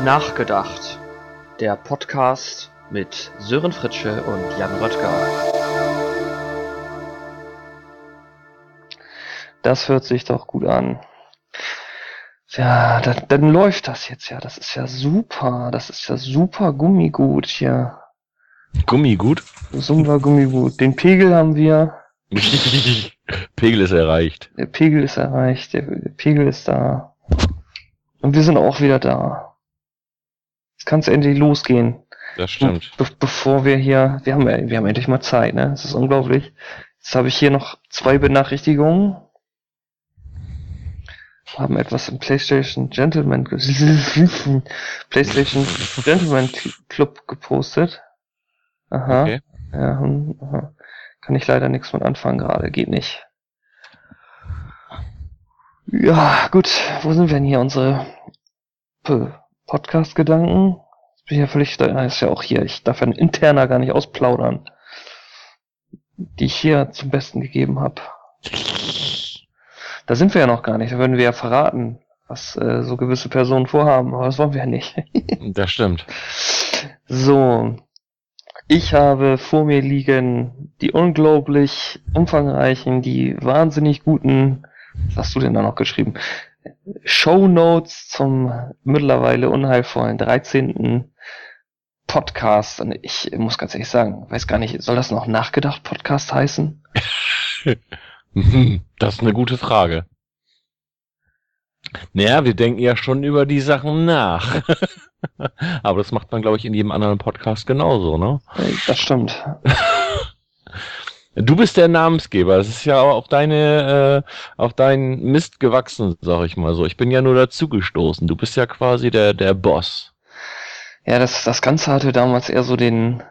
Nachgedacht. Der Podcast mit Sören Fritsche und Jan Röttger. Das hört sich doch gut an. Ja, dann läuft das jetzt ja. Das ist ja super. Das ist ja super Gummigut hier. Gummigut? Sumba Gummigut. Den Pegel haben wir. Pegel ist erreicht. Der Pegel ist erreicht. Der Pegel ist da. Und wir sind auch wieder da. Jetzt kann es endlich losgehen. Das stimmt. Bevor wir hier... Wir haben endlich mal Zeit, ne? Das ist unglaublich. Jetzt habe ich hier noch 2 Benachrichtigungen. Wir haben etwas im PlayStation Gentleman Club gepostet. Aha. Okay. Ja, aha. Kann ich leider nichts mit anfangen gerade. Geht nicht. Ja, gut. Wo sind wir denn hier? Unsere Podcast-Gedanken? Jetzt bin ich ja völlig... ist ja auch hier. Ich darf ja interner gar nicht ausplaudern. Die ich hier zum Besten gegeben habe. Da sind wir ja noch gar nicht. Da würden wir ja verraten, was so gewisse Personen vorhaben. Aber das wollen wir ja nicht. Das stimmt. So. Ich habe vor mir liegen die unglaublich umfangreichen, die wahnsinnig guten, was hast du denn da noch geschrieben? Shownotes zum mittlerweile unheilvollen 13. Podcast. Und ich muss ganz ehrlich sagen, weiß gar nicht, soll das noch Nachgedacht Podcast heißen? Das ist eine gute Frage. Naja, wir denken ja schon über die Sachen nach. Aber das macht man, glaube ich, in jedem anderen Podcast genauso, ne? Das stimmt. Du bist der Namensgeber. Das ist ja auf deinen Mist gewachsen, sag ich mal so. Ich bin ja nur dazugestoßen. Du bist ja quasi der Boss. Ja, das Ganze hatte damals eher so den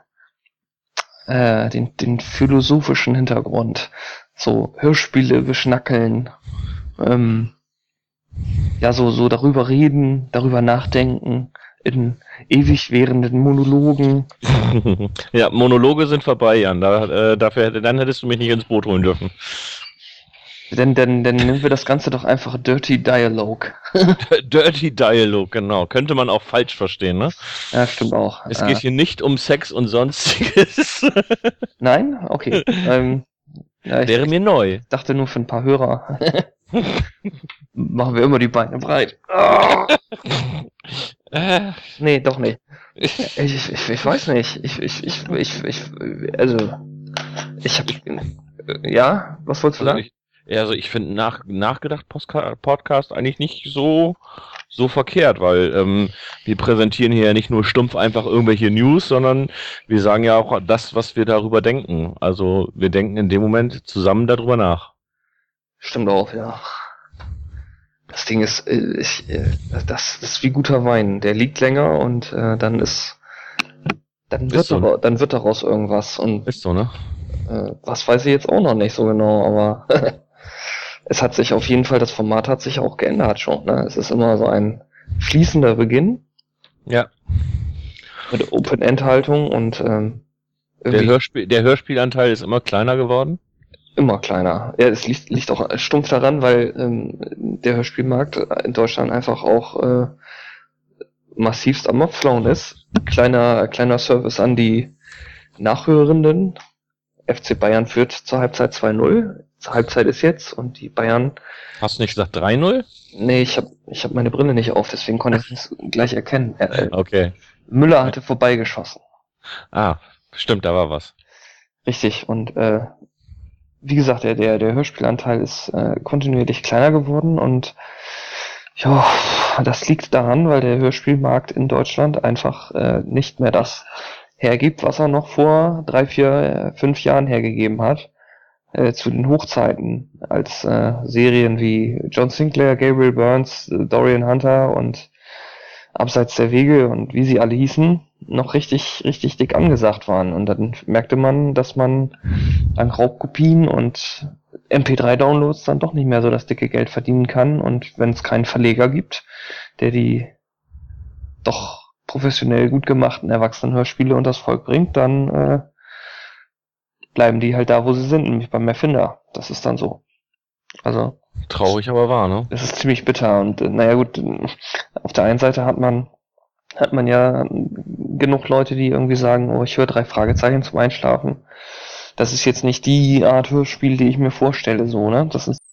philosophischen Hintergrund. So Hörspiele beschnackeln, ja, so darüber reden, darüber nachdenken, in ewig währenden Monologen. Ja, Monologe sind vorbei, Jan. Dann hättest du mich nicht ins Boot holen dürfen. Dann nennen wir das Ganze doch einfach Dirty Dialogue. Dirty Dialogue, genau. Könnte man auch falsch verstehen, ne? Ja, stimmt auch. Es geht hier nicht um Sex und Sonstiges. Nein? Okay. Ja, Wäre mir neu. Dachte nur für ein paar Hörer. Machen wir immer die Beine breit. Nee, doch nicht. Ich weiß nicht. Ja, was wolltest du sagen? Ich finde nachgedacht Podcast eigentlich nicht so verkehrt, weil wir präsentieren hier ja nicht nur stumpf einfach irgendwelche News, sondern wir sagen ja auch das, was wir darüber denken. Also wir denken in dem Moment zusammen darüber nach. Stimmt auch, ja. Das Ding ist, das ist wie guter Wein. Der liegt länger und dann wird daraus irgendwas. Und ist so, ne? Was weiß ich jetzt auch noch nicht so genau, aber es hat sich auf jeden Fall, das Format hat sich auch geändert schon. Ne? Es ist immer so ein fließender Beginn. Ja. Mit Open-End-Haltung und der Hörspielanteil ist immer kleiner geworden. Immer kleiner. Ja, es liegt auch stumpf daran, weil der Hörspielmarkt in Deutschland einfach auch massivst am Abflauen ist. Kleiner Service an die Nachhörenden. FC Bayern führt zur Halbzeit 2-0. Zur Halbzeit ist jetzt und die Bayern... Hast du nicht gesagt 3-0? Nee, ich hab meine Brille nicht auf, deswegen konnte ich es gleich erkennen. Okay. Müller hatte vorbeigeschossen. Ah, stimmt, da war was. Richtig, und wie gesagt, der Hörspielanteil ist kontinuierlich kleiner geworden und ja, das liegt daran, weil der Hörspielmarkt in Deutschland einfach nicht mehr das hergibt, was er noch vor 3, 4, 5 Jahren hergegeben hat. Zu den Hochzeiten, als Serien wie John Sinclair, Gabriel Burns, Dorian Hunter und Abseits der Wege und wie sie alle hießen, noch richtig dick angesagt waren. Und dann merkte man, dass man an Raubkopien und MP3-Downloads dann doch nicht mehr so das dicke Geld verdienen kann. Und wenn es keinen Verleger gibt, der die doch professionell gut gemachten Erwachsenenhörspiele unters Volk bringt, dann bleiben die halt da, wo sie sind, nämlich beim Erfinder. Das ist dann so. Also traurig, aber wahr, ne? Das ist ziemlich bitter und naja gut, auf der einen Seite hat man hat man ja genug Leute, die irgendwie sagen, oh, ich höre 3 Fragezeichen zum Einschlafen. Das ist jetzt nicht die Art Hörspiel, die ich mir vorstelle, so, ne? Das ist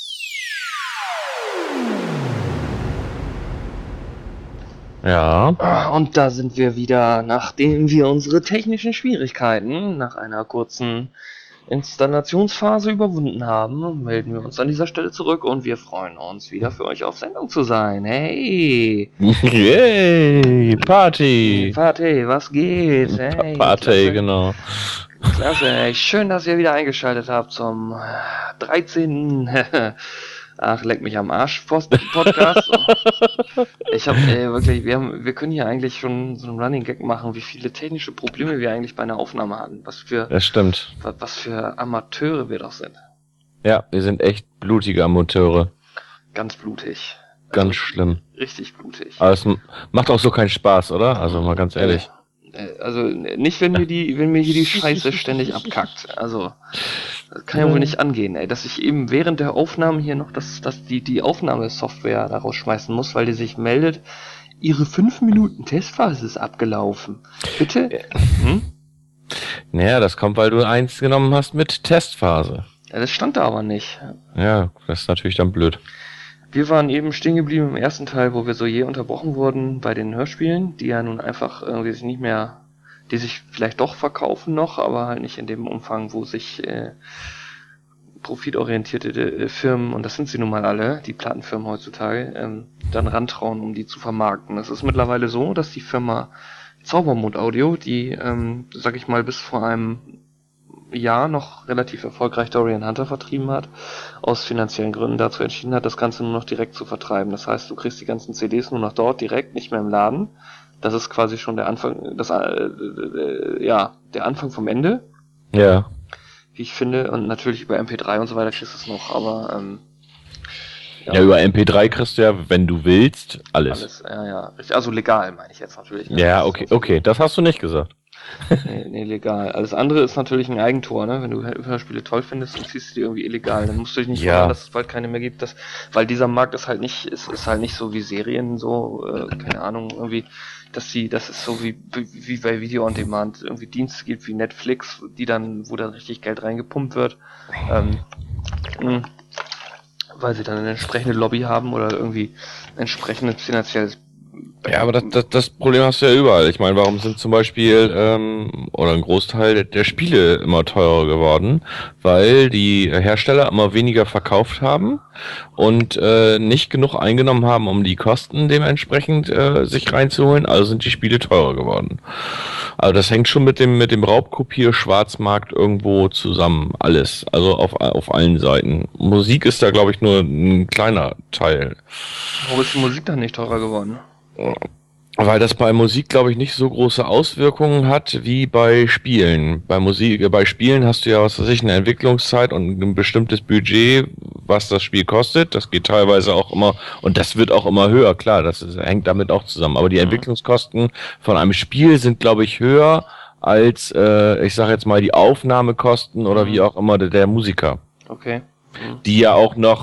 Ja. und da sind wir wieder, nachdem wir unsere technischen Schwierigkeiten nach einer kurzen Installationsphase überwunden haben, melden wir uns an dieser Stelle zurück und wir freuen uns, wieder für euch auf Sendung zu sein. Hey! Yay! Party! Party, was geht? Hey, Party, klasse. Genau. Klasse, schön, dass ihr wieder eingeschaltet habt zum 13. Ach, leck mich am Arsch Podcast. Ich habe wirklich, wir können hier eigentlich schon so einen Running Gag machen, wie viele technische Probleme wir eigentlich bei einer Aufnahme hatten. Das stimmt. Was für Amateure wir doch sind. Ja, wir sind echt blutige Amateure. Ganz blutig. Ganz schlimm. Richtig blutig. Aber es macht auch so keinen Spaß, oder? Also mal ganz ehrlich. Also nicht, wenn mir hier die Scheiße ständig abkackt. Also das kann ja wohl nicht angehen, ey, dass ich eben während der Aufnahme hier noch die Aufnahmesoftware da rausschmeißen muss, weil die sich meldet, ihre 5 Minuten Testphase ist abgelaufen. Bitte? Hm? Naja, das kommt, weil du eins genommen hast mit Testphase. Ja, das stand da aber nicht. Ja, das ist natürlich dann blöd. Wir waren eben stehen geblieben im ersten Teil, wo wir so je unterbrochen wurden bei den Hörspielen, die ja nun einfach irgendwie sich nicht mehr, die sich vielleicht doch verkaufen noch, aber halt nicht in dem Umfang, wo sich profitorientierte Firmen, und das sind sie nun mal alle, die Plattenfirmen heutzutage, dann rantrauen, um die zu vermarkten. Es ist mittlerweile so, dass die Firma Zaubermond Audio, die, sag ich mal, bis vor einem Jahr noch relativ erfolgreich Dorian Hunter vertrieben hat, aus finanziellen Gründen dazu entschieden hat, das Ganze nur noch direkt zu vertreiben. Das heißt, du kriegst die ganzen CDs nur noch dort direkt, nicht mehr im Laden. Das ist quasi schon der Anfang, der Anfang vom Ende. Ja. Wie ich finde, und natürlich über MP3 und so weiter kriegst du es noch, aber ja, über MP3 kriegst du ja, wenn du willst, alles. Ja. Also legal meine ich jetzt natürlich. Ne? Ja, okay, das hast du nicht gesagt. Nee, legal. Alles andere ist natürlich ein Eigentor, ne? Wenn du Hörspiele toll findest und ziehst die irgendwie illegal, dann musst du dich nicht wundern, dass es bald keine mehr gibt, weil dieser Markt ist halt nicht so wie Serien, so, keine Ahnung, irgendwie, das ist so wie bei Video on Demand, irgendwie Dienste gibt wie Netflix, wo dann richtig Geld reingepumpt wird, weil sie dann eine entsprechende Lobby haben oder irgendwie entsprechendes finanzielles. Ja, aber das Problem hast du ja überall. Ich meine, warum sind zum Beispiel oder ein Großteil der Spiele immer teurer geworden? Weil die Hersteller immer weniger verkauft haben und nicht genug eingenommen haben, um die Kosten dementsprechend sich reinzuholen. Also sind die Spiele teurer geworden. Also das hängt schon mit dem Raubkopier-Schwarzmarkt irgendwo zusammen. Alles. Also auf allen Seiten. Musik ist da, glaube ich, nur ein kleiner Teil. Warum ist die Musik dann nicht teurer geworden? Weil das bei Musik, glaube ich, nicht so große Auswirkungen hat wie bei Spielen. Bei Spielen hast du ja, was weiß ich, eine Entwicklungszeit und ein bestimmtes Budget, was das Spiel kostet. Das geht teilweise auch immer, und das wird auch immer höher, klar, hängt damit auch zusammen. Aber die Entwicklungskosten von einem Spiel sind, glaube ich, höher als, ich sage jetzt mal, die Aufnahmekosten oder wie auch immer der Musiker. Okay. Die ja auch noch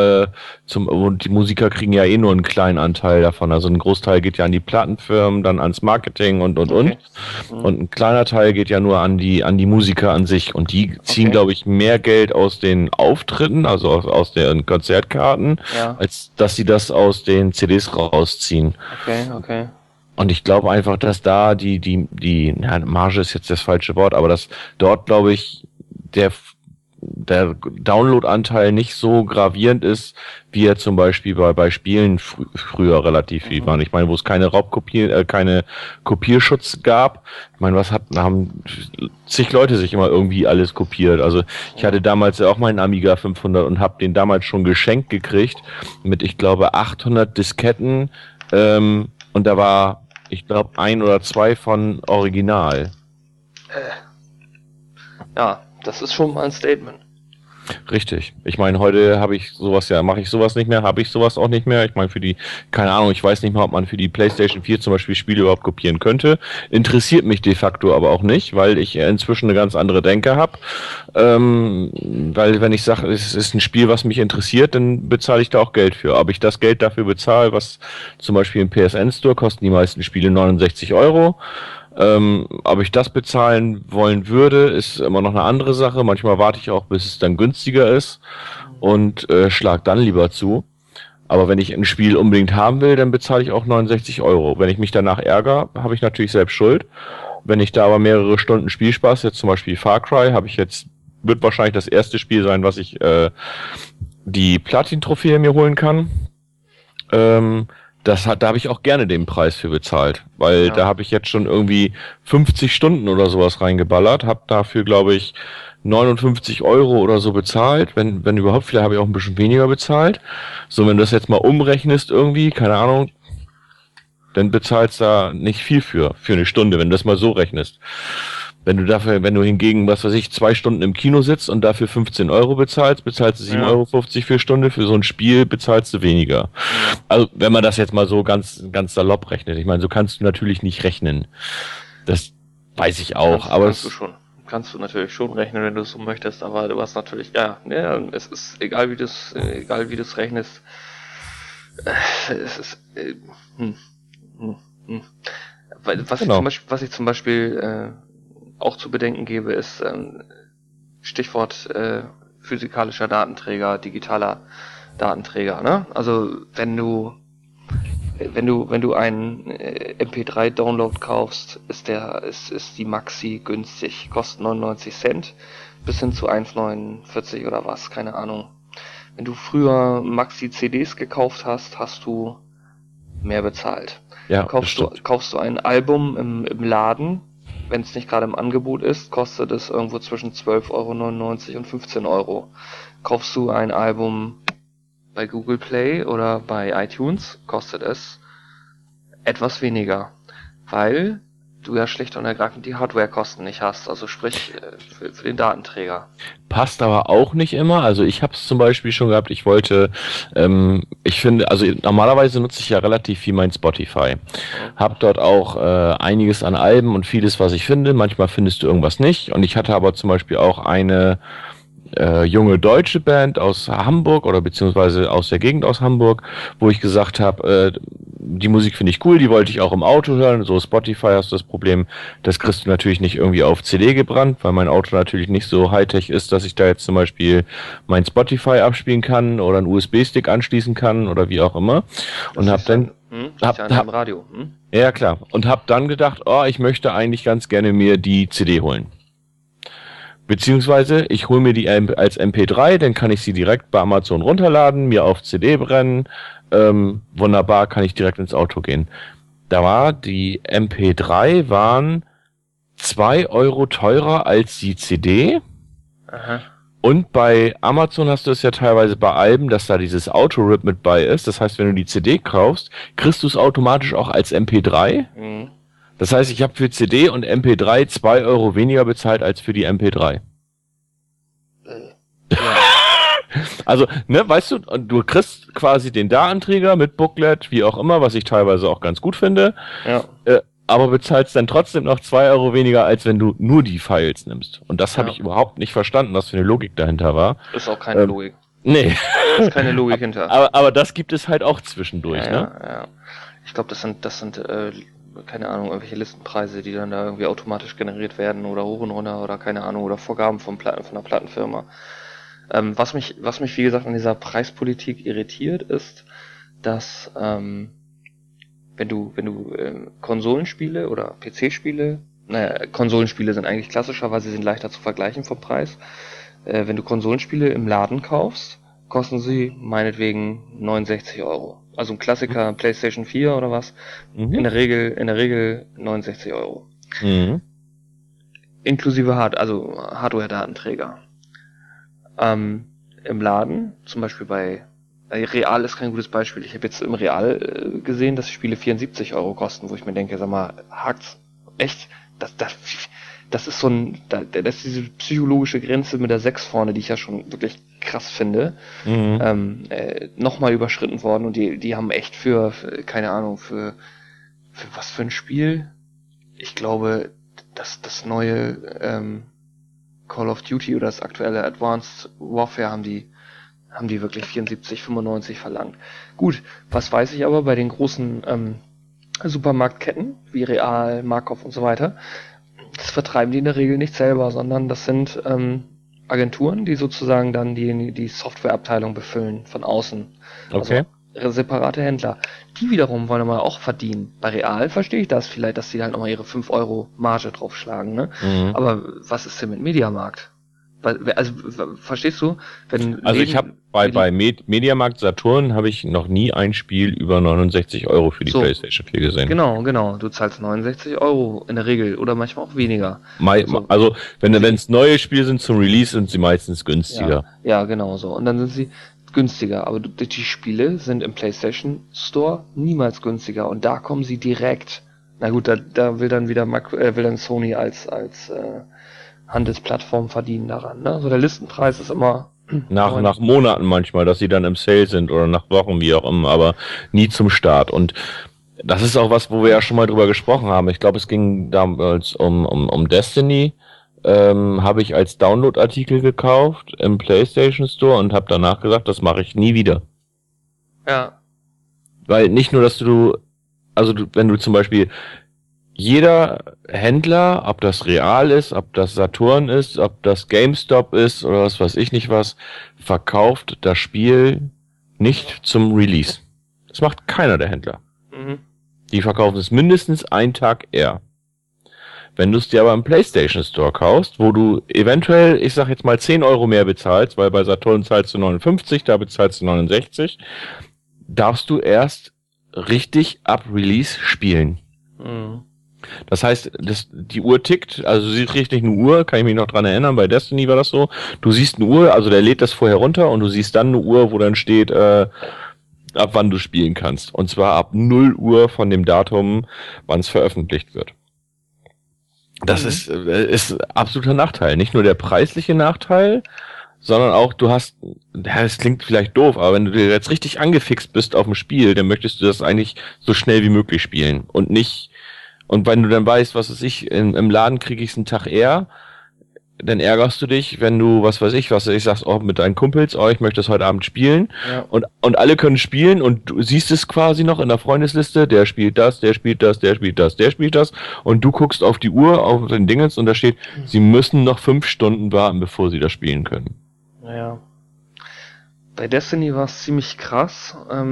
und die Musiker kriegen ja eh nur einen kleinen Anteil davon. Also ein Großteil geht ja an die Plattenfirmen, dann ans Marketing und. Und ein kleiner Teil geht ja nur an die Musiker an sich. Und die ziehen, glaube ich, mehr Geld aus den Auftritten, also aus den Konzertkarten, als dass sie das aus den CDs rausziehen. Okay. Und ich glaube einfach, dass da die Marge ist jetzt das falsche Wort, aber dass dort, glaube ich, der Download-Anteil nicht so gravierend ist, wie er zum Beispiel bei Spielen früher relativ viel war. Ich meine, wo es keine keine Kopierschutz gab. Ich meine, haben zig Leute sich immer irgendwie alles kopiert. Also ich hatte damals ja auch meinen Amiga 500 und habe den damals schon geschenkt gekriegt mit, ich glaube, 800 Disketten. Und da war, ich glaube, 1 oder 2 von Original. Ja, das ist schon mal ein Statement. Richtig. Ich meine, heute habe ich sowas ja, mache ich sowas nicht mehr, habe ich sowas auch nicht mehr. Ich meine, keine Ahnung, ich weiß nicht mal, ob man für die PlayStation 4 zum Beispiel Spiele überhaupt kopieren könnte. Interessiert mich de facto aber auch nicht, weil ich inzwischen eine ganz andere Denke habe. Weil wenn ich sage, es ist ein Spiel, was mich interessiert, dann bezahle ich da auch Geld für. Ob ich das Geld dafür bezahle, was zum Beispiel im PSN Store kosten die meisten Spiele 69 Euro. Ob ich das bezahlen wollen würde, ist immer noch eine andere Sache. Manchmal warte ich auch, bis es dann günstiger ist und schlag dann lieber zu. Aber wenn ich ein Spiel unbedingt haben will, dann bezahle ich auch 69 Euro. Wenn ich mich danach ärgere, habe ich natürlich selbst Schuld. Wenn ich da aber mehrere Stunden Spielspaß, jetzt zum Beispiel Far Cry, wird wahrscheinlich das erste Spiel sein, was ich die Platin-Trophäe mir holen kann. Da habe ich auch gerne den Preis für bezahlt, weil da habe ich jetzt schon irgendwie 50 Stunden oder sowas reingeballert, habe dafür, glaube ich, 59 Euro oder so bezahlt, wenn überhaupt, vielleicht habe ich auch ein bisschen weniger bezahlt. So, wenn du das jetzt mal umrechnest irgendwie, keine Ahnung, dann bezahlst da nicht viel für eine Stunde, wenn du das mal so rechnest. Wenn du hingegen, was weiß ich, 2 Stunden im Kino sitzt und dafür 15 Euro bezahlst du 7,50 Euro für Stunde, für so ein Spiel bezahlst du weniger. Also, wenn man das jetzt mal so ganz salopp rechnet. Ich meine, so kannst du natürlich nicht rechnen. Das weiß ich auch, Kannst du natürlich schon rechnen, wenn du es so möchtest, aber du hast natürlich, es ist egal wie du es rechnest, es ist, was ich zum Beispiel auch zu bedenken gebe, ist Stichwort physikalischer Datenträger, digitaler Datenträger, ne? Also wenn du einen MP3-Download kaufst, ist die Maxi günstig, kostet 99 Cent bis hin zu 1,49 oder was, keine Ahnung. Wenn du früher Maxi-CDs gekauft hast, hast du mehr bezahlt. Ja, kaufst du ein Album im Laden, wenn es nicht gerade im Angebot ist, kostet es irgendwo zwischen 12,99 Euro und 15 Euro. Kaufst du ein Album bei Google Play oder bei iTunes, kostet es etwas weniger, weil du ja schlicht und ergreifend die Hardwarekosten nicht hast, also sprich für den Datenträger. Passt aber auch nicht immer. Also ich habe es zum Beispiel schon gehabt, ich finde, also normalerweise nutze ich ja relativ viel mein Spotify. Hab dort auch einiges an Alben und vieles, was ich finde. Manchmal findest du irgendwas nicht. Und ich hatte aber zum Beispiel auch eine junge deutsche Band aus Hamburg oder beziehungsweise aus der Gegend aus Hamburg, wo ich gesagt habe, die Musik finde ich cool, die wollte ich auch im Auto hören. So Spotify hast du das Problem, das kriegst du natürlich nicht irgendwie auf CD gebrannt, weil mein Auto natürlich nicht so Hightech ist, dass ich da jetzt zum Beispiel mein Spotify abspielen kann oder einen USB-Stick anschließen kann oder wie auch immer. Und habe dann am Radio. Ja klar. Und habe dann gedacht, ich möchte eigentlich ganz gerne mir die CD holen. Beziehungsweise ich hole mir die als MP3, dann kann ich sie direkt bei Amazon runterladen, mir auf CD brennen. Wunderbar, kann ich direkt ins Auto gehen. Die MP3 waren 2 Euro teurer als die CD. Aha. Und bei Amazon hast du es ja teilweise bei Alben, dass da dieses Auto-Rip mit bei ist. Das heißt, wenn du die CD kaufst, kriegst du es automatisch auch als MP3. Mhm. Das heißt, ich habe für CD und MP3 2 Euro weniger bezahlt als für die MP3. Ja. Also, weißt du, du kriegst quasi den Datenträger mit Booklet, wie auch immer, was ich teilweise auch ganz gut finde. Ja. Aber bezahlst dann trotzdem noch 2 Euro weniger, als wenn du nur die Files nimmst. Und das habe ich überhaupt nicht verstanden, was für eine Logik dahinter war. Ist auch keine Logik. Nee. Ist keine Logik hinter. Aber das gibt es halt auch zwischendurch, ne? Ja. Ich glaube, das sind keine Ahnung, irgendwelche Listenpreise, die dann da irgendwie automatisch generiert werden oder hoch und runter oder keine Ahnung, oder Vorgaben von der Plattenfirma. Was mich, wie gesagt, an dieser Preispolitik irritiert, ist, dass wenn du Konsolenspiele oder PC-Spiele, Konsolenspiele sind eigentlich klassischer, weil sie sind leichter zu vergleichen vom Preis. Wenn du Konsolenspiele im Laden kaufst, kosten sie meinetwegen 69 Euro. Also ein Klassiker, PlayStation 4 oder was, in der Regel 69 Euro. Mhm. Inklusive Hardware-Datenträger. Im Laden, zum Beispiel bei Real ist kein gutes Beispiel. Ich habe jetzt im Real gesehen, dass Spiele 74 Euro kosten, wo ich mir denke, sag mal, hakt's? Echt? das ist das ist diese psychologische Grenze mit der 6 vorne, die ich ja schon wirklich krass finde, nochmal überschritten worden, und die haben echt für keine Ahnung, für was für ein Spiel? Ich glaube, das neue Call of Duty oder das aktuelle Advanced Warfare haben die wirklich 74,95 verlangt. Gut, was weiß ich aber bei den großen Supermarktketten wie Real, Markov und so weiter, das vertreiben die in der Regel nicht selber, sondern das sind Agenturen, die sozusagen dann die Softwareabteilung befüllen von außen. Okay. Also separate Händler. Die wiederum wollen aber auch verdienen. Bei Real verstehe ich das vielleicht, dass sie halt nochmal ihre 5 Euro Marge draufschlagen, ne? Aber was ist denn mit Mediamarkt? Also, verstehst du? Also ich habe bei Mediamarkt Saturn habe ich noch nie ein Spiel über 69 Euro für die PlayStation 4 gesehen. Genau. Du zahlst 69 Euro in der Regel oder manchmal auch weniger. Also wenn es neue Spiele sind zum Release, sind sie meistens günstiger. Ja, genau so. Und dann sind sie günstiger. Aber die Spiele sind im PlayStation Store niemals günstiger. Und da kommen sie direkt. Na gut, da will dann wieder will dann Sony als Handelsplattform verdienen daran. Ne? Also der Listenpreis ist immer nach Monaten manchmal, dass sie dann im Sale sind oder nach Wochen, wie auch immer, aber nie zum Start. Und das ist auch was, wo wir ja schon mal drüber gesprochen haben. Ich glaube, es ging damals um Destiny. Habe ich als Download-Artikel gekauft im PlayStation Store und habe danach gesagt, das mache ich nie wieder. Ja. Weil nicht nur, dass wenn du zum Beispiel jeder Händler, ob das Real ist, ob das Saturn ist, ob das GameStop ist oder was weiß ich nicht was, verkauft das Spiel nicht zum Release. Das macht keiner der Händler. Die verkaufen es mindestens einen Tag eher. Wenn du es dir aber im PlayStation Store kaufst, wo du eventuell, ich sag jetzt mal 10 Euro mehr bezahlst, weil bei Saturn zahlst du 59, da bezahlst du 69, darfst du erst richtig ab Release spielen. Das heißt, die Uhr tickt, also du siehst richtig eine Uhr, kann ich mich noch dran erinnern, bei Destiny war das so, du siehst eine Uhr, also der lädt das vorher runter und du siehst dann eine Uhr, wo dann steht, ab wann du spielen kannst. Und zwar ab 0 Uhr von dem Datum, wann es veröffentlicht wird. Das ist absoluter Nachteil. Nicht nur der preisliche Nachteil, sondern auch es klingt vielleicht doof, aber wenn du dir jetzt richtig angefixt bist auf dem Spiel, dann möchtest du das eigentlich so schnell wie möglich spielen und wenn du dann weißt, was weiß ich, im Laden kriege ich es einen Tag eher, dann ärgerst du dich, wenn du, was weiß ich, sagst, mit deinen Kumpels, ich möchte das heute Abend spielen, und alle können spielen und du siehst es quasi noch in der Freundesliste, der spielt das, der spielt das, der spielt das, der spielt das, und du guckst auf die Uhr, auf den Dingens, und da steht, sie müssen noch 5 Stunden warten, bevor sie das spielen können. Naja. Bei Destiny war es ziemlich krass.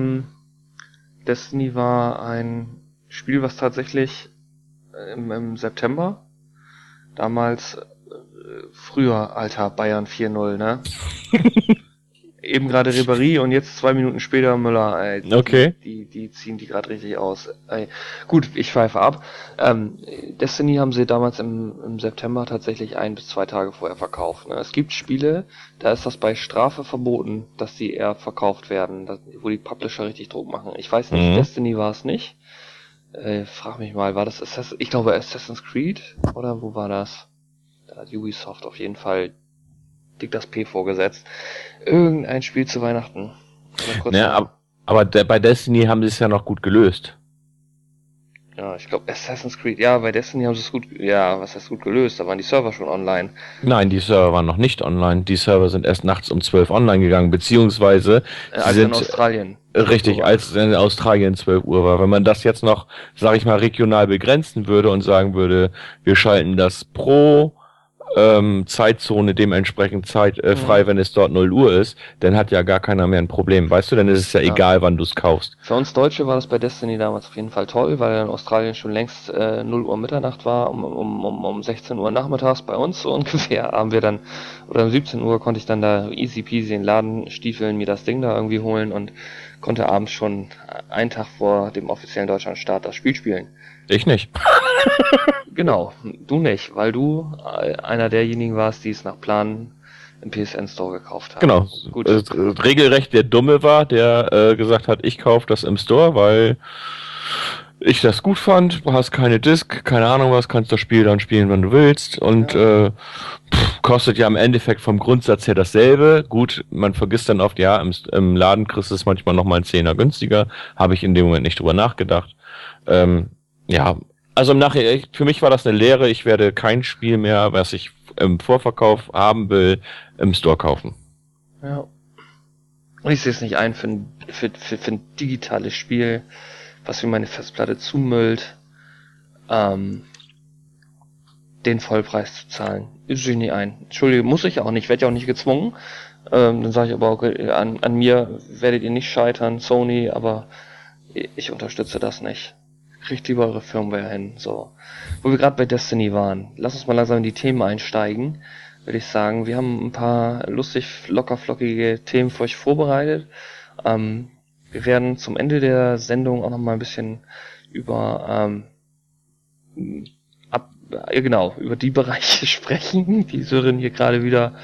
Destiny war ein Spiel, was tatsächlich im September, damals früher, Alter, Bayern 4-0, ne? Eben gerade Ribéry und jetzt 2 Minuten später Müller, ey. Okay. Die ziehen die gerade richtig aus. Ey. Gut, ich pfeife ab. Destiny haben sie damals im September tatsächlich 1 bis 2 Tage vorher verkauft. Ne? Es gibt Spiele, da ist das bei Strafe verboten, dass die eher verkauft werden, wo die Publisher richtig Druck machen. Ich weiß nicht, Destiny war es nicht. Frag mich mal, war das ich glaube Assassin's Creed? Oder wo war das? Da hat Ubisoft auf jeden Fall dick das P vorgesetzt. Irgendein Spiel zu Weihnachten. Aber bei Destiny haben sie es ja noch gut gelöst. Ja, ich glaube Assassin's Creed, ja, bei Destiny haben sie es gut, ja, was heißt gut gelöst, da waren die Server schon online. Nein, die Server waren noch nicht online. Die Server sind erst nachts um 12 online gegangen, beziehungsweise als in Australien. Richtig, als in Australien 12 Uhr war. Wenn man das jetzt noch, sag ich mal, regional begrenzen würde und sagen würde, wir schalten das pro Zeitzone dementsprechend frei, wenn es dort 0 Uhr ist, dann hat ja gar keiner mehr ein Problem. Weißt du, dann ist es ja egal, wann du es kaufst. Für uns Deutsche war das bei Destiny damals auf jeden Fall toll, weil in Australien schon längst 0 Uhr Mitternacht war, um 16 Uhr nachmittags bei uns so ungefähr, haben wir dann, oder um 17 Uhr konnte ich dann da easy peasy in den Laden stiefeln, mir das Ding da irgendwie holen und konnte abends schon einen Tag vor dem offiziellen Deutschlandstart das Spiel spielen. Ich nicht. Genau, du nicht, weil du einer derjenigen warst, die es nach Plan im PSN Store gekauft haben. Genau, gut. Regelrecht der Dumme war, der gesagt hat, ich kaufe das im Store, weil ich das gut fand. Du hast keine Disk, keine Ahnung was, kannst das Spiel dann spielen, wann du willst. Und kostet ja im Endeffekt vom Grundsatz her dasselbe. Gut, man vergisst dann oft, ja, im Laden kriegst du es manchmal nochmal einen Zehner günstiger. Habe ich in dem Moment nicht drüber nachgedacht. Ja, also im Nachhinein, für mich war das eine Lehre. Ich werde kein Spiel mehr, was ich im Vorverkauf haben will, im Store kaufen. Ja. Und ich sehe es nicht ein für ein digitales Spiel, was mir meine Festplatte zumüllt, den Vollpreis zu zahlen. Sehe ich nicht ein. Entschuldige, muss ich auch nicht, werde ja auch nicht gezwungen. Dann sage ich aber, okay, an mir werdet ihr nicht scheitern, Sony, aber ich unterstütze das nicht. Kriegt lieber eure Firmware hin. So. Wo wir gerade bei Destiny waren, lass uns mal langsam in die Themen einsteigen, würde ich sagen. Wir haben ein paar lustig, lockerflockige Themen für euch vorbereitet. Wir werden zum Ende der Sendung auch noch mal ein bisschen über über die Bereiche sprechen, die Sören hier gerade wieder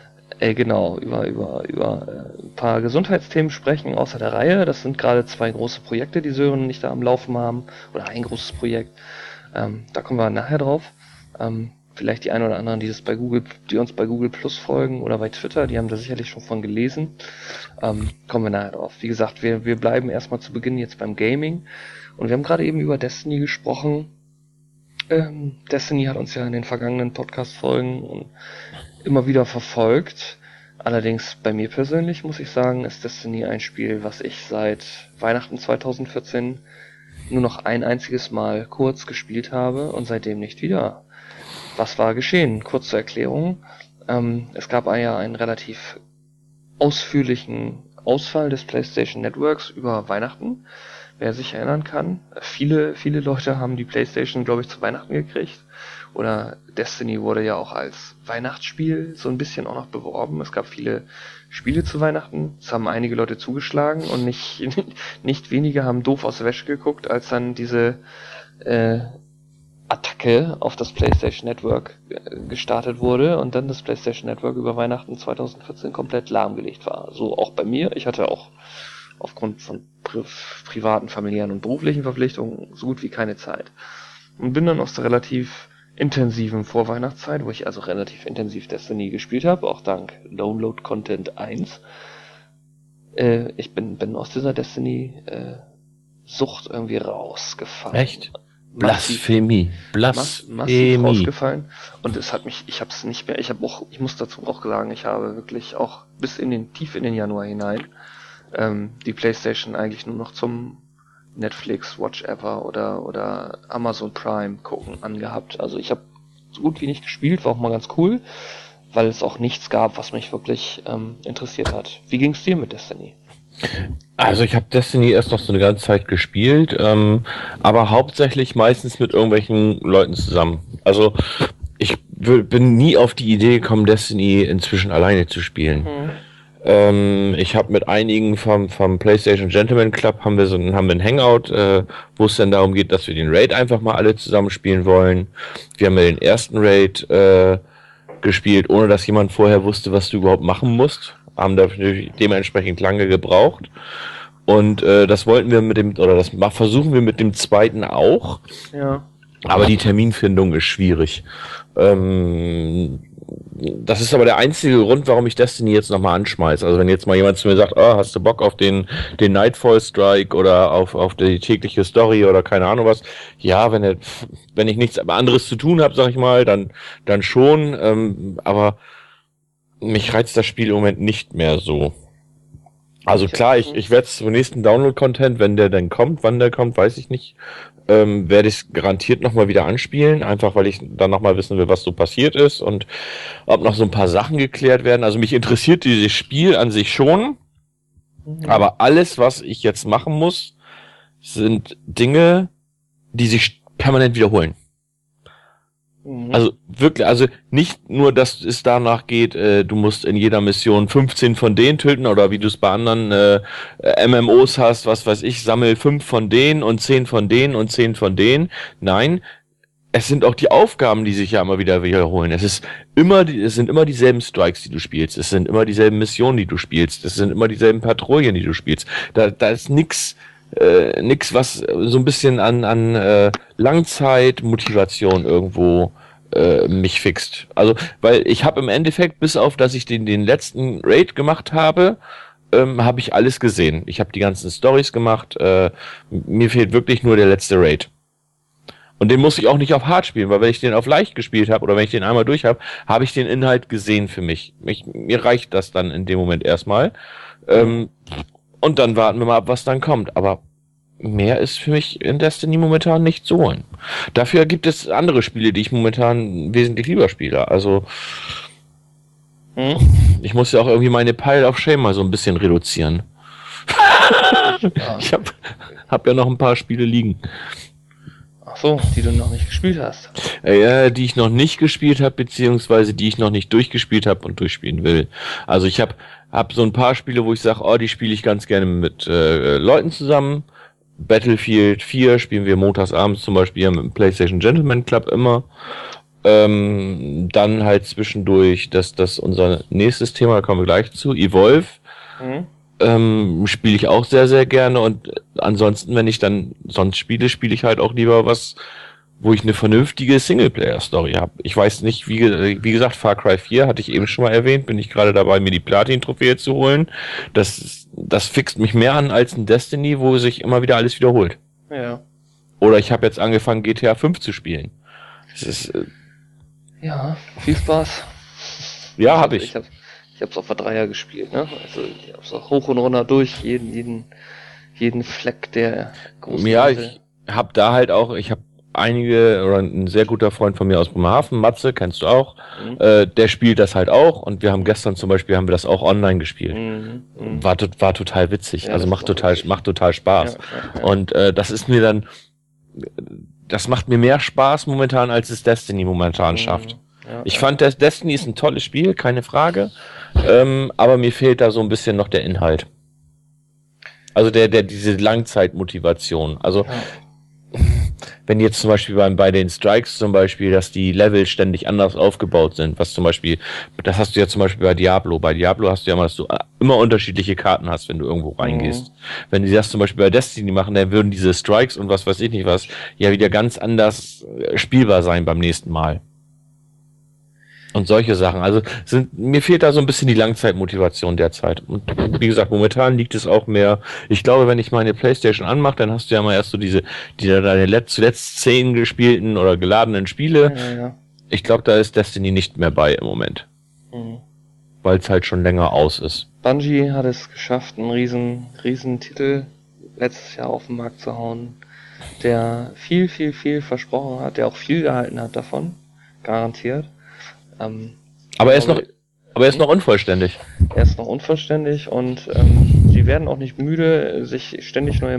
über ein paar Gesundheitsthemen sprechen außer der Reihe. Das sind gerade 2 große Projekte, die Sören und ich da am Laufen haben, oder ein großes Projekt. Da kommen wir nachher drauf. Vielleicht die ein oder anderen, die uns bei Google Plus folgen oder bei Twitter, die haben da sicherlich schon von gelesen. Kommen wir nachher drauf. Wie gesagt, wir bleiben erstmal zu Beginn jetzt beim Gaming. Und wir haben gerade eben über Destiny gesprochen. Destiny hat uns ja in den vergangenen Podcast-Folgen immer wieder verfolgt. Allerdings bei mir persönlich, muss ich sagen, ist Destiny ein Spiel, was ich seit Weihnachten 2014 nur noch ein einziges Mal kurz gespielt habe und seitdem nicht wieder. Was war geschehen? Kurz zur Erklärung. Es gab ja einen relativ ausführlichen Ausfall des PlayStation Networks über Weihnachten. Wer sich erinnern kann, viele Leute haben die PlayStation, glaube ich, zu Weihnachten gekriegt. Oder Destiny wurde ja auch als Weihnachtsspiel so ein bisschen auch noch beworben. Es gab viele Spiele zu Weihnachten. Es haben einige Leute zugeschlagen und nicht wenige haben doof aus der Wäsche geguckt, als dann diese Attacke auf das PlayStation Network gestartet wurde und dann das PlayStation Network über Weihnachten 2014 komplett lahmgelegt war. So auch bei mir. Ich hatte auch aufgrund von privaten, familiären und beruflichen Verpflichtungen so gut wie keine Zeit. Und bin dann aus der relativ intensiven Vorweihnachtszeit, wo ich also relativ intensiv Destiny gespielt habe, auch dank Download Content 1. Ich bin aus dieser Destiny-Sucht irgendwie rausgefallen. Echt? Blasphemie. Massiv rausgefallen. Und es hat mich, ich muss dazu auch sagen, ich habe wirklich auch bis tief in den Januar hinein die PlayStation eigentlich nur noch zum Netflix, Watch Ever oder Amazon Prime gucken angehabt. Also ich habe so gut wie nicht gespielt, war auch mal ganz cool, weil es auch nichts gab, was mich wirklich interessiert hat. Wie ging's dir mit Destiny? Also ich habe Destiny erst noch so eine ganze Zeit gespielt, aber hauptsächlich meistens mit irgendwelchen Leuten zusammen. Also ich bin nie auf die Idee gekommen, Destiny inzwischen alleine zu spielen. Ich habe mit einigen vom PlayStation Gentleman Club haben wir ein Hangout, wo es dann darum geht, dass wir den Raid einfach mal alle zusammen spielen wollen. Wir haben ja den ersten Raid gespielt, ohne dass jemand vorher wusste, was du überhaupt machen musst. Haben dafür dementsprechend lange gebraucht. Und das wollten wir das versuchen wir mit dem zweiten auch. Ja. Aber die Terminfindung ist schwierig. Das ist aber der einzige Grund, warum ich Destiny jetzt nochmal anschmeiße. Also wenn jetzt mal jemand zu mir sagt, oh, hast du Bock auf den Nightfall Strike oder auf die tägliche Story oder keine Ahnung was. Ja, wenn ich nichts anderes zu tun habe, sag ich mal, dann schon. Aber mich reizt das Spiel im Moment nicht mehr so. Also klar, ich werde es zum nächsten Download-Content, wenn der dann kommt, wann der kommt, weiß ich nicht, werde ich es garantiert nochmal wieder anspielen, einfach weil ich dann nochmal wissen will, was so passiert ist und ob noch so ein paar Sachen geklärt werden. Also mich interessiert dieses Spiel an sich schon, aber alles, was ich jetzt machen muss, sind Dinge, die sich permanent wiederholen. Also wirklich, also nicht nur, dass es danach geht, du musst in jeder Mission 15 von denen töten oder wie du es bei anderen MMOs hast, was weiß ich, sammel 5 von denen und 10 von denen und 10 von denen. Nein, es sind auch die Aufgaben, die sich ja immer wieder wiederholen. Es sind immer dieselben Strikes, die du spielst. Es sind immer dieselben Missionen, die du spielst. Es sind immer dieselben Patrouillen, die du spielst. Da ist nix nix, was so ein bisschen an Langzeitmotivation irgendwo mich fixt. Also, weil ich habe im Endeffekt, bis auf, dass ich den letzten Raid gemacht habe ich alles gesehen. Ich habe die ganzen Storys gemacht. Mir fehlt wirklich nur der letzte Raid. Und den muss ich auch nicht auf Hard spielen, weil wenn ich den auf Leicht gespielt habe oder wenn ich den einmal durch habe, habe ich den Inhalt gesehen für mich. Mir reicht das dann in dem Moment erstmal. Und dann warten wir mal ab, was dann kommt. Aber mehr ist für mich in Destiny momentan nicht so holen. Dafür gibt es andere Spiele, die ich momentan wesentlich lieber spiele. Also ich muss ja auch irgendwie meine Pile of Shame mal so ein bisschen reduzieren. Ich hab ja noch ein paar Spiele liegen. Ach so, die du noch nicht gespielt hast. Die ich noch nicht gespielt habe, beziehungsweise die ich noch nicht durchgespielt habe und durchspielen will. Also ich hab so ein paar Spiele, wo ich sage, oh, die spiele ich ganz gerne mit Leuten zusammen. Battlefield 4 spielen wir montags abends zum Beispiel mit dem PlayStation Gentleman Club immer. Dann halt zwischendurch, das unser nächstes Thema, da kommen wir gleich zu, Evolve. Spiele ich auch sehr, sehr gerne und ansonsten, wenn ich dann sonst spiele ich halt auch lieber was, wo ich eine vernünftige Singleplayer-Story habe. Ich weiß nicht, wie gesagt, Far Cry 4 hatte ich eben schon mal erwähnt, bin ich gerade dabei, mir die Platin-Trophäe zu holen. Das fixt mich mehr an als ein Destiny, wo sich immer wieder alles wiederholt. Ja. Oder ich habe jetzt angefangen, GTA 5 zu spielen. Das ist ja, viel Spaß. Ja, habe ich. Ich hab's auf der Dreier gespielt, ne? Also ich hab's auch hoch und runter durch, jeden Fleck der großen ich habe da halt auch, ich habe einige, oder ein sehr guter Freund von mir aus Bremerhaven, Matze, kennst du auch, der spielt das halt auch und wir haben gestern zum Beispiel, haben wir das auch online gespielt. War total witzig, Ja, also macht total Spaß. Ja. Und das ist mir dann, das macht mir mehr Spaß momentan, als es Destiny momentan schafft. Ich fand, Destiny ist ein tolles Spiel, keine Frage, aber mir fehlt da so ein bisschen noch der Inhalt. Also diese Langzeitmotivation. Also wenn jetzt zum Beispiel bei den Strikes zum Beispiel, dass die Level ständig anders aufgebaut sind, was zum Beispiel, das hast du ja zum Beispiel bei Diablo. Bei Diablo hast du ja mal, dass du immer unterschiedliche Karten hast, wenn du irgendwo reingehst. Wenn die das zum Beispiel bei Destiny machen, dann würden diese Strikes und was weiß ich nicht was, ja wieder ganz anders spielbar sein beim nächsten Mal. Und solche Sachen. Also mir fehlt da so ein bisschen die Langzeitmotivation derzeit. Und wie gesagt, momentan liegt es auch mehr. Ich glaube, wenn ich meine PlayStation anmache, dann hast du ja mal erst so deine zuletzt 10 gespielten oder geladenen Spiele. Ja. Ich glaube, da ist Destiny nicht mehr bei im Moment. Weil es halt schon länger aus ist. Bungie hat es geschafft, einen riesen Titel letztes Jahr auf den Markt zu hauen, der viel versprochen hat, der auch viel gehalten hat davon. Garantiert. Aber er ist noch unvollständig. Er ist noch unvollständig und sie werden auch nicht müde, sich ständig neue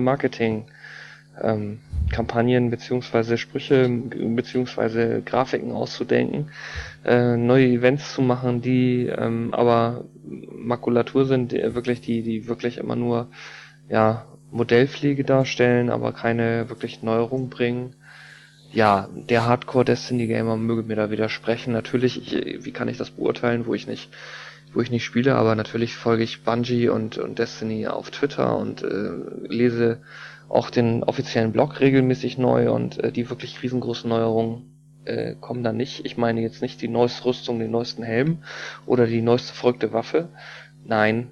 Marketing-Kampagnen beziehungsweise Sprüche beziehungsweise Grafiken auszudenken, neue Events zu machen, die aber Makulatur sind, die wirklich immer nur Modellpflege darstellen, aber keine wirklich Neuerung bringen. Ja, der Hardcore-Destiny-Gamer möge mir da widersprechen. Natürlich, wie kann ich das beurteilen, wo ich nicht spiele, aber natürlich folge ich Bungie und Destiny auf Twitter und lese auch den offiziellen Blog regelmäßig neu und die wirklich riesengroßen Neuerungen kommen da nicht. Ich meine jetzt nicht die neueste Rüstung, den neuesten Helm oder die neueste verrückte Waffe. Nein,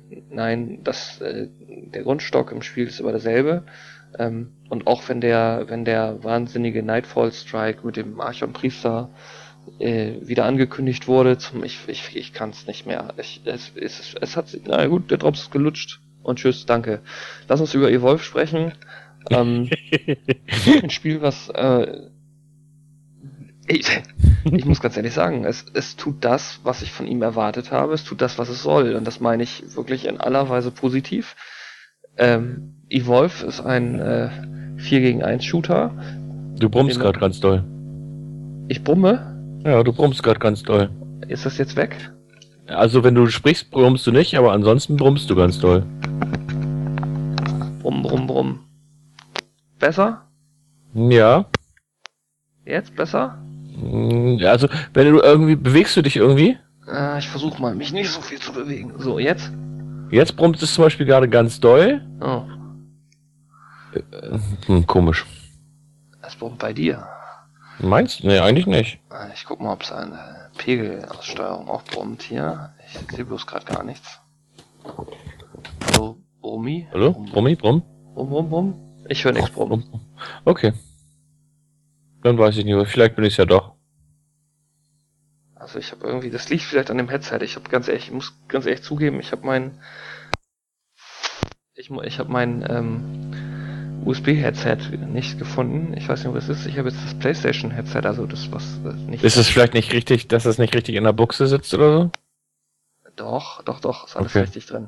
der Grundstock im Spiel ist aber derselbe. Und auch wenn der wahnsinnige Nightfall Strike mit dem Archon-Priester wieder angekündigt wurde, ich kann es nicht mehr. Na gut, der Drops ist gelutscht und tschüss, danke. Lass uns über Evolve sprechen. Ein Spiel, was ich muss ganz ehrlich sagen, es tut das, was ich von ihm erwartet habe, es tut das, was es soll, und das meine ich wirklich in aller Weise positiv. Evolve ist ein 4 gegen 1 Shooter. Du brummst gerade ganz doll. Ich brumme? Ja, du brummst gerade ganz doll. Ist das jetzt weg? Also wenn du sprichst, brummst du nicht, aber ansonsten brummst du ganz doll. Brumm. Besser? Ja. Jetzt besser? Also, wenn du irgendwie, bewegst du dich irgendwie? Ich versuche mal, mich nicht so viel zu bewegen. So, jetzt? Jetzt brummt es zum Beispiel gerade ganz doll. Oh. Komisch. Es brummt bei dir. Meinst du? Nee, eigentlich nicht. Ich guck mal, ob es eine Pegelaussteuerung auch brummt hier. Ich sehe bloß gerade gar nichts. Hallo, Brummi? Hallo? Brummi, Brumm? Brumm? Ich höre nichts brummen. Okay. Dann weiß ich nicht, vielleicht bin ich es ja doch. Also ich habe irgendwie, das liegt vielleicht an dem Headset. Ich muss ganz ehrlich zugeben, ich habe mein USB-Headset nicht gefunden. Ich weiß nicht, was es ist. Ich habe jetzt das PlayStation-Headset, also das, was nicht... Ist es vielleicht nicht richtig, dass es nicht richtig in der Buchse sitzt oder so? Doch, ist alles Okay. richtig drin.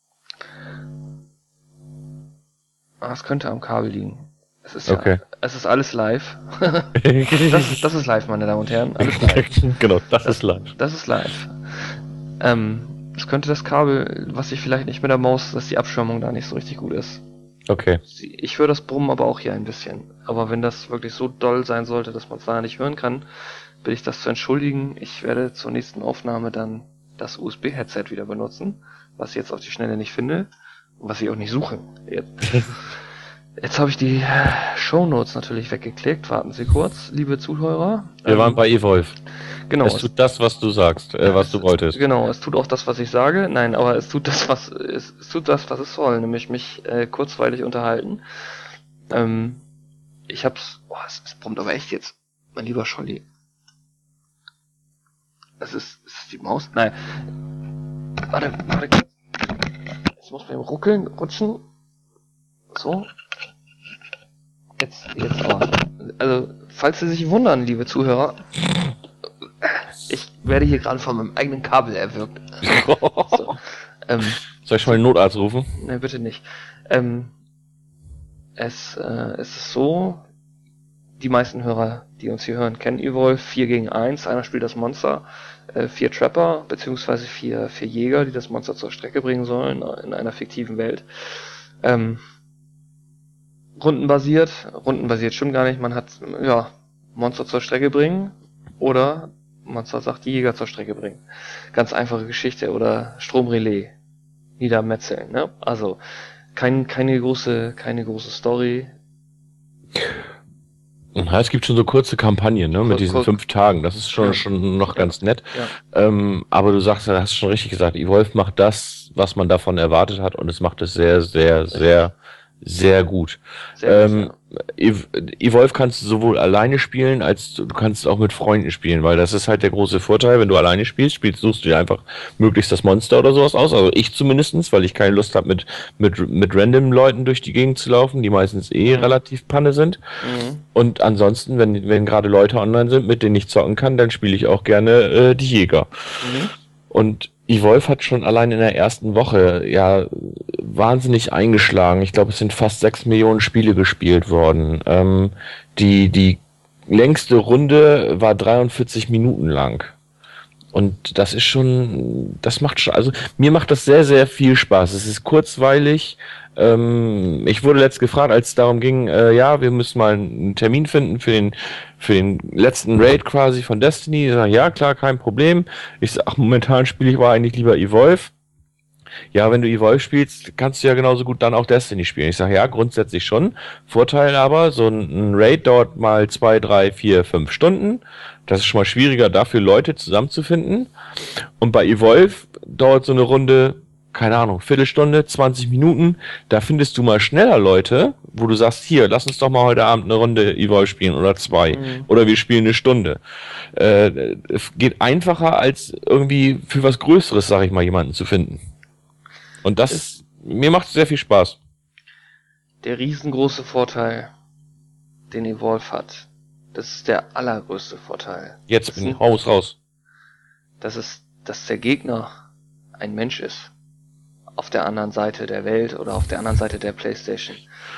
Es könnte am Kabel liegen. Es ist es ist alles live. Das ist live, meine Damen und Herren. Alles live. Genau, das ist live. Das ist live. Es könnte das Kabel, was ich vielleicht nicht mit der Maus, dass die Abschirmung da nicht so richtig gut ist. Okay. Ich höre das Brummen aber auch hier ein bisschen. Aber wenn das wirklich so doll sein sollte, dass man es da nicht hören kann, bitte ich das zu entschuldigen. Ich werde zur nächsten Aufnahme dann das USB-Headset wieder benutzen, was ich jetzt auf die Schnelle nicht finde und was ich auch nicht suche. Jetzt habe ich die Shownotes natürlich weggeklickt. Warten Sie kurz, liebe Zuhörer. Wir waren bei Evolve. Genau. Es tut das, was du sagst, was du wolltest. Genau, es tut auch das, was ich sage. Nein, aber es tut das, was es soll, nämlich mich kurzweilig unterhalten. Es brummt aber echt jetzt, mein lieber Scholli. Ist es die Maus? Nein. Warte. Jetzt muss man eben rutschen. So. Jetzt aber. Also, falls Sie sich wundern, liebe Zuhörer, ich werde hier gerade von meinem eigenen Kabel erwürgt. So, Soll ich schon mal den Notarzt rufen? Ne, bitte nicht. Es ist so, die meisten Hörer, die uns hier hören, kennen Evolve 4 gegen 1. Einer spielt das Monster, 4 Trapper, beziehungsweise 4 Jäger, die das Monster zur Strecke bringen sollen, in einer fiktiven Welt. Rundenbasiert stimmt gar nicht, man hat, Monster zur Strecke bringen oder Monster sagt, die Jäger zur Strecke bringen. Ganz einfache Geschichte, oder Stromrelais niedermetzeln, ne? Also, keine große Story. Ja, es gibt schon so kurze Kampagnen, ne, mit diesen 5 Tagen. Das ist schon noch ganz nett. Ja. Aber du sagst, hast schon richtig gesagt, Evolve macht das, was man davon erwartet hat, und es macht es sehr, sehr, sehr, sehr gut. Sehr gut, Evolve kannst du sowohl alleine spielen, als du kannst auch mit Freunden spielen, weil das ist halt der große Vorteil, wenn du alleine spielst, suchst du dir einfach möglichst das Monster oder sowas aus, also ich zumindestens, weil ich keine Lust habe, mit random Leuten durch die Gegend zu laufen, die meistens relativ Panne sind. Und ansonsten, wenn gerade Leute online sind, mit denen ich zocken kann, dann spiele ich auch gerne die Jäger. Und Evolve hat schon allein in der ersten Woche wahnsinnig eingeschlagen. Ich glaube, es sind fast 6 Millionen Spiele gespielt worden. Die längste Runde war 43 Minuten lang. Und das ist schon, also mir macht das sehr, sehr viel Spaß. Es ist kurzweilig. Ich wurde letzt gefragt, als es darum ging, wir müssen mal einen Termin finden für den letzten Raid quasi von Destiny. Ich sage, ja, klar, kein Problem. Ich sage, momentan spiele ich aber eigentlich lieber Evolve. Ja, wenn du Evolve spielst, kannst du ja genauso gut dann auch Destiny spielen. Ich sage, ja, grundsätzlich schon. Vorteil aber, so ein Raid dauert mal 2, 3, 4, 5 Stunden. Das ist schon mal schwieriger, dafür Leute zusammenzufinden. Und bei Evolve dauert so eine Runde, keine Ahnung, Viertelstunde, 20 Minuten. Da findest du mal schneller Leute, wo du sagst, hier, lass uns doch mal heute Abend eine Runde Evolve spielen oder 2. Oder wir spielen eine Stunde. Es geht einfacher, als irgendwie für was Größeres, sag ich mal, jemanden zu finden. Und mir macht es sehr viel Spaß. Der riesengroße Vorteil, den Evolve hat, das ist der allergrößte Vorteil. Jetzt bin ich raus. Dass der Gegner ein Mensch ist. Auf der anderen Seite der Welt oder auf der anderen Seite der PlayStation.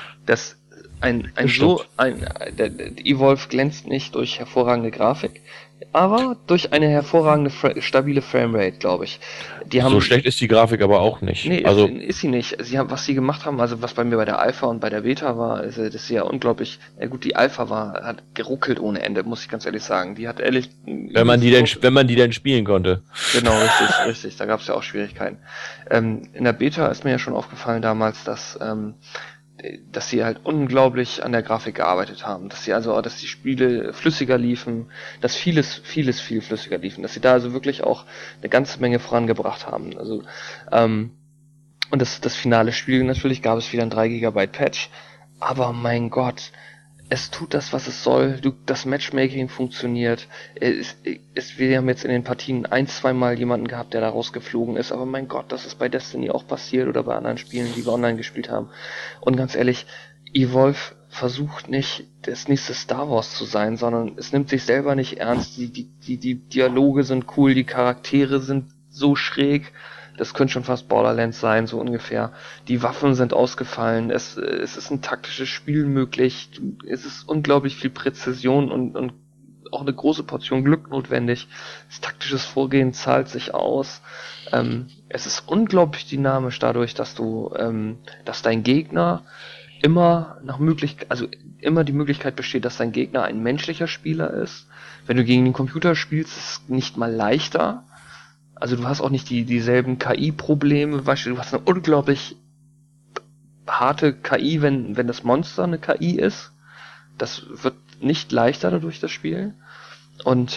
Der Evolve glänzt nicht durch hervorragende Grafik, aber durch eine hervorragende, stabile Framerate, glaube ich. So schlecht ist die Grafik aber auch nicht. Nee, also ist sie nicht. Was sie gemacht haben, also was bei mir bei der Alpha und bei der Beta war, also das ist ja unglaublich. Ja gut, die Alpha hat geruckelt ohne Ende, muss ich ganz ehrlich sagen. Die hat ehrlich. Wenn man die denn spielen konnte. Genau, richtig. Da gab es ja auch Schwierigkeiten. In der Beta ist mir ja schon aufgefallen damals, dass dass sie halt unglaublich an der Grafik gearbeitet haben, dass die Spiele flüssiger liefen, dass vieles viel flüssiger liefen, dass sie da also wirklich auch eine ganze Menge vorangebracht haben. Also, und das finale Spiel, natürlich gab es wieder ein 3 GB Patch, aber mein Gott, es tut das, was es soll. Das Matchmaking funktioniert. Wir haben jetzt in den Partien 1-2 Mal jemanden gehabt, der da rausgeflogen ist, aber mein Gott, das ist bei Destiny auch passiert oder bei anderen Spielen, die wir online gespielt haben. Und ganz ehrlich, Evolve versucht nicht, das nächste Star Wars zu sein, sondern es nimmt sich selber nicht ernst. Die Dialoge sind cool, die Charaktere sind so schräg. Das könnte schon fast Borderlands sein, so ungefähr. Die Waffen sind ausgefallen, es ist ein taktisches Spiel möglich, es ist unglaublich viel Präzision und auch eine große Portion Glück notwendig. Das taktisches Vorgehen zahlt sich aus. Es ist unglaublich dynamisch dadurch, dass dein Gegner immer die Möglichkeit besteht, dass dein Gegner ein menschlicher Spieler ist. Wenn du gegen den Computer spielst, ist es nicht mal leichter. Also du hast auch nicht dieselben KI-Probleme, weißt du hast eine unglaublich harte KI, wenn das Monster eine KI ist. Das wird nicht leichter dadurch, das Spiel. Und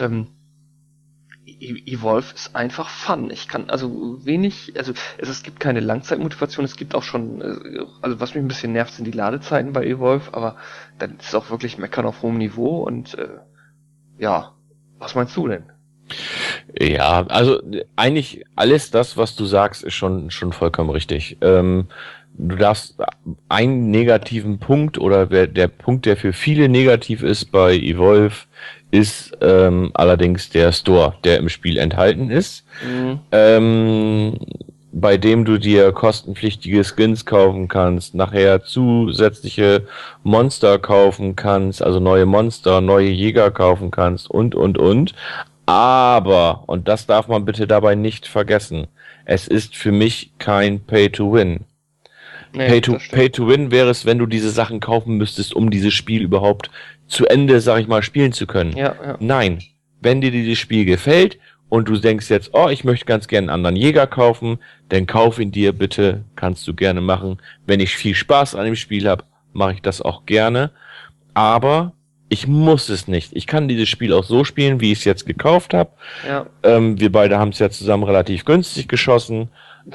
Evolve ist einfach Fun. Es gibt keine Langzeitmotivation, es gibt auch schon, also was mich ein bisschen nervt, sind die Ladezeiten bei Evolve, aber dann ist es auch wirklich Meckern auf hohem Niveau und was meinst du denn? Ja, also eigentlich alles das, was du sagst, ist schon vollkommen richtig. Du darfst einen negativen Punkt oder der Punkt, der für viele negativ ist bei Evolve, ist allerdings der Store, der im Spiel enthalten ist, bei dem du dir kostenpflichtige Skins kaufen kannst, nachher zusätzliche Monster kaufen kannst, also neue Monster, neue Jäger kaufen kannst und. Aber, und das darf man bitte dabei nicht vergessen, es ist für mich kein Pay-to-Win. Nee, Pay-to-Win wäre es, wenn du diese Sachen kaufen müsstest, um dieses Spiel überhaupt zu Ende, sag ich mal, spielen zu können. Ja. Nein, wenn dir dieses Spiel gefällt und du denkst jetzt, ich möchte ganz gerne einen anderen Jäger kaufen, dann kauf ihn dir bitte, kannst du gerne machen. Wenn ich viel Spaß an dem Spiel habe, mache ich das auch gerne. Aber ich muss es nicht. Ich kann dieses Spiel auch so spielen, wie ich es jetzt gekauft habe. Ja. Wir beide haben es ja zusammen relativ günstig geschossen.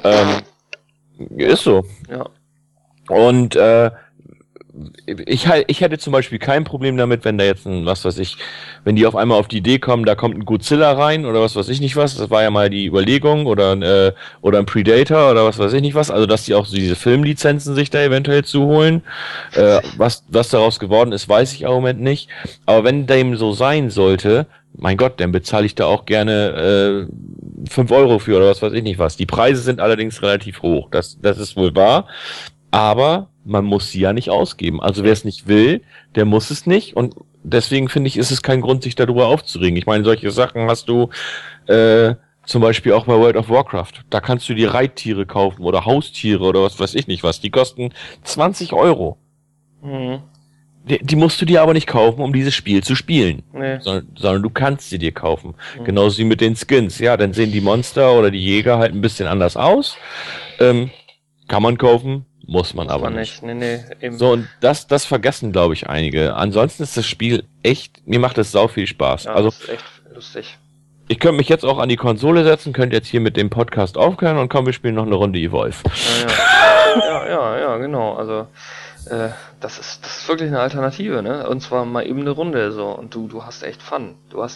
Ist so. Ja. Und ich hätte zum Beispiel kein Problem damit, wenn da jetzt wenn die auf einmal auf die Idee kommen, da kommt ein Godzilla rein oder was weiß ich nicht was, das war ja mal die Überlegung, oder ein Predator oder was weiß ich nicht was, also dass die auch so diese Filmlizenzen sich da eventuell zuholen. Was daraus geworden ist, weiß ich im Moment nicht. Aber wenn dem so sein sollte, mein Gott, dann bezahle ich da auch gerne 5 Euro für oder was weiß ich nicht was. Die Preise sind allerdings relativ hoch, das ist wohl wahr. Aber man muss sie ja nicht ausgeben. Also wer es nicht will, der muss es nicht. Und deswegen finde ich, ist es kein Grund, sich darüber aufzuregen. Ich meine, solche Sachen hast du zum Beispiel auch bei World of Warcraft. Da kannst du dir Reittiere kaufen oder Haustiere oder was weiß ich nicht was. Die kosten 20 Euro. Mhm. Die musst du dir aber nicht kaufen, um dieses Spiel zu spielen. Nee. Sondern du kannst sie dir kaufen. Mhm. Genauso wie mit den Skins. Ja, dann sehen die Monster oder die Jäger halt ein bisschen anders aus. Kann man kaufen. Muss man aber nicht. Nee, eben. So, und das vergessen, glaube ich, einige. Ansonsten ist das Spiel echt, mir macht es sau viel Spaß. Ja, also, das ist echt lustig. Ich könnte mich jetzt auch an die Konsole setzen, könnte jetzt hier mit dem Podcast aufhören und komm, wir spielen noch eine Runde Evolve. Ja, genau. Also, das ist wirklich eine Alternative, ne? Und zwar mal eben eine Runde, so. Und du hast echt Fun.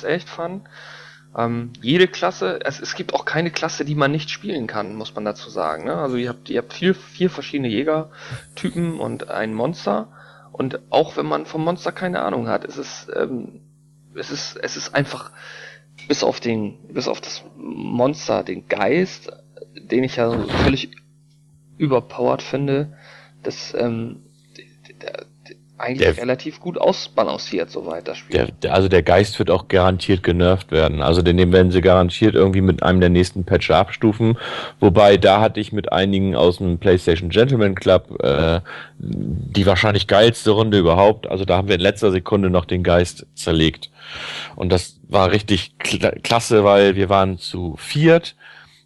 Jede Klasse, es gibt auch keine Klasse, die man nicht spielen kann, muss man dazu sagen. Ne? Also ihr habt vier verschiedene Jägertypen und ein Monster. Und auch wenn man vom Monster keine Ahnung hat, es ist einfach bis auf das Monster, den Geist, den ich ja völlig überpowered finde, das eigentlich relativ gut ausbalanciert, soweit das Spiel. Also der Geist wird auch garantiert genervt werden. Also den werden sie garantiert irgendwie mit einem der nächsten Patches abstufen. Wobei, da hatte ich mit einigen aus dem PlayStation Gentleman Club die wahrscheinlich geilste Runde überhaupt. Also da haben wir in letzter Sekunde noch den Geist zerlegt. Und das war richtig klasse, weil wir waren zu viert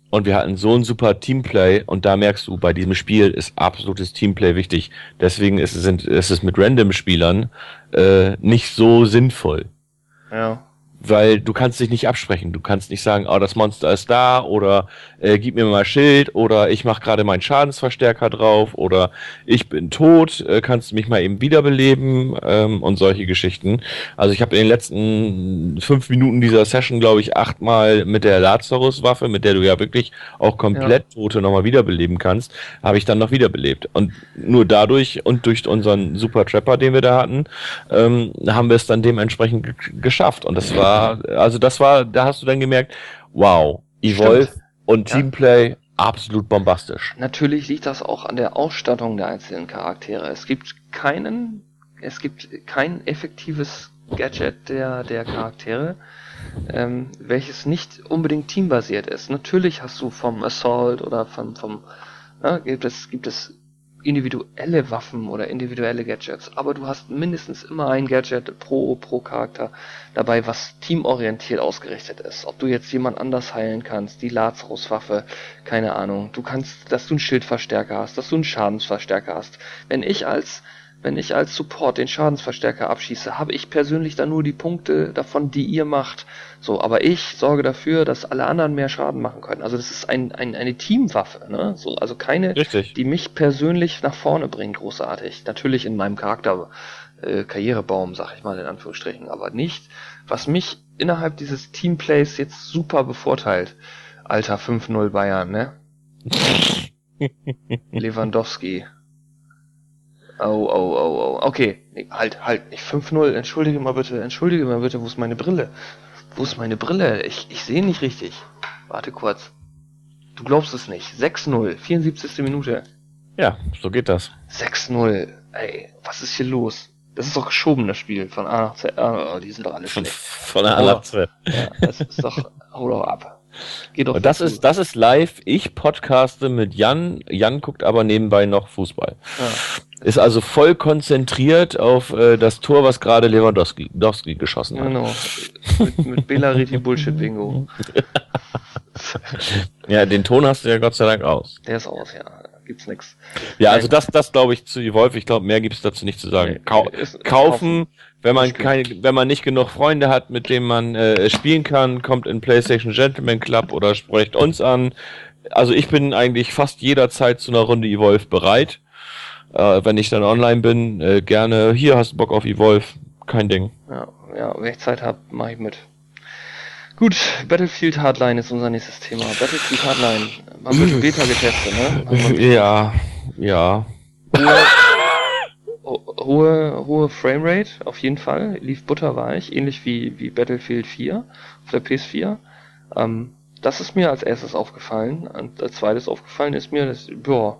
Und wir hatten so ein super Teamplay und da merkst du, bei diesem Spiel ist absolutes Teamplay wichtig. Deswegen ist es mit Random-Spielern nicht so sinnvoll. Ja. Weil du kannst dich nicht absprechen. Du kannst nicht sagen, oh, das Monster ist da oder gib mir mal Schild oder ich mache gerade meinen Schadensverstärker drauf oder ich bin tot, kannst du mich mal eben wiederbeleben und solche Geschichten. Also ich habe in den letzten 5 Minuten dieser Session, glaube ich, 8-mal mit der Lazarus-Waffe, mit der du ja wirklich auch komplett Tote nochmal wiederbeleben kannst, habe ich dann noch wiederbelebt. Und nur dadurch und durch unseren Super Trapper, den wir da hatten, haben wir es dann dementsprechend geschafft. Und das war, da hast du dann gemerkt, wow, Evolve und Teamplay absolut bombastisch. Natürlich liegt das auch an der Ausstattung der einzelnen Charaktere. Es gibt kein effektives Gadget der Charaktere, welches nicht unbedingt teambasiert ist. Natürlich hast du vom Assault oder gibt es individuelle Waffen oder individuelle Gadgets, aber du hast mindestens immer ein Gadget pro Charakter dabei, was teamorientiert ausgerichtet ist. Ob du jetzt jemand anders heilen kannst, die Lazarus-Waffe, keine Ahnung. Du kannst, dass du einen Schildverstärker hast, dass du einen Schadensverstärker hast. Wenn ich als Support den Schadensverstärker abschieße, habe ich persönlich dann nur die Punkte davon, die ihr macht. So, aber ich sorge dafür, dass alle anderen mehr Schaden machen können. Also das ist eine Teamwaffe, ne? So, also keine, Richtig. Die mich persönlich nach vorne bringt, großartig. Natürlich in meinem Charakter Karrierebaum, sag ich mal in Anführungsstrichen, aber nicht, was mich innerhalb dieses Teamplays jetzt super bevorteilt. Alter, 5-0 Bayern, ne? Lewandowski. Oh. Okay, nee, halt, nicht 5-0. Entschuldige mal bitte, wo ist meine Brille? Ich sehe nicht richtig. Warte kurz. Du glaubst es nicht. 6-0, 74. Minute. Ja, so geht das. 6-0. Ey, was ist hier los? Das ist doch geschoben, das Spiel. Von A nach Z. Oh, die sind doch alle schlecht. Von A nach Z. Ja, das ist doch... Hau doch ab. Geh doch. Und das ist live. Ich podcaste mit Jan. Jan guckt aber nebenbei noch Fußball. Ja. Ist also voll konzentriert auf das Tor, was gerade Lewandowski geschossen hat. Genau. Mit Belariti Bullshit Bingo. Ja, den Ton hast du ja Gott sei Dank aus. Der ist aus, ja. Gibt's nix. Ja, also das glaube ich zu Evolve. Ich glaube, mehr gibt's dazu nicht zu sagen. Kaufen, wenn man nicht genug Freunde hat, mit denen man spielen kann, kommt in PlayStation Gentleman Club oder sprecht uns an. Also ich bin eigentlich fast jederzeit zu einer Runde Evolve bereit. Wenn ich dann online bin, gerne, hier hast du Bock auf Evolve, kein Ding. Ja, wenn ich Zeit habe, mache ich mit. Gut, Battlefield Hardline ist unser nächstes Thema. Battlefield Hardline, haben wir schon Beta getestet, ne? Ja. Hohe Framerate, auf jeden Fall, lief butterweich, ähnlich wie Battlefield 4 auf der PS4. Das ist mir als erstes aufgefallen, und als zweites aufgefallen ist mir, dass,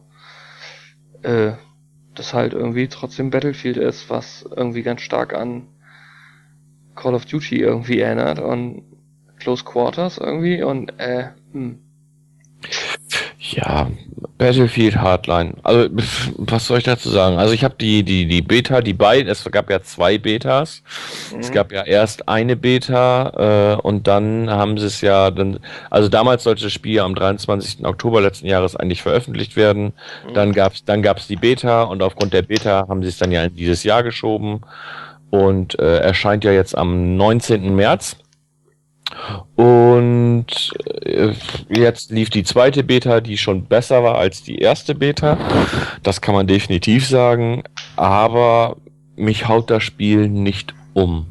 das halt irgendwie trotzdem Battlefield ist, was irgendwie ganz stark an Call of Duty irgendwie erinnert und Close Quarters irgendwie und Ja, Battlefield Hardline. Also, was soll ich dazu sagen? Also ich habe die Beta, es gab ja 2 Betas. Es gab ja erst eine Beta und dann haben sie es also damals sollte das Spiel am 23. Oktober letzten Jahres eigentlich veröffentlicht werden. Dann gab's die Beta und aufgrund der Beta haben sie es dann ja in dieses Jahr geschoben und erscheint ja jetzt am 19. März. Und jetzt lief die zweite Beta, die schon besser war als die erste Beta. Das kann man definitiv sagen. Aber mich haut das Spiel nicht um.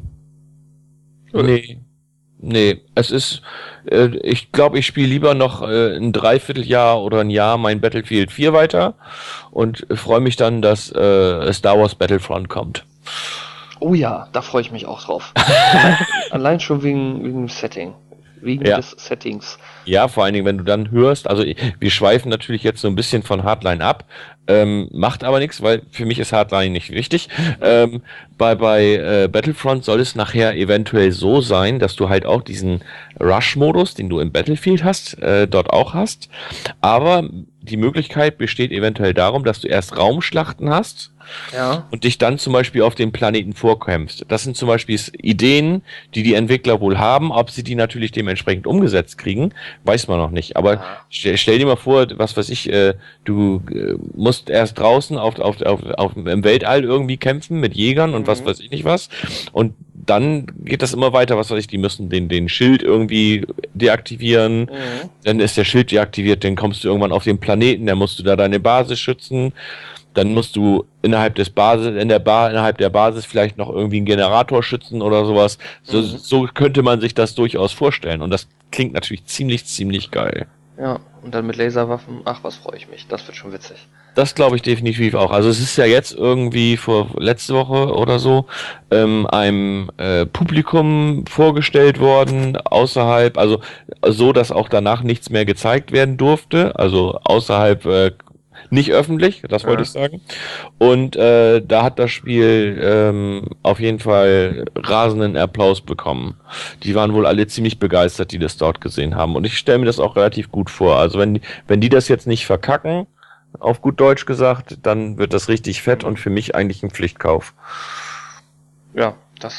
Nee. Es ist, ich glaube, ich spiele lieber noch ein Dreivierteljahr oder ein Jahr mein Battlefield 4 weiter und freue mich dann, dass Star Wars Battlefront kommt. Oh ja, da freue ich mich auch drauf. Allein schon wegen dem Setting. Wegen des Settings. Ja, vor allen Dingen, wenn du dann hörst, also wir schweifen natürlich jetzt so ein bisschen von Hardline ab, macht aber nichts, weil für mich ist Hardline nicht wichtig. Bei Battlefront soll es nachher eventuell so sein, dass du halt auch diesen Rush-Modus, den du im Battlefield hast, dort auch hast, aber die Möglichkeit besteht eventuell darum, dass du erst Raumschlachten hast und dich dann zum Beispiel auf den Planeten vorkämpfst. Das sind zum Beispiel Ideen, die die Entwickler wohl haben. Ob sie die natürlich dementsprechend umgesetzt kriegen, weiß man noch nicht. Aber stell dir mal vor, was weiß ich, du musst erst draußen im Weltall irgendwie kämpfen mit Jägern und was weiß ich nicht was. Und dann geht das immer weiter, was weiß ich, die müssen den Schild irgendwie deaktivieren. Dann ist der Schild deaktiviert, dann kommst du irgendwann auf den Planeten, dann musst du da deine Basis schützen. Dann musst du innerhalb der Basis vielleicht noch irgendwie einen Generator schützen oder sowas. So könnte man sich das durchaus vorstellen. Und das klingt natürlich ziemlich geil. Ja, und dann mit Laserwaffen. Ach, was freue ich mich. Das wird schon witzig. Das glaube ich definitiv auch. Also es ist ja jetzt irgendwie letzte Woche oder so einem Publikum vorgestellt worden, außerhalb, also so, dass auch danach nichts mehr gezeigt werden durfte. Also außerhalb nicht öffentlich, das wollte ich sagen. Und da hat das Spiel auf jeden Fall rasenden Applaus bekommen. Die waren wohl alle ziemlich begeistert, die das dort gesehen haben. Und ich stelle mir das auch relativ gut vor. Also wenn die das jetzt nicht verkacken, auf gut Deutsch gesagt, dann wird das richtig fett und für mich eigentlich ein Pflichtkauf. Ja,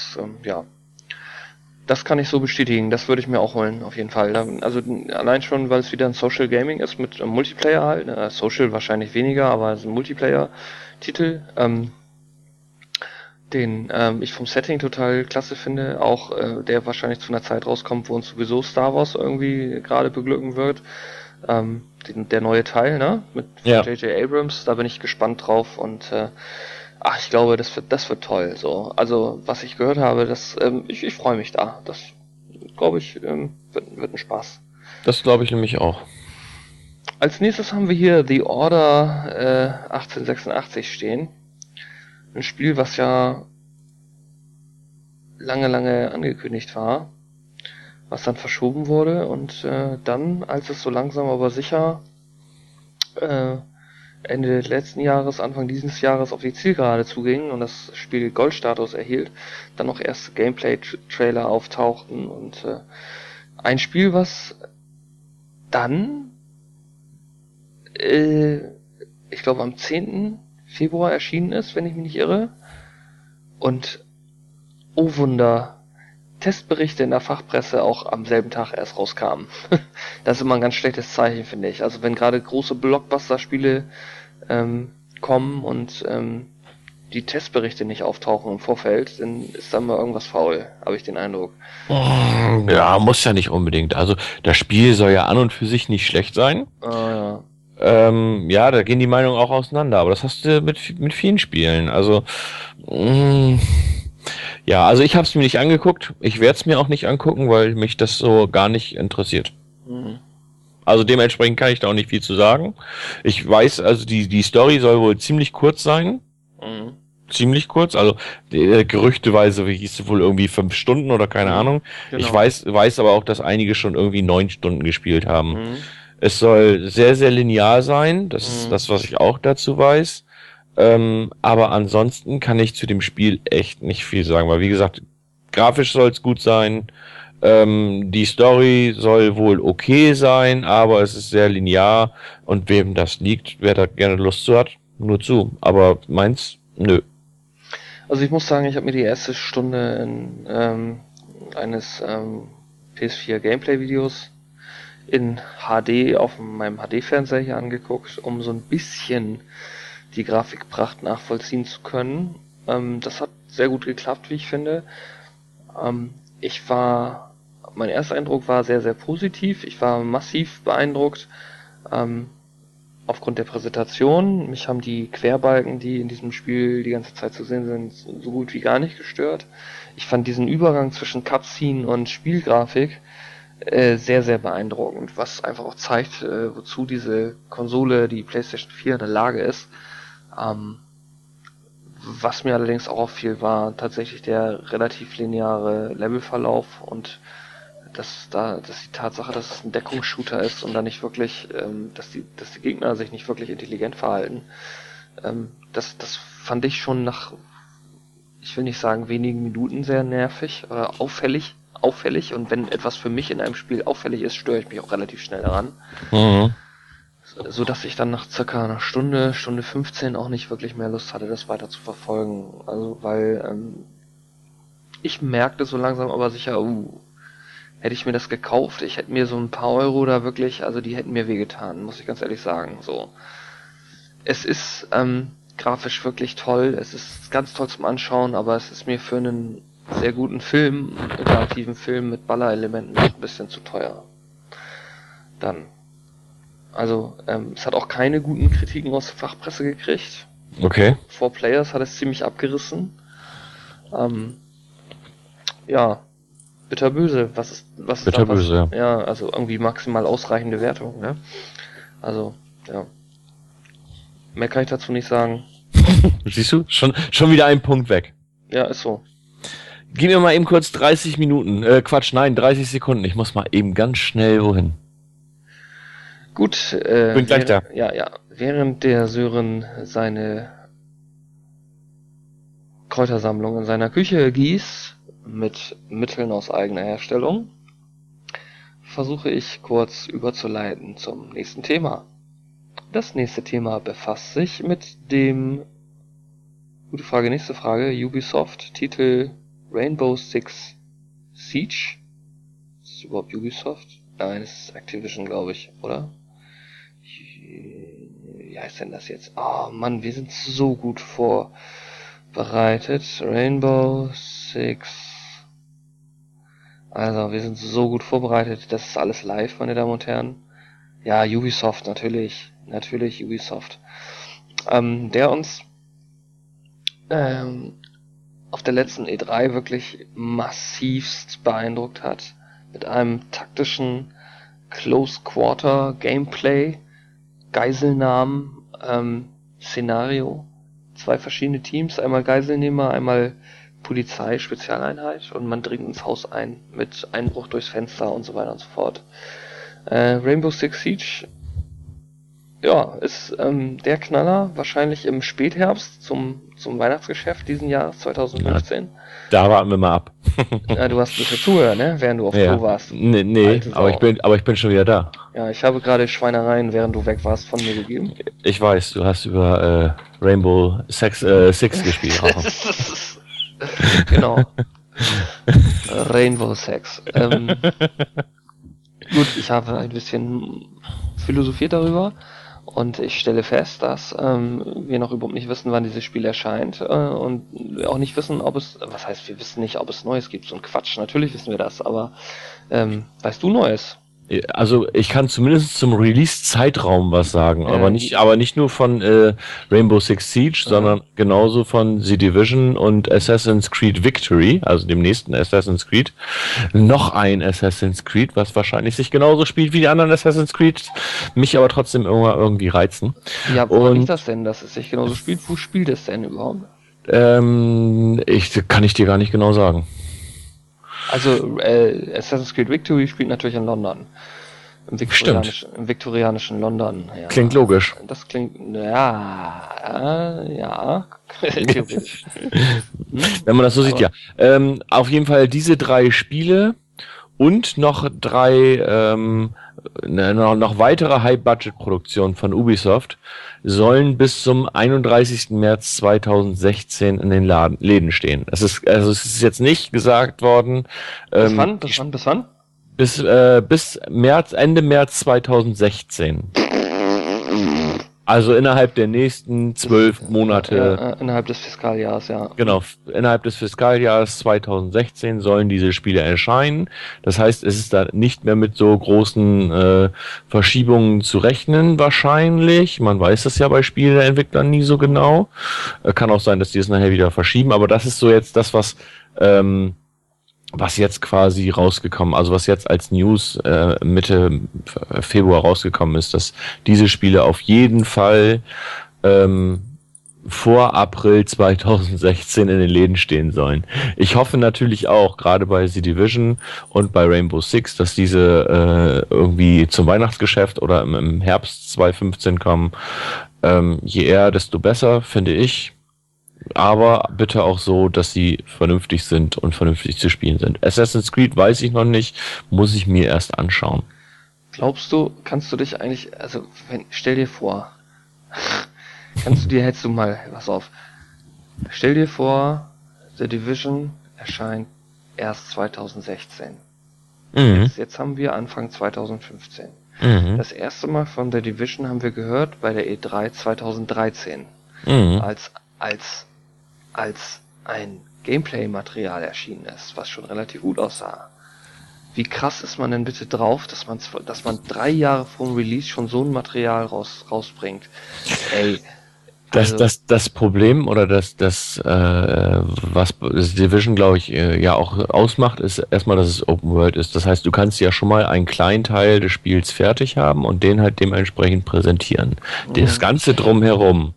das kann ich so bestätigen. Das würde ich mir auch holen, auf jeden Fall. Also allein schon, weil es wieder ein Social Gaming ist mit Multiplayer halt. Social wahrscheinlich weniger, aber es ist ein Multiplayer-Titel, den ich vom Setting total klasse finde. Auch der wahrscheinlich zu einer Zeit rauskommt, wo uns sowieso Star Wars irgendwie gerade beglücken wird. Der neue Teil, ne? Mit J.J. Abrams, da bin ich gespannt drauf und ich glaube, das wird toll. So, also was ich gehört habe, ich freue mich da. Das glaube ich wird ein Spaß. Das glaube ich nämlich auch. Als nächstes haben wir hier The Order 1886 stehen. Ein Spiel, was ja lange angekündigt war, was dann verschoben wurde und dann, als es so langsam aber sicher Ende letzten Jahres, Anfang dieses Jahres auf die Zielgerade zuging und das Spiel Goldstatus erhielt, dann noch erste Gameplay-Trailer auftauchten und ein Spiel, was dann ich glaube am 10. Februar erschienen ist, wenn ich mich nicht irre, und oh Wunder, Testberichte in der Fachpresse auch am selben Tag erst rauskamen. Das ist immer ein ganz schlechtes Zeichen, finde ich. Also wenn gerade große Blockbuster-Spiele kommen und die Testberichte nicht auftauchen im Vorfeld, dann ist da mal irgendwas faul, habe ich den Eindruck. Ja, muss ja nicht unbedingt. Also das Spiel soll ja an und für sich nicht schlecht sein. Ja. Da gehen die Meinungen auch auseinander, aber das hast du mit vielen Spielen. Also also ich habe es mir nicht angeguckt. Ich werde es mir auch nicht angucken, weil mich das so gar nicht interessiert. Also dementsprechend kann ich da auch nicht viel zu sagen. Ich weiß, also die Story soll wohl ziemlich kurz sein. Ziemlich kurz, also gerüchteweise hieß es wohl irgendwie 5 Stunden oder keine Ahnung. Genau. Ich weiß aber auch, dass einige schon irgendwie 9 Stunden gespielt haben. Es soll sehr, sehr linear sein. Das ist das, was ich auch dazu weiß. Aber ansonsten kann ich zu dem Spiel echt nicht viel sagen, weil wie gesagt, grafisch soll es gut sein. Die Story soll wohl okay sein, aber es ist sehr linear und wem das liegt, wer da gerne Lust zu hat, nur zu. Aber meins, nö. Also ich muss sagen, ich habe mir die erste Stunde eines PS4 Gameplay-Videos in HD auf meinem HD-Fernseher hier angeguckt, um so ein bisschen die Grafikpracht nachvollziehen zu können. Das hat sehr gut geklappt, wie ich finde. Mein erster Eindruck war sehr, sehr positiv. Ich war massiv beeindruckt aufgrund der Präsentation. Mich haben die Querbalken, die in diesem Spiel die ganze Zeit zu sehen sind, so gut wie gar nicht gestört. Ich fand diesen Übergang zwischen Cutscene und Spielgrafik sehr, sehr beeindruckend, was einfach auch zeigt, wozu diese Konsole, die PlayStation 4, in der Lage ist. Was mir allerdings auch auffiel, war tatsächlich der relativ lineare Levelverlauf und dass die Tatsache, dass es ein Deckungsshooter ist und da nicht wirklich, dass die Gegner sich nicht wirklich intelligent verhalten, das fand ich schon nach, ich will nicht sagen wenigen Minuten, sehr nervig oder auffällig, und wenn etwas für mich in einem Spiel auffällig ist, störe ich mich auch relativ schnell daran. so dass ich dann nach circa einer Stunde 15 auch nicht wirklich mehr Lust hatte, das weiter zu verfolgen. Also, weil ich merkte so langsam aber sicher, hätte ich mir das gekauft, ich hätte mir so ein paar Euro da wirklich, also die hätten mir wehgetan, muss ich ganz ehrlich sagen. So, es ist grafisch wirklich toll, es ist ganz toll zum Anschauen, aber es ist mir für einen sehr guten Film, interaktiven Film mit Ballerelementen ein bisschen zu teuer. Dann. Also, es hat auch keine guten Kritiken aus der Fachpresse gekriegt. Okay. 4Players hat es ziemlich abgerissen. Ja, bitterböse. Was ist Bitterböse, ja. Ja, also irgendwie maximal ausreichende Wertung, ne? Also, ja. Mehr kann ich dazu nicht sagen. Siehst du? Schon wieder ein Punkt weg. Ja, ist so. Gib mir mal eben kurz 30 Minuten. 30 Sekunden. Ich muss mal eben ganz schnell wohin. Gut, bin gleich da. Ja. Während der Sören seine Kräutersammlung in seiner Küche gießt, mit Mitteln aus eigener Herstellung, versuche ich kurz überzuleiten zum nächsten Thema. Das nächste Thema befasst sich mit dem, gute Frage, nächste Frage, Ubisoft-Titel Rainbow Six Siege. Ist es überhaupt Ubisoft? Nein, es ist Activision, glaube ich, oder? Wie heißt denn das jetzt? Oh Mann, wir sind so gut vorbereitet. Rainbow Six. Also, wir sind so gut vorbereitet. Das ist alles live, meine Damen und Herren. Ja, Ubisoft, natürlich. Natürlich Ubisoft. Der uns auf der letzten E3 wirklich massivst beeindruckt hat. Mit einem taktischen Close Quarter Gameplay, Geiselnahmen, Szenario. 2 verschiedene Teams, einmal Geiselnehmer, einmal Polizei, Spezialeinheit, und man dringt ins Haus ein mit Einbruch durchs Fenster und so weiter und so fort. Rainbow Six Siege, ja, ist der Knaller, wahrscheinlich im Spätherbst zum Weihnachtsgeschäft diesen Jahres 2015. Da warten wir mal ab. Ja, du hast ein bisschen zugehört, ne? Während du auf Klo warst. Nee, aber ich bin schon wieder da. Ja, ich habe gerade Schweinereien, während du weg warst, von mir gegeben. Ich weiß, du hast über Rainbow Six gespielt. Genau. Rainbow Six. Gut, ich habe ein bisschen philosophiert darüber und ich stelle fest, dass wir noch überhaupt nicht wissen, wann dieses Spiel erscheint und auch nicht wissen, ob es, was heißt, wir wissen nicht, ob es Neues gibt, so ein Quatsch, natürlich wissen wir das, aber weißt du Neues? Also ich kann zumindest zum Release-Zeitraum was sagen, aber nicht nur von Rainbow Six Siege, sondern genauso von The Division und Assassin's Creed Victory, also dem nächsten Assassin's Creed. Noch ein Assassin's Creed, was wahrscheinlich sich genauso spielt wie die anderen Assassin's Creed, mich aber trotzdem irgendwie reizen. Ja, woran liegt das denn, dass es sich genauso spielt? Wo spielt es denn überhaupt? Kann ich dir gar nicht genau sagen. Also, Assassin's Creed Victory spielt natürlich in London. Im viktorianischen London. Ja. Klingt logisch. Das klingt, ja. Theoretisch. Wenn man das so sieht, ja. Auf jeden Fall diese 3 Spiele und noch 3 noch weitere High-Budget-Produktionen von Ubisoft sollen bis zum 31. März 2016 in den Läden stehen. Es ist jetzt nicht gesagt worden. Bis wann? Bis Ende März 2016. Also innerhalb der nächsten 12 Monate. Innerhalb des Fiskaljahres, ja. Genau, innerhalb des Fiskaljahres 2016 sollen diese Spiele erscheinen. Das heißt, es ist da nicht mehr mit so großen Verschiebungen zu rechnen wahrscheinlich. Man weiß das ja bei Spieleentwicklern nie so genau. Kann auch sein, dass die es nachher wieder verschieben, aber das ist so jetzt das, was jetzt quasi rausgekommen, also was jetzt als News Mitte Februar rausgekommen ist, dass diese Spiele auf jeden Fall vor April 2016 in den Läden stehen sollen. Ich hoffe natürlich auch, gerade bei The Division und bei Rainbow Six, dass diese irgendwie zum Weihnachtsgeschäft oder im Herbst 2015 kommen. Je eher, desto besser, finde ich. Aber bitte auch so, dass sie vernünftig sind und vernünftig zu spielen sind. Assassin's Creed weiß ich noch nicht, muss ich mir erst anschauen. Glaubst du, kannst du dich eigentlich, also stell dir vor, hältst du mal was auf. Stell dir vor, The Division erscheint erst 2016. Jetzt haben wir Anfang 2015. Das erste Mal von The Division haben wir gehört bei der E3 2013. Als ein Gameplay-Material erschienen ist, was schon relativ gut aussah. Wie krass ist man denn bitte drauf, dass man 3 Jahre vor dem Release schon so ein Material rausbringt? Ey. Also Das Problem oder was das Division, glaube ich, ja auch ausmacht, ist erstmal, dass es Open World ist. Das heißt, du kannst ja schon mal einen kleinen Teil des Spiels fertig haben und den halt dementsprechend präsentieren. Das Ganze drumherum,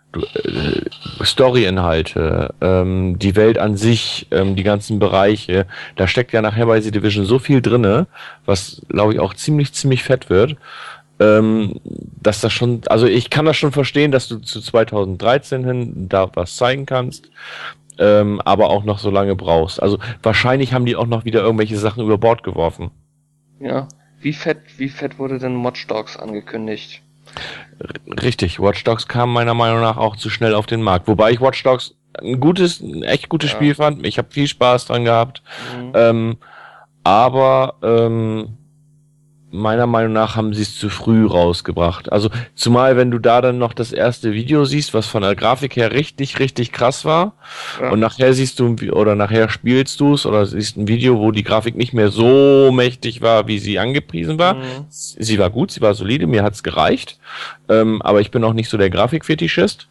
Story-Inhalte, die Welt an sich, die ganzen Bereiche, da steckt ja nachher bei The Division so viel drinne, was, glaube ich, auch ziemlich fett wird. Dass das schon, also ich kann das schon verstehen, dass du zu 2013 hin da was zeigen kannst, aber auch noch so lange brauchst. Also wahrscheinlich haben die auch noch wieder irgendwelche Sachen über Bord geworfen. Ja, wie fett wurde denn Watch Dogs angekündigt? Richtig, Watch Dogs kam meiner Meinung nach auch zu schnell auf den Markt. Wobei ich Watch Dogs ein echt gutes Spiel fand. Ich habe viel Spaß dran gehabt. Aber meiner Meinung nach haben sie es zu früh rausgebracht. Also zumal, wenn du da dann noch das erste Video siehst, was von der Grafik her richtig krass war, und nachher siehst du, oder nachher spielst du es, oder siehst ein Video, wo die Grafik nicht mehr so mächtig war, wie sie angepriesen war. Sie war gut, sie war solide, mir hat's gereicht, aber ich bin auch nicht so der Grafikfetischist.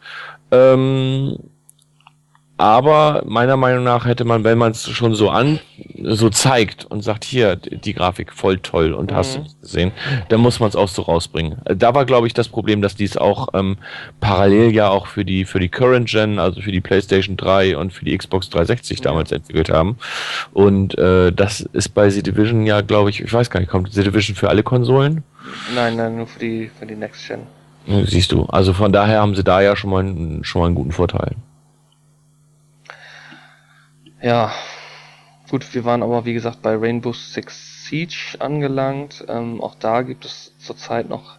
Aber meiner Meinung nach hätte man, wenn man es schon so zeigt und sagt, hier, die Grafik voll toll und hast du nicht gesehen, dann muss man es auch so rausbringen. Da war, glaube ich, das Problem, dass die es auch parallel ja auch für die Current Gen, also für die PlayStation 3 und für die Xbox 360 damals entwickelt haben. Und das ist bei The Division ja, glaube ich weiß gar nicht, kommt The Division für alle Konsolen? Nein, nur für die Next Gen. Siehst du, also von daher haben sie da ja schon mal einen guten Vorteil. Ja, gut, wir waren aber wie gesagt bei Rainbow Six Siege angelangt. Auch da gibt es zurzeit noch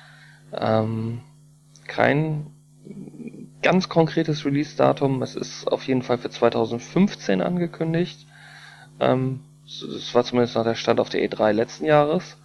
kein ganz konkretes Release-Datum. Es ist auf jeden Fall für 2015 angekündigt. Das war zumindest noch der Stand auf der E3 letzten Jahres.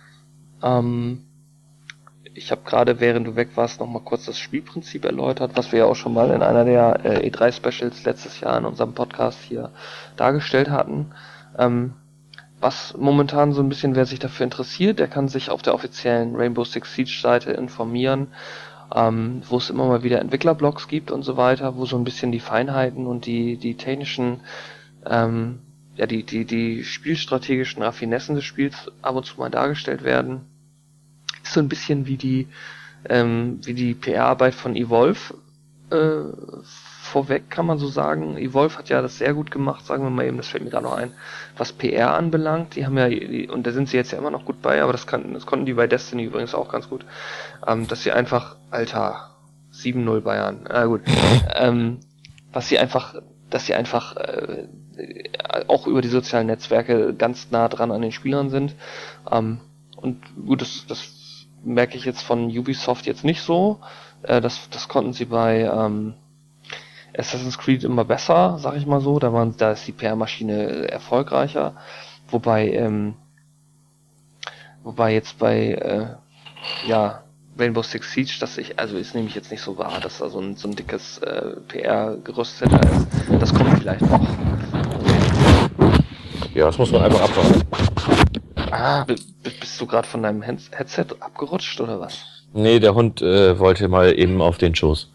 Ich habe gerade, während du weg warst, nochmal kurz das Spielprinzip erläutert, was wir ja auch schon mal in einer der E3-Specials letztes Jahr in unserem Podcast hier dargestellt hatten. Was momentan so ein bisschen, wer sich dafür interessiert, der kann sich auf der offiziellen Rainbow Six Siege-Seite informieren, wo es immer mal wieder Entwicklerblogs gibt und so weiter, wo so ein bisschen die Feinheiten und die technischen, die spielstrategischen Raffinessen des Spiels ab und zu mal dargestellt werden. Ist so ein bisschen wie die PR-Arbeit von Evolve vorweg, kann man so sagen. Evolve hat ja das sehr gut gemacht, sagen wir mal eben, das fällt mir gerade noch ein, was PR anbelangt. Die haben ja, und da sind sie jetzt ja immer noch gut bei, aber das konnten die bei Destiny übrigens auch ganz gut, dass sie einfach, Alter, 7-0 Bayern, gut, dass sie einfach auch über die sozialen Netzwerke ganz nah dran an den Spielern sind. Und gut, das merke ich jetzt von Ubisoft jetzt nicht so. Das konnten sie bei Assassin's Creed immer besser, sag ich mal so. Da ist die PR-Maschine erfolgreicher. Wobei jetzt bei Rainbow Six Siege, ist nämlich jetzt nicht so wahr, dass da so ein dickes PR-Gerüst hinter ist. Das kommt vielleicht noch. Ja, das muss man einfach abwarten. Bist du gerade von deinem Headset abgerutscht oder was? Nee, der Hund wollte mal eben auf den Schoß.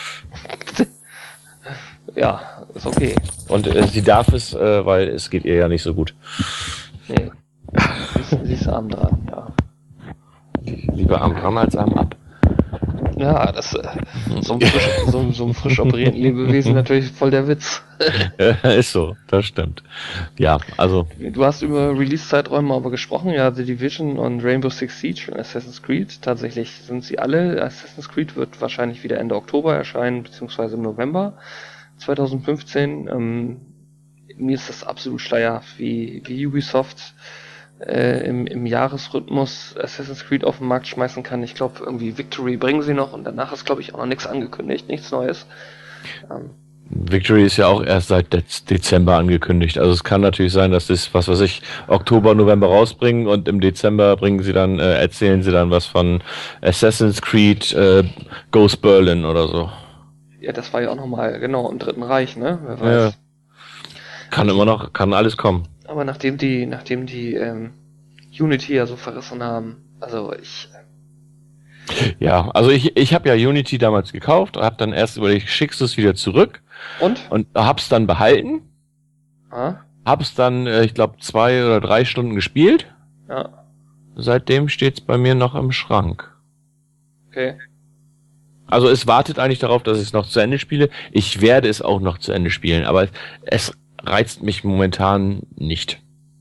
Ja, ist okay. Und sie darf es, weil es geht ihr ja nicht so gut. Nee. Sie ist arm dran, ja. Lieber arm dran als arm ab. Ja, das so ein frisch operierten Lebewesen natürlich voll der Witz. Ist so, das stimmt. Ja, also. Du hast über Release-Zeiträume aber gesprochen, ja, The Division und Rainbow Six Siege und Assassin's Creed. Tatsächlich sind sie alle. Assassin's Creed wird wahrscheinlich wieder Ende Oktober erscheinen, beziehungsweise im November 2015. Mir ist das absolut schleierhaft, wie Ubisoft im Jahresrhythmus Assassin's Creed auf den Markt schmeißen kann. Ich glaube, irgendwie Victory bringen sie noch und danach ist, glaube ich, auch noch nichts angekündigt, nichts Neues. Victory ist ja auch erst seit Dezember angekündigt. Also es kann natürlich sein, dass das, was weiß ich, Oktober, November rausbringen und im Dezember erzählen sie dann was von Assassin's Creed Ghost Berlin oder so. Ja, das war ja auch nochmal, genau, im Dritten Reich, ne? Wer weiß. Ja. Kann alles kommen. Aber nachdem die Unity ja so verrissen haben, also Ja, also ich habe ja Unity damals gekauft, habe dann erst überlegt, schickst du es wieder zurück und hab's dann behalten. Hab's dann, ich glaube, 2 oder 3 Stunden gespielt. Ja. Seitdem steht's bei mir noch im Schrank. Okay. Also es wartet eigentlich darauf, dass ich es noch zu Ende spiele. Ich werde es auch noch zu Ende spielen, aber es reizt mich momentan nicht.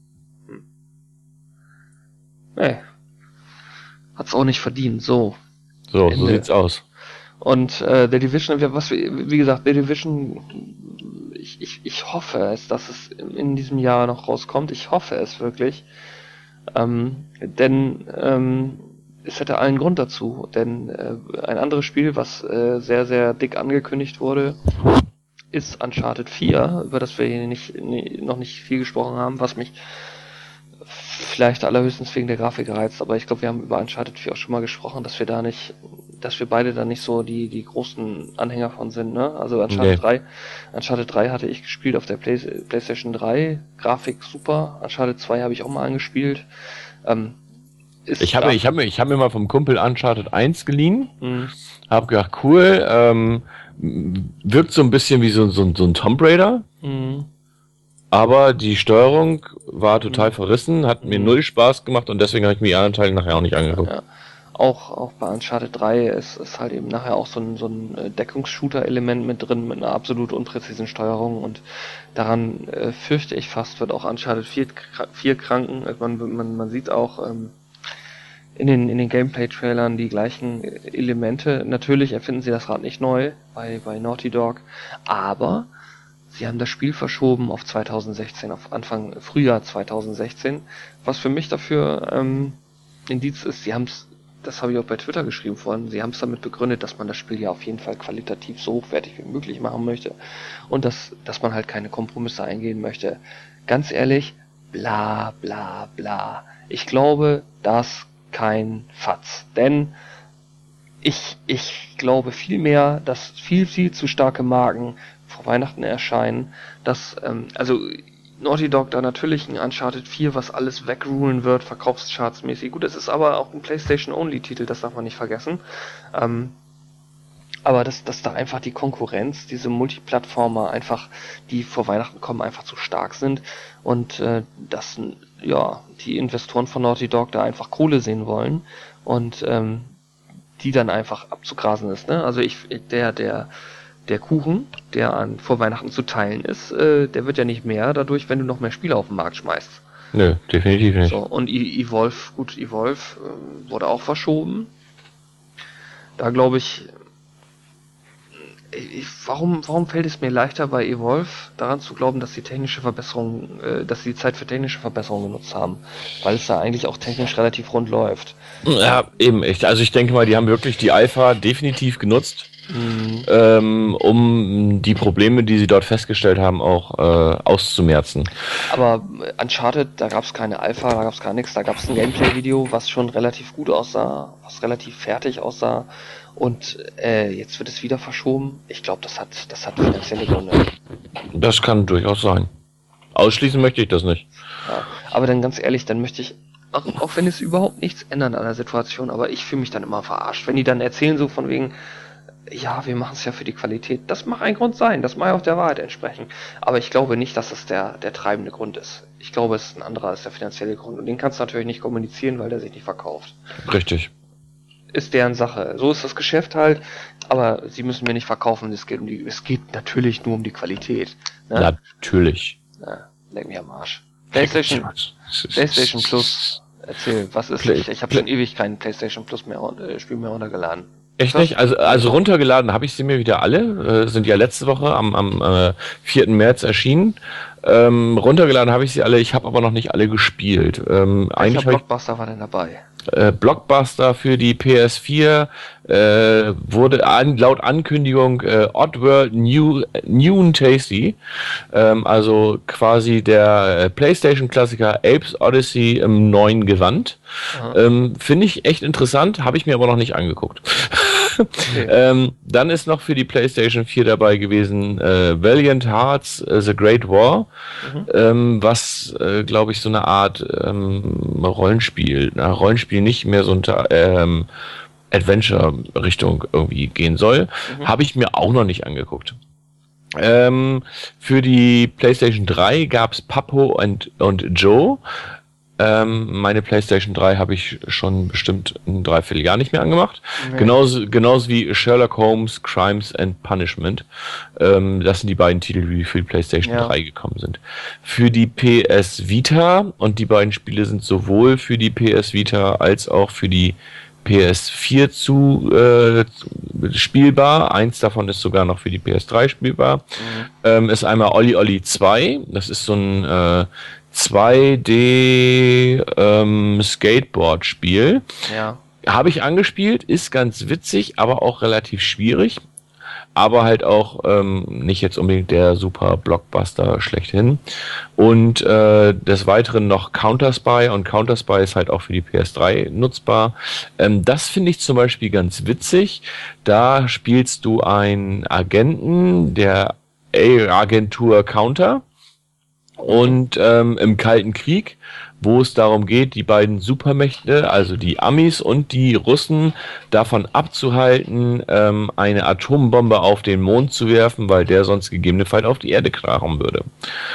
Nee. Hat's auch nicht verdient, so. So sieht's aus. Und The Division, wie gesagt, The Division, ich hoffe es, dass es in diesem Jahr noch rauskommt. Ich hoffe es wirklich. Denn es hätte allen Grund dazu. Denn ein anderes Spiel, was sehr, sehr dick angekündigt wurde, ist Uncharted 4, über das wir hier noch nicht viel gesprochen haben, was mich vielleicht allerhöchstens wegen der Grafik reizt, aber ich glaube, wir haben über Uncharted 4 auch schon mal gesprochen, dass wir beide da nicht so die großen Anhänger von sind, ne? Also Uncharted 3 hatte ich gespielt auf der PlayStation 3, Grafik super, Uncharted 2 habe ich auch mal angespielt. Ich habe mir mal vom Kumpel Uncharted 1 geliehen, hab gedacht, cool, wirkt so ein bisschen wie so ein Tomb Raider. Aber die Steuerung war total verrissen, hat mir null Spaß gemacht und deswegen habe ich mir die anderen Teile nachher auch nicht angeguckt. Ja. Auch bei Uncharted 3 ist halt eben nachher auch so ein Deckungsshooter-Element mit drin, mit einer absolut unpräzisen Steuerung und daran fürchte ich fast, wird auch Uncharted 4 kranken. Man sieht auch in den Gameplay-Trailern die gleichen Elemente. Natürlich erfinden sie das Rad nicht neu bei Naughty Dog, aber sie haben das Spiel verschoben auf 2016, auf Frühjahr 2016, was für mich dafür Indiz ist, das habe ich auch bei Twitter geschrieben vorhin, sie haben es damit begründet, dass man das Spiel ja auf jeden Fall qualitativ so hochwertig wie möglich machen möchte und dass man halt keine Kompromisse eingehen möchte. Ganz ehrlich, bla bla bla. Ich glaube, das kein Fatz, denn ich glaube vielmehr, dass viel zu starke Marken vor Weihnachten erscheinen, dass Naughty Dog da natürlich ein Uncharted 4, was alles wegrulen wird, verkaufschartsmäßig. Gut, es ist aber auch ein PlayStation-Only-Titel, das darf man nicht vergessen. Aber dass da einfach die Konkurrenz, diese Multiplattformer einfach, die vor Weihnachten kommen, einfach zu stark sind und dass die Investoren von Naughty Dog da einfach Kohle sehen wollen und die dann einfach abzugrasen ist. Ne? Also der Kuchen, der vor Weihnachten zu teilen ist, der wird ja nicht mehr dadurch, wenn du noch mehr Spiele auf den Markt schmeißt. Nö, definitiv nicht. So, und Evolve wurde auch verschoben. Da glaube ich, warum fällt es mir leichter bei Evolve daran zu glauben, dass sie dass sie die Zeit für technische Verbesserungen genutzt haben, weil es da eigentlich auch technisch relativ rund läuft. Ja, eben echt. Also ich denke mal, die haben wirklich die Alpha definitiv genutzt, um die Probleme, die sie dort festgestellt haben, auch auszumerzen. Aber Uncharted, da gab es keine Alpha, da gab es gar nichts, da gab es ein Gameplay-Video, was schon relativ gut aussah, was relativ fertig aussah. Und jetzt wird es wieder verschoben. Ich glaube, das hat finanzielle Gründe. Das kann durchaus sein. Ausschließen möchte ich das nicht. Ja, aber dann ganz ehrlich, dann möchte ich, auch wenn es überhaupt nichts ändert an der Situation, aber ich fühle mich dann immer verarscht. Wenn die dann erzählen so von wegen, ja, wir machen es ja für die Qualität. Das mag ein Grund sein, das mag auch der Wahrheit entsprechen. Aber ich glaube nicht, dass es der treibende Grund ist. Ich glaube, es ist ein anderer, ist der finanzielle Grund. Und den kannst du natürlich nicht kommunizieren, weil der sich nicht verkauft. Richtig. Ist deren Sache. So ist das Geschäft halt, aber sie müssen mir nicht verkaufen, es geht natürlich nur um die Qualität. Ne? Natürlich. Ja, leck mich am Arsch. PlayStation Plus, erzähl, was ist das? Ich habe schon ewig kein PlayStation Plus Spiel mehr runtergeladen. Echt nicht? Also runtergeladen habe ich sie mir wieder alle, sind ja letzte Woche am 4. März erschienen. Runtergeladen habe ich sie alle, ich habe aber noch nicht alle gespielt. Welcher Blockbuster war denn dabei? Blockbuster für die PS4 wurde laut Ankündigung Oddworld New and Tasty, also quasi der PlayStation-Klassiker Apes Odyssey im neuen Gewand. Finde ich echt interessant, habe ich mir aber noch nicht angeguckt. Okay. Dann ist noch für die PlayStation 4 dabei gewesen Valiant Hearts The Great War, was glaube ich so eine Art Rollenspiel nicht mehr so ein Adventure-Richtung irgendwie gehen soll. Habe ich mir auch noch nicht angeguckt. Für die PlayStation 3 gab es Papo und Joe. Meine PlayStation 3 habe ich schon bestimmt ein Dreivierteljahr nicht mehr angemacht. Nee. Genauso wie Sherlock Holmes, Crimes and Punishment. Das sind die beiden Titel, die für die PlayStation 3 gekommen sind. Für die PS Vita, und die beiden Spiele sind sowohl für die PS Vita als auch für die PS4 spielbar. Eins davon ist sogar noch für die PS3 spielbar. Ist einmal Olli Olli 2. Das ist so ein 2D Skateboard-Spiel. Ja. Habe ich angespielt, ist ganz witzig, aber auch relativ schwierig. Aber halt auch nicht jetzt unbedingt der super Blockbuster schlechthin. Und des Weiteren noch Counter-Spy, und Counter-Spy ist halt auch für die PS3 nutzbar. Das finde ich zum Beispiel ganz witzig. Da spielst du einen Agenten der Agentur Counter. Und im Kalten Krieg, wo es darum geht, die beiden Supermächte, also die Amis und die Russen, davon abzuhalten, eine Atombombe auf den Mond zu werfen, weil der sonst gegebenenfalls auf die Erde krachen würde.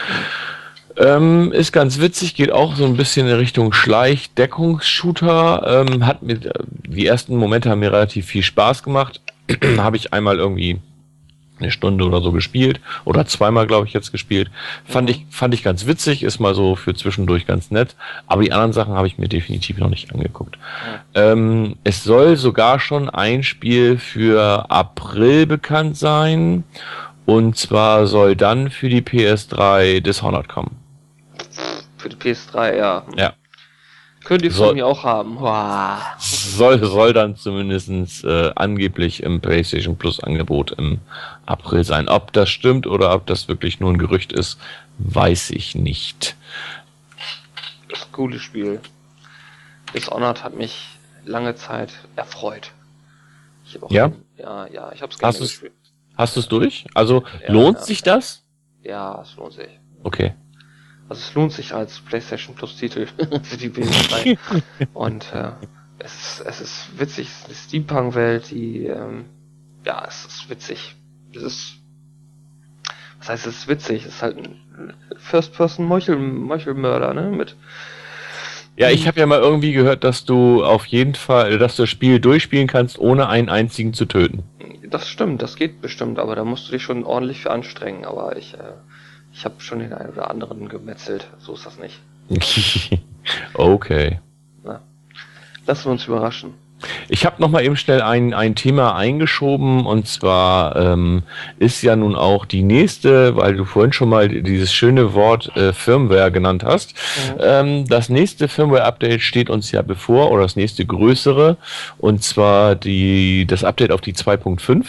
Ist ganz witzig, geht auch so ein bisschen in Richtung Schleich-Deckungsshooter. Die ersten Momente haben mir relativ viel Spaß gemacht. Habe ich einmal irgendwie eine Stunde oder so gespielt, oder zweimal, glaube ich, jetzt gespielt. Fand ich ganz witzig, ist mal so für zwischendurch ganz nett, aber die anderen Sachen habe ich mir definitiv noch nicht angeguckt. Es soll sogar schon ein Spiel für April bekannt sein, und zwar soll dann für die PS3 Dishonored kommen. Für die PS3, ja. Ja. Könnt ihr von mir auch haben. Wow. Soll dann zumindest angeblich im PlayStation Plus Angebot im April sein. Ob das stimmt oder ob das wirklich nur ein Gerücht ist, weiß ich nicht. Das ist ein cooles Spiel. Dishonored hat mich lange Zeit erfreut. Ich hab auch ich hab's gerne gespielt. Hast du es durch? Also lohnt sich das? Ja, es lohnt sich. Okay. Also es lohnt sich als PlayStation Plus Titel für die PS3. Und es ist witzig, es ist eine Steampunk-Welt, die es ist witzig. Was heißt, es ist witzig? Es ist halt ein First-Person-Meuchelmörder, ne? Ich habe ja mal irgendwie gehört, dass du auf jeden Fall, dass du das Spiel durchspielen kannst, ohne einen einzigen zu töten. Das stimmt, das geht bestimmt, aber da musst du dich schon ordentlich für anstrengen. Aber ich habe schon den einen oder anderen gemetzelt, so ist das nicht. Okay. Na, lassen wir uns überraschen. Ich habe noch mal eben schnell ein Thema eingeschoben, und zwar ist ja nun auch die nächste, weil du vorhin schon mal dieses schöne Wort Firmware genannt hast. Das nächste Firmware-Update steht uns ja bevor, oder das nächste größere, und zwar das Update auf die 2.5.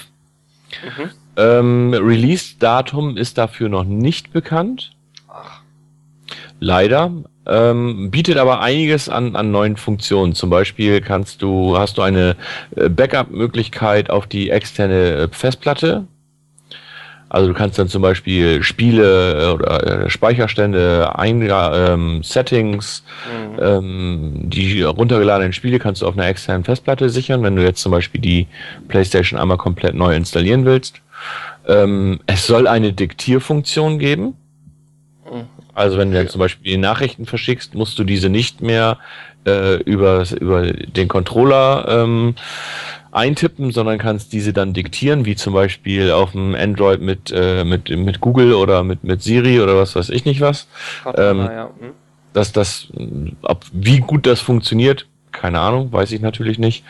Release-Datum ist dafür noch nicht bekannt. Leider. Bietet aber einiges an neuen Funktionen. Zum Beispiel hast du eine Backup-Möglichkeit auf die externe Festplatte. Also du kannst dann zum Beispiel Spiele oder Speicherstände, Settings, die runtergeladenen Spiele kannst du auf einer externen Festplatte sichern, wenn du jetzt zum Beispiel die PlayStation einmal komplett neu installieren willst. Es soll eine Diktierfunktion geben. Also wenn du dann zum Beispiel die Nachrichten verschickst, musst du diese nicht mehr über den Controller eintippen, sondern kannst diese dann diktieren, wie zum Beispiel auf dem Android mit Google oder mit Siri oder was weiß ich nicht was. Wie gut das funktioniert, keine Ahnung, weiß ich natürlich nicht.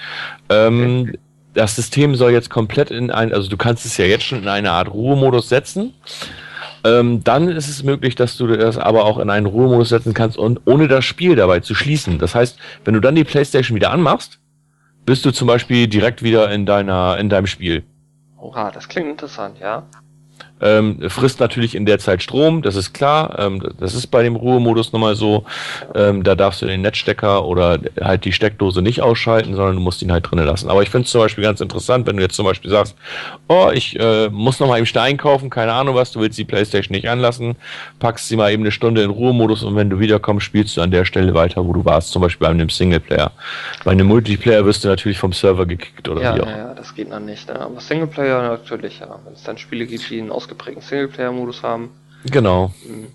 Das System soll jetzt komplett also du kannst es ja jetzt schon in eine Art Ruhemodus setzen. Dann ist es möglich, dass du das aber auch in einen Ruhemodus setzen kannst und ohne das Spiel dabei zu schließen. Das heißt, wenn du dann die PlayStation wieder anmachst, bist du zum Beispiel direkt wieder in deinem Spiel. Oha, das klingt interessant, ja. Frisst natürlich in der Zeit Strom, das ist klar. Das ist bei dem Ruhemodus nochmal so. Da darfst du den Netzstecker oder halt die Steckdose nicht ausschalten, sondern du musst ihn halt drinnen lassen. Aber ich finde es zum Beispiel ganz interessant, wenn du jetzt zum Beispiel sagst, oh, ich muss nochmal eben Stein kaufen, keine Ahnung was, du willst die PlayStation nicht anlassen, packst sie mal eben eine Stunde in Ruhemodus und wenn du wiederkommst, spielst du an der Stelle weiter, wo du warst, zum Beispiel bei einem Singleplayer. Bei einem Multiplayer wirst du natürlich vom Server gekickt oder wie auch. Ja, das geht dann nicht. Ne? Aber Singleplayer natürlich, ja. Wenn es dann Spiele gibt, die einen ausgeprägten Singleplayer-Modus haben. Genau.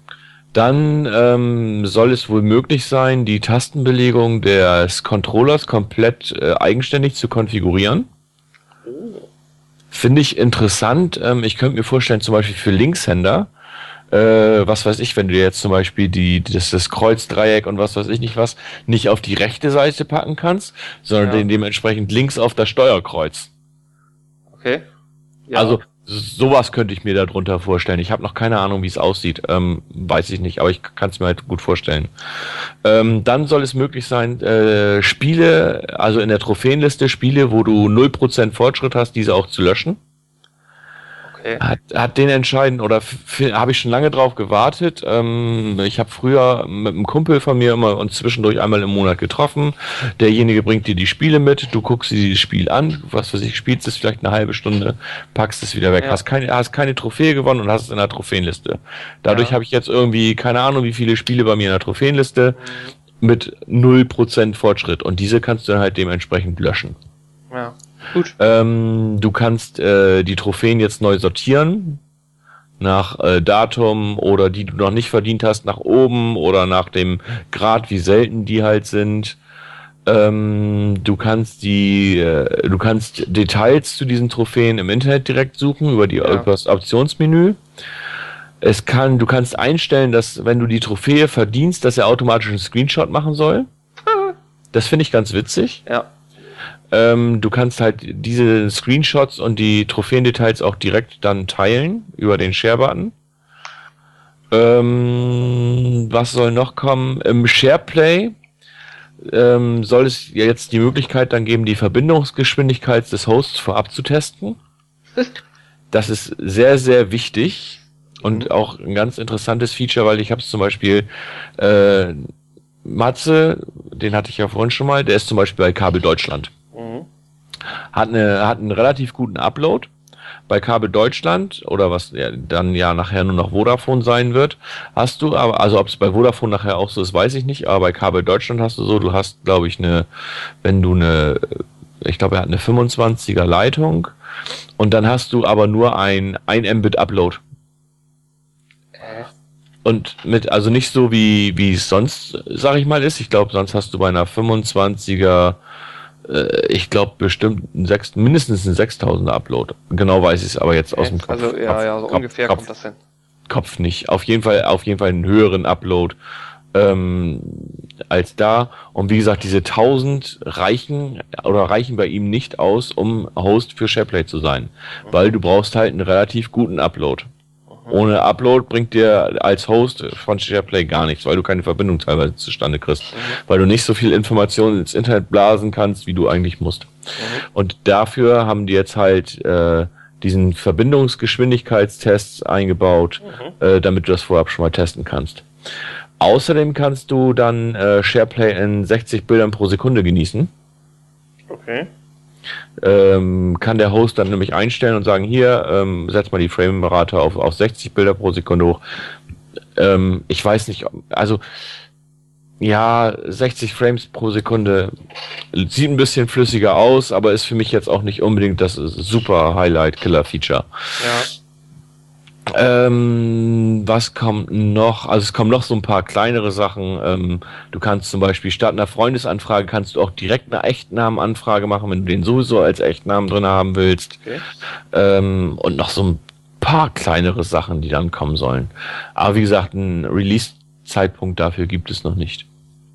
Dann soll es wohl möglich sein, die Tastenbelegung des Controllers komplett eigenständig zu konfigurieren. Finde ich interessant. Ich könnte mir vorstellen, zum Beispiel für Linkshänder, was weiß ich, wenn du jetzt zum Beispiel das Kreuzdreieck und was weiß ich nicht was, nicht auf die rechte Seite packen kannst, sondern den dementsprechend links auf das Steuerkreuz. Okay. Ja. Also sowas könnte ich mir darunter vorstellen. Ich habe noch keine Ahnung, wie es aussieht. Weiß ich nicht, aber ich kann es mir halt gut vorstellen. Dann soll es möglich sein, Spiele, also in der Trophäenliste Spiele, wo du 0% Fortschritt hast, diese auch zu löschen. Okay. Hat den entscheidend, oder habe ich schon lange drauf gewartet. Ich habe früher mit einem Kumpel von mir immer uns zwischendurch einmal im Monat getroffen. Derjenige bringt dir die Spiele mit, du guckst dir dieses Spiel an, was für sich spielst es vielleicht eine halbe Stunde, packst es wieder weg. Ja. Hast keine Trophäe gewonnen und hast es in der Trophäenliste. Dadurch habe ich jetzt irgendwie keine Ahnung, wie viele Spiele bei mir in der Trophäenliste mit 0% Fortschritt. Und diese kannst du dann halt dementsprechend löschen. Ja. Gut. Du kannst die Trophäen jetzt neu sortieren nach Datum oder die du noch nicht verdient hast nach oben oder nach dem Grad, wie selten die halt sind. Du kannst Details zu diesen Trophäen im Internet direkt suchen über das Optionsmenü. Du kannst einstellen, dass wenn du die Trophäe verdienst, dass er automatisch einen Screenshot machen soll. Das finde ich ganz witzig. Ja. Du kannst halt diese Screenshots und die Trophäendetails auch direkt dann teilen über den Share-Button. Was soll noch kommen? Im SharePlay soll es jetzt die Möglichkeit dann geben, die Verbindungsgeschwindigkeit des Hosts vorab zu testen. Das ist sehr, sehr wichtig und auch ein ganz interessantes Feature, weil ich habe es zum Beispiel Matze, den hatte ich ja vorhin schon mal, der ist zum Beispiel bei Kabel Deutschland. Hat einen relativ guten Upload bei Kabel Deutschland oder was dann nachher nur noch Vodafone sein wird. Hast du aber, also ob es bei Vodafone nachher auch so ist, weiß ich nicht, aber bei Kabel Deutschland hast du hast, glaube ich, ich glaube, er hat eine 25er Leitung und dann hast du aber nur ein Mbit Upload. Und also nicht so wie es sonst, sag ich mal, ist. Ich glaube, sonst hast du bei einer 25er ich glaube bestimmt mindestens ein 6000er Upload. Genau weiß ich es aber jetzt aus dem Kopf. Also so ungefähr kommt das hin. Kopf nicht. Auf jeden Fall einen höheren Upload als da. Und wie gesagt, diese 1000 reichen bei ihm nicht aus, um Host für SharePlay zu sein. Weil du brauchst halt einen relativ guten Upload. Ohne Upload bringt dir als Host von SharePlay gar nichts, weil du keine Verbindung teilweise zustande kriegst. Weil du nicht so viel Informationen ins Internet blasen kannst, wie du eigentlich musst. Und dafür haben die jetzt halt diesen Verbindungsgeschwindigkeitstests eingebaut, damit du das vorab schon mal testen kannst. Außerdem kannst du dann SharePlay in 60 Bildern pro Sekunde genießen. Okay. Kann der Host dann nämlich einstellen und sagen, hier, setz mal die Framerate auf 60 Bilder pro Sekunde hoch. Ich weiß nicht, also 60 Frames pro Sekunde sieht ein bisschen flüssiger aus, aber ist für mich jetzt auch nicht unbedingt das super Highlight-Killer-Feature. Ja. Was kommt noch? Also es kommen noch so ein paar kleinere Sachen. Du kannst zum Beispiel statt einer Freundesanfrage kannst du auch direkt eine Echtnamenanfrage machen, wenn du den sowieso als Echtnamen drin haben willst. Okay. Und noch so ein paar kleinere Sachen, die dann kommen sollen. Aber wie gesagt, einen Release-Zeitpunkt dafür gibt es noch nicht.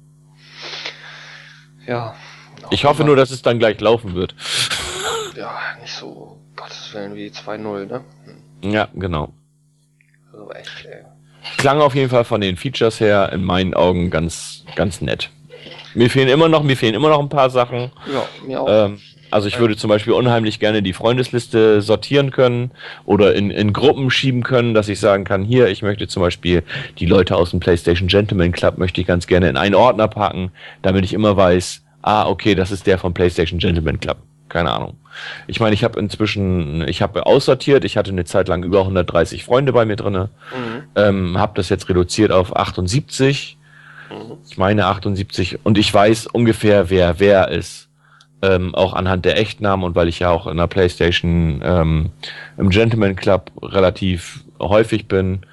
Ja. Ich hoffe nur, dass es dann gleich laufen wird. Ja, nicht so, Gottes Willen, wie 2.0, ne? Ja, genau. Also echt, ey. Klang auf jeden Fall von den Features her in meinen Augen ganz, ganz nett. Mir fehlen immer noch ein paar Sachen. Ja, mir auch. Also ich würde zum Beispiel unheimlich gerne die Freundesliste sortieren können oder in Gruppen schieben können, dass ich sagen kann, hier, ich möchte zum Beispiel die Leute aus dem PlayStation Gentleman Club möchte ich ganz gerne in einen Ordner packen, damit ich immer weiß, okay, das ist der vom PlayStation Gentleman Club. Keine Ahnung. Ich meine, ich habe aussortiert, ich hatte eine Zeit lang über 130 Freunde bei mir drinne, habe das jetzt reduziert auf 78. Ich meine 78 und ich weiß ungefähr, wer ist. Auch anhand der Echtnamen und weil ich ja auch in der PlayStation im Gentleman Club relativ häufig bin,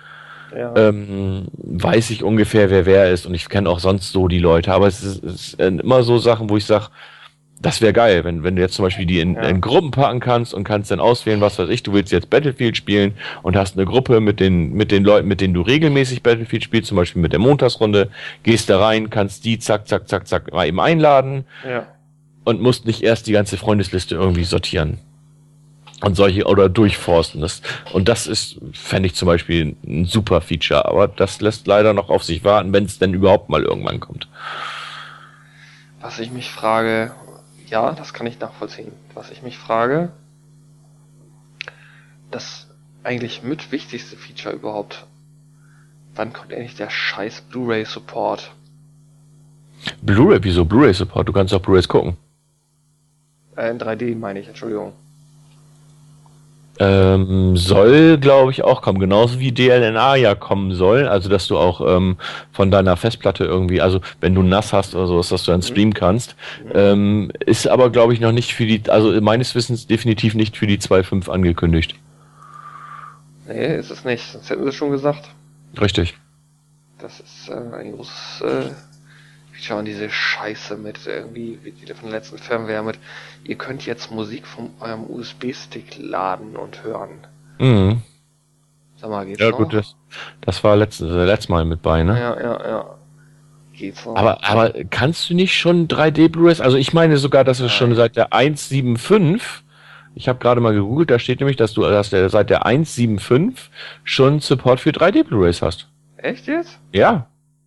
weiß ich ungefähr, wer ist und ich kenne auch sonst so die Leute. Aber es ist immer so Sachen, wo ich sage, das wäre geil, wenn du jetzt zum Beispiel die in Gruppen packen kannst und kannst dann auswählen, was weiß ich, du willst jetzt Battlefield spielen und hast eine Gruppe mit den Leuten, mit denen du regelmäßig Battlefield spielst, zum Beispiel mit der Montagsrunde, gehst da rein, kannst die zack mal eben einladen und musst nicht erst die ganze Freundesliste irgendwie sortieren und solche oder durchforsten. Das fände ich zum Beispiel ein super Feature, aber das lässt leider noch auf sich warten, wenn es denn überhaupt mal irgendwann kommt. Was ich mich frage, ja, das kann ich nachvollziehen. Was ich mich frage, das eigentlich mit wichtigste Feature überhaupt, wann kommt endlich der scheiß Blu-ray-Support? Blu-ray? Wieso Blu-ray-Support? Du kannst auch Blu-rays gucken. In 3D meine ich, Entschuldigung. Soll, glaube ich, auch kommen. Genauso wie DLNA ja kommen soll. Also, dass du auch von deiner Festplatte irgendwie, also wenn du NAS hast oder sowas, dass du dann streamen kannst. Ist aber, glaube ich, noch nicht also meines Wissens definitiv nicht für die 2.5 angekündigt. Nee, ist es nicht. Sonst hätten sie es schon gesagt. Richtig. Das ist ein großes Feature und diese Scheiße mit irgendwie, wie die von der letzten Firmware mit, ihr könnt jetzt Musik von eurem USB-Stick laden und hören. Mhm. Sag mal, geht's ja, noch? gut, das war letztes Mal mit bei, ne? Ja. Geht's noch? Aber kannst du nicht schon 3D Blu-rays? Also ich meine sogar, dass es schon seit der 1.7.5, ich habe gerade mal gegoogelt, da steht nämlich, dass du seit der 1.7.5 schon Support für 3D Blu-rays hast. Echt jetzt? Ja.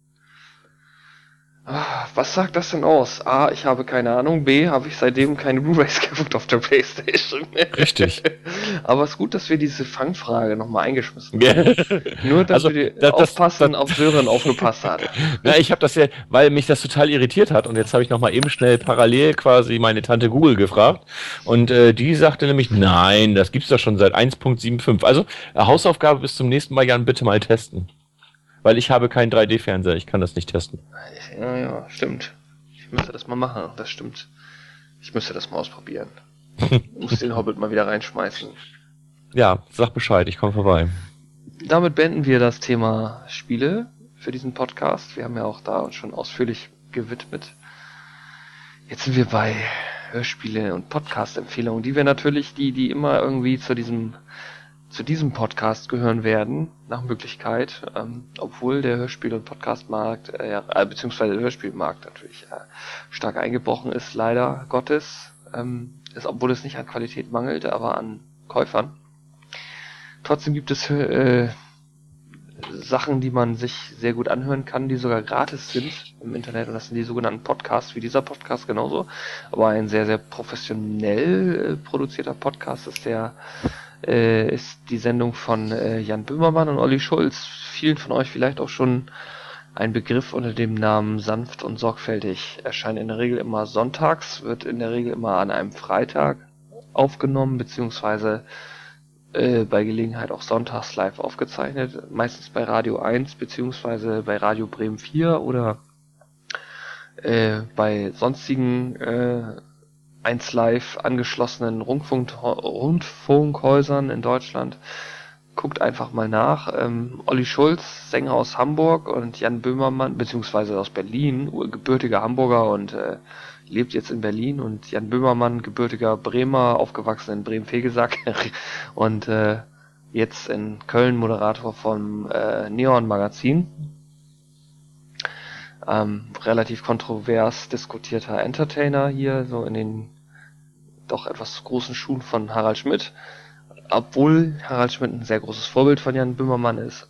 Was sagt das denn aus? A, ich habe keine Ahnung. B, habe ich seitdem keine Blu-rays geguckt auf der Playstation. Richtig. Aber es ist gut, dass wir diese Fangfrage nochmal eingeschmissen haben. Nur, dass wir aufpassen, auf Sören aufgepasst hat. Na, ich habe das ja, weil mich das total irritiert hat und jetzt habe ich nochmal eben schnell parallel quasi meine Tante Google gefragt und die sagte nämlich, nein, das gibt's doch schon seit 1.75. Also Hausaufgabe bis zum nächsten Mal, Jan, bitte mal testen. Weil ich habe keinen 3D-Fernseher, ich kann das nicht testen. Ja, stimmt. Ich müsste das mal machen, das stimmt. Ich müsste das mal ausprobieren. Muss den Hobbit mal wieder reinschmeißen. Ja, sag Bescheid, ich komme vorbei. Damit beenden wir das Thema Spiele für diesen Podcast. Wir haben ja auch da uns schon ausführlich gewidmet. Jetzt sind wir bei Hörspiele und Podcast-Empfehlungen, die wir natürlich, die immer irgendwie zu diesem Podcast gehören werden, nach Möglichkeit, obwohl der Hörspiel- und Podcastmarkt, beziehungsweise der Hörspielmarkt natürlich stark eingebrochen ist, leider Gottes, obwohl es nicht an Qualität mangelt, aber an Käufern. Trotzdem gibt es Sachen, die man sich sehr gut anhören kann, die sogar gratis sind im Internet, und das sind die sogenannten Podcasts, wie dieser Podcast genauso, aber ein sehr, sehr professionell produzierter Podcast ist die Sendung von Jan Böhmermann und Olli Schulz. Vielen von euch vielleicht auch schon ein Begriff unter dem Namen Sanft und Sorgfältig. Erscheint in der Regel immer sonntags, wird in der Regel immer an einem Freitag aufgenommen, beziehungsweise bei Gelegenheit auch sonntags live aufgezeichnet. Meistens bei Radio 1, beziehungsweise bei Radio Bremen 4 oder bei sonstigen 1 Live angeschlossenen Rundfunkhäusern in Deutschland. Guckt einfach mal nach. Olli Schulz, Sänger aus Hamburg, und Jan Böhmermann, beziehungsweise aus Berlin, gebürtiger Hamburger und lebt jetzt in Berlin, und Jan Böhmermann, gebürtiger Bremer, aufgewachsen in Bremen-Vegesack und jetzt in Köln Moderator vom Neon Magazin. Relativ kontrovers diskutierter Entertainer hier, so in den doch etwas großen Schuhen von Harald Schmidt. obwohl Harald Schmidt ein sehr großes Vorbild von Jan Böhmermann ist,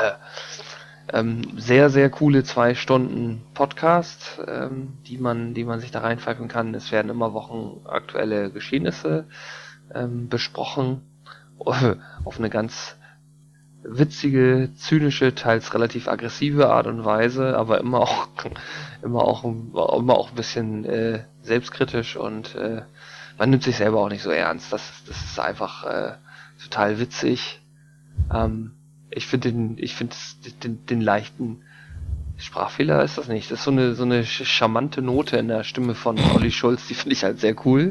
sehr, sehr coole 2 Stunden Podcast, die man sich da reinpfeifen kann. Es werden immer wochenaktuelle Geschehnisse besprochen, auf eine ganz witzige, zynische, teils relativ aggressive Art und Weise, aber immer auch ein bisschen selbstkritisch, und man nimmt sich selber auch nicht so ernst. Das ist einfach total witzig. Ich finde den leichten Sprachfehler ist das nicht. Das ist so eine charmante Note in der Stimme von Olli Schulz, die finde ich halt sehr cool.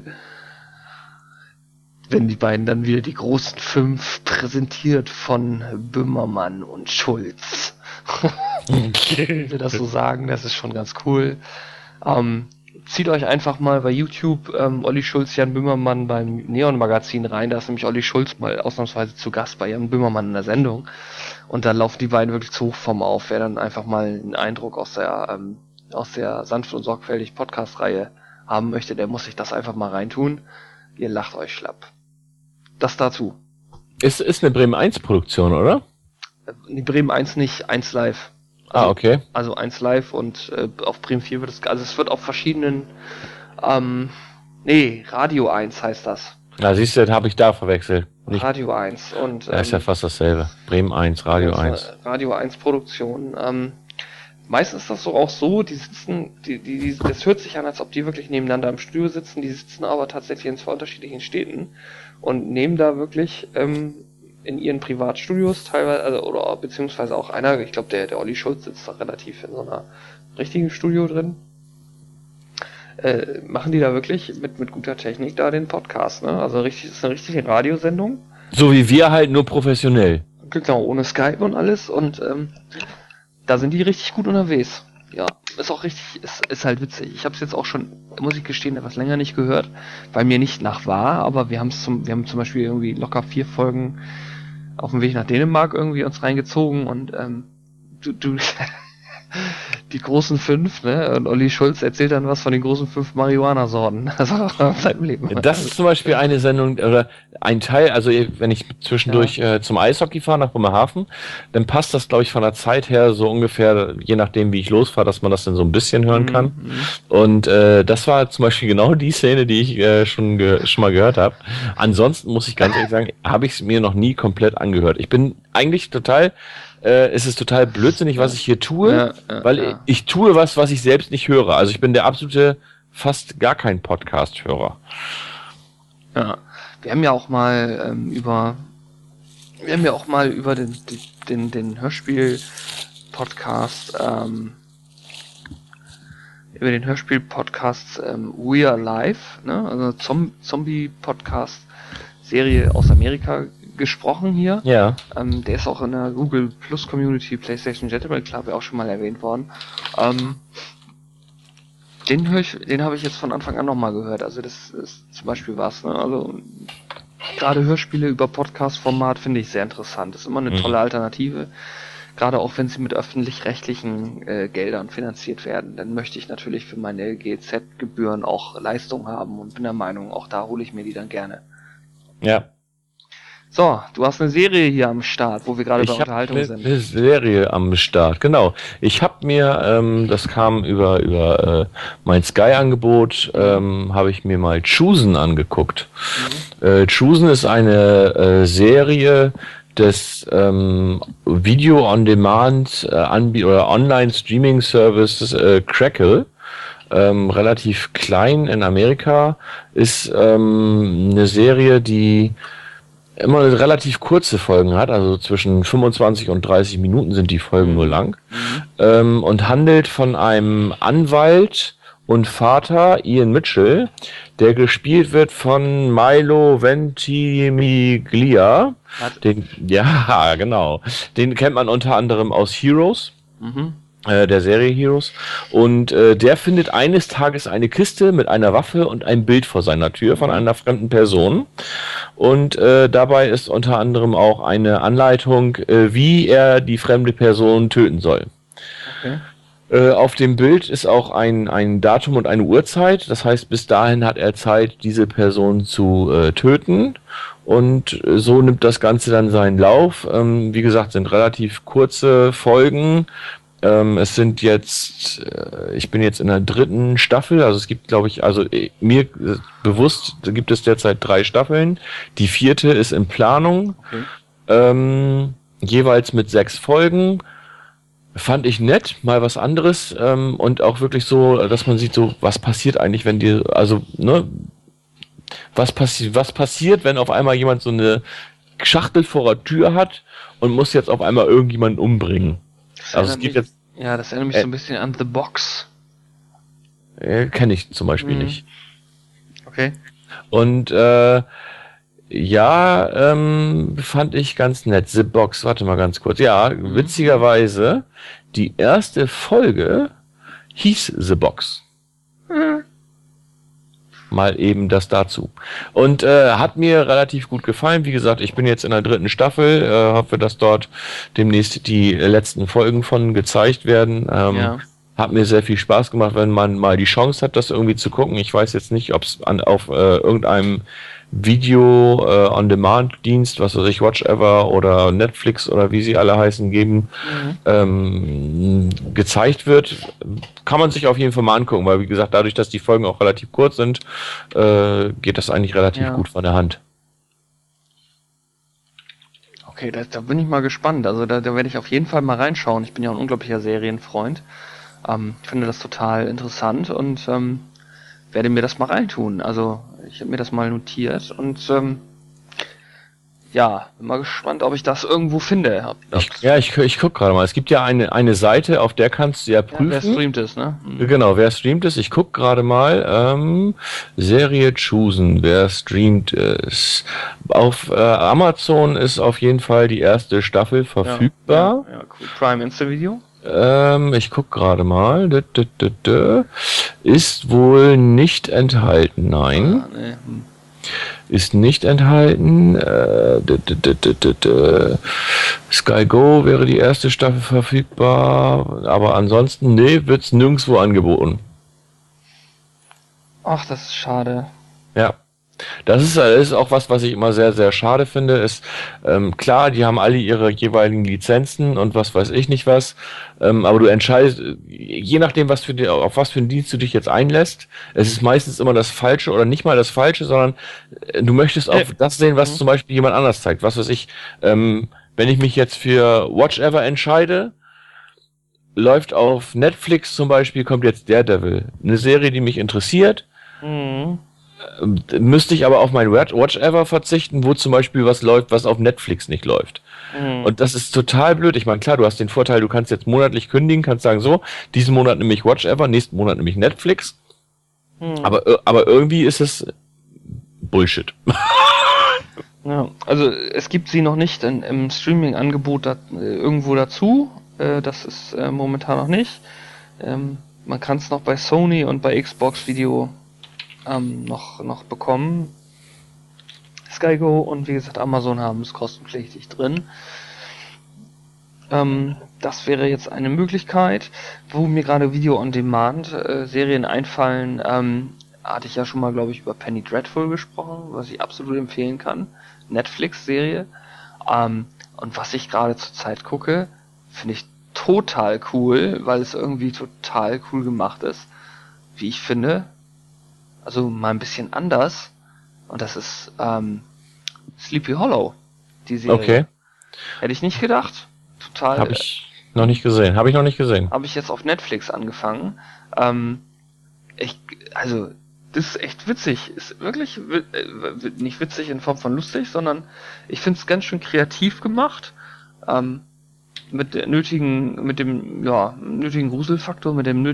Wenn die beiden dann wieder die großen 5 präsentiert von Böhmermann und Schulz. Wenn wir das so sagen, das ist schon ganz cool. Zieht euch einfach mal bei YouTube Olli Schulz, Jan Böhmermann beim Neon Magazin rein. Da ist nämlich Olli Schulz mal ausnahmsweise zu Gast bei Jan Böhmermann in der Sendung. Und da laufen die beiden wirklich zu Hochform auf. Wer dann einfach mal einen Eindruck aus der sanft und sorgfältig Podcast-Reihe haben möchte, der muss sich das einfach mal reintun. Ihr lacht euch schlapp. Das dazu. Ist eine Bremen 1 Produktion, oder? Die Bremen 1 nicht, 1 live. Also, okay. Also 1 live, und auf Bremen 4 wird es wird auf verschiedenen, Radio 1 heißt das. Na, siehst du, das habe ich da verwechselt. Nicht, Radio 1. Und, ist ja fast dasselbe. Bremen 1, Radio 1. Radio 1 Produktion. Meistens ist das so auch so, die sitzen, das hört sich an, als ob die wirklich nebeneinander im Studio sitzen, die sitzen aber tatsächlich in 2 unterschiedlichen Städten und nehmen da wirklich in ihren Privatstudios teilweise, oder beziehungsweise auch einer, ich glaube der Olli Schulz sitzt da relativ in so einer richtigen Studio drin, machen die da wirklich mit guter Technik da den Podcast, ne? Also richtig, ist eine richtige Radiosendung. So wie wir halt, nur professionell. Genau, ohne Skype und alles, und da sind die richtig gut unterwegs. Ja, ist auch richtig, ist halt witzig. Ich habe es jetzt auch schon, muss ich gestehen, etwas länger nicht gehört, weil mir nicht nach war, aber wir haben zum Beispiel irgendwie locker 4 Folgen auf dem Weg nach Dänemark irgendwie uns reingezogen, und die großen 5, ne? Und Olli Schulz erzählt dann was von den großen 5 Marihuana-Sorten. Also aus seinem Leben. Das ist zum Beispiel eine Sendung oder ein Teil, also wenn ich zwischendurch zum Eishockey fahre nach Bremerhaven, dann passt das, glaube ich, von der Zeit her so ungefähr, je nachdem wie ich losfahre, dass man das dann so ein bisschen hören kann. Und das war zum Beispiel genau die Szene, die ich schon mal gehört habe. Ansonsten muss ich ganz ehrlich sagen, habe ich es mir noch nie komplett angehört. Ich bin eigentlich es ist total blödsinnig, was ich hier tue, weil ich tue was ich selbst nicht höre. Also ich bin der absolute, fast gar kein Podcast-Hörer. Ja, wir haben ja auch mal über den Hörspiel-Podcast We Are Live, ne? Also Zombie-Podcast-Serie aus Amerika gesprochen hier. Ja. Der ist auch in der Google Plus Community PlayStation Gentleman Club auch schon mal erwähnt worden. Den habe ich jetzt von Anfang an nochmal gehört. Also das ist zum Beispiel was, ne? Also gerade Hörspiele über Podcast-Format finde ich sehr interessant. Das ist immer eine tolle Alternative. Gerade auch wenn sie mit öffentlich-rechtlichen Geldern finanziert werden, dann möchte ich natürlich für meine GEZ-Gebühren auch Leistung haben und bin der Meinung, auch da hole ich mir die dann gerne. Ja. So, du hast eine Serie hier am Start, wo wir gerade bei Unterhaltung sind. Eine Serie am Start, genau. Ich habe mir, das kam über mein Sky-Angebot, habe ich mir mal Chosen angeguckt. Chosen ist eine Serie des Video-on-Demand oder Online-Streaming-Service Crackle. Relativ klein in Amerika, ist eine Serie, die immer relativ kurze Folgen hat, also zwischen 25 und 30 Minuten sind die Folgen nur lang, und handelt von einem Anwalt und Vater, Ian Mitchell, der gespielt wird von Milo Ventimiglia. Ja, genau. Den kennt man unter anderem aus Heroes. Der Serie Heroes, und der findet eines Tages eine Kiste mit einer Waffe und einem Bild vor seiner Tür von einer fremden Person, und dabei ist unter anderem auch eine Anleitung, wie er die fremde Person töten soll. Auf dem Bild ist auch ein Datum und eine Uhrzeit. Das heißt, bis dahin hat er Zeit, diese Person zu töten. Und so nimmt das Ganze dann seinen Lauf. Wie gesagt, sind relativ kurze Folgen. Es sind jetzt, ich bin jetzt in der 3. Staffel. Also es gibt, glaube ich, mir bewusst gibt es derzeit 3 Staffeln. Die 4. ist in Planung. Okay. Jeweils mit 6 Folgen. Fand ich nett, mal was anderes und auch wirklich so, dass man sieht, so was passiert eigentlich, wenn dir, also ne, was passiert, wenn auf einmal jemand so eine Schachtel vor der Tür hat und muss jetzt auf einmal irgendjemanden umbringen. Also es gibt jetzt, ja, das erinnert mich so ein bisschen an The Box. Kenne ich zum Beispiel nicht. Okay. Und fand ich ganz nett. The Box, warte mal ganz kurz. Ja, witzigerweise, die erste Folge hieß The Box. Mal eben das dazu. Und hat mir relativ gut gefallen. Wie gesagt, ich bin jetzt in der 3. Staffel. Hoffe, dass dort demnächst die letzten Folgen von gezeigt werden. Hat mir sehr viel Spaß gemacht, wenn man mal die Chance hat, das irgendwie zu gucken. Ich weiß jetzt nicht, ob es auf irgendeinem Video-on-Demand-Dienst, was weiß ich, Watch-Ever oder Netflix oder wie sie alle heißen, geben, gezeigt wird. Kann man sich auf jeden Fall mal angucken, weil wie gesagt, dadurch, dass die Folgen auch relativ kurz sind, geht das eigentlich relativ gut von der Hand. Okay, da bin ich mal gespannt. Also da werde ich auf jeden Fall mal reinschauen. Ich bin ja ein unglaublicher Serienfreund. Ich finde das total interessant und werde mir das mal reintun. Also ich habe mir das mal notiert und bin mal gespannt, ob ich das irgendwo finde. Ich gucke gerade mal. Es gibt ja eine Seite, auf der kannst du ja prüfen. Wer streamt es, ne? Genau, wer streamt es. Ich gucke gerade mal. Serie choosen, wer streamt es. Auf Amazon ist auf jeden Fall die erste Staffel verfügbar. Ja, cool. Prime Insta Video. Ich guck gerade mal. Ist wohl nicht enthalten, nein. Nee. Ist nicht enthalten. Sky Go wäre die erste Staffel verfügbar, aber ansonsten, wird's nirgendwo angeboten. Ach, das ist schade. Ja. Das ist auch was ich immer sehr, sehr schade finde, ist, klar, die haben alle ihre jeweiligen Lizenzen und was weiß ich nicht was, aber du entscheidest, je nachdem, auf was für einen Dienst du dich jetzt einlässt, es ist meistens immer das Falsche oder nicht mal das Falsche, sondern du möchtest auch das sehen, was zum Beispiel jemand anders zeigt. Was weiß ich, wenn ich mich jetzt für Watch Ever entscheide, läuft auf Netflix zum Beispiel, kommt jetzt Daredevil, eine Serie, die mich interessiert. Müsste ich aber auf mein Watch Ever verzichten, wo zum Beispiel was läuft, was auf Netflix nicht läuft. Und das ist total blöd. Ich meine, klar, du hast den Vorteil, du kannst jetzt monatlich kündigen, kannst sagen, so, diesen Monat nehme ich Watch Ever, nächsten Monat nehme ich Netflix. Aber irgendwie ist es Bullshit. Ja, also es gibt sie noch nicht im Streaming-Angebot irgendwo dazu. Das ist momentan noch nicht. Man kann es noch bei Sony und bei Xbox Video noch bekommen. Sky Go und wie gesagt Amazon haben es kostenpflichtig drin. Das wäre jetzt eine Möglichkeit, wo mir gerade Video-on-Demand Serien einfallen. Hatte ich ja schon mal, glaube ich, über Penny Dreadful gesprochen, was ich absolut empfehlen kann. Netflix-Serie. Und was ich gerade zurzeit gucke, finde ich total cool, weil es irgendwie total cool gemacht ist, wie ich finde. Also mal ein bisschen anders. Und das ist Sleepy Hollow, die Serie. Okay. Hätte ich nicht gedacht. Total. Habe ich noch nicht gesehen. Habe ich jetzt auf Netflix angefangen. Das ist echt witzig. Ist wirklich nicht witzig in Form von lustig, sondern ich finde es ganz schön kreativ gemacht. Mit dem nötigen Gruselfaktor, mit dem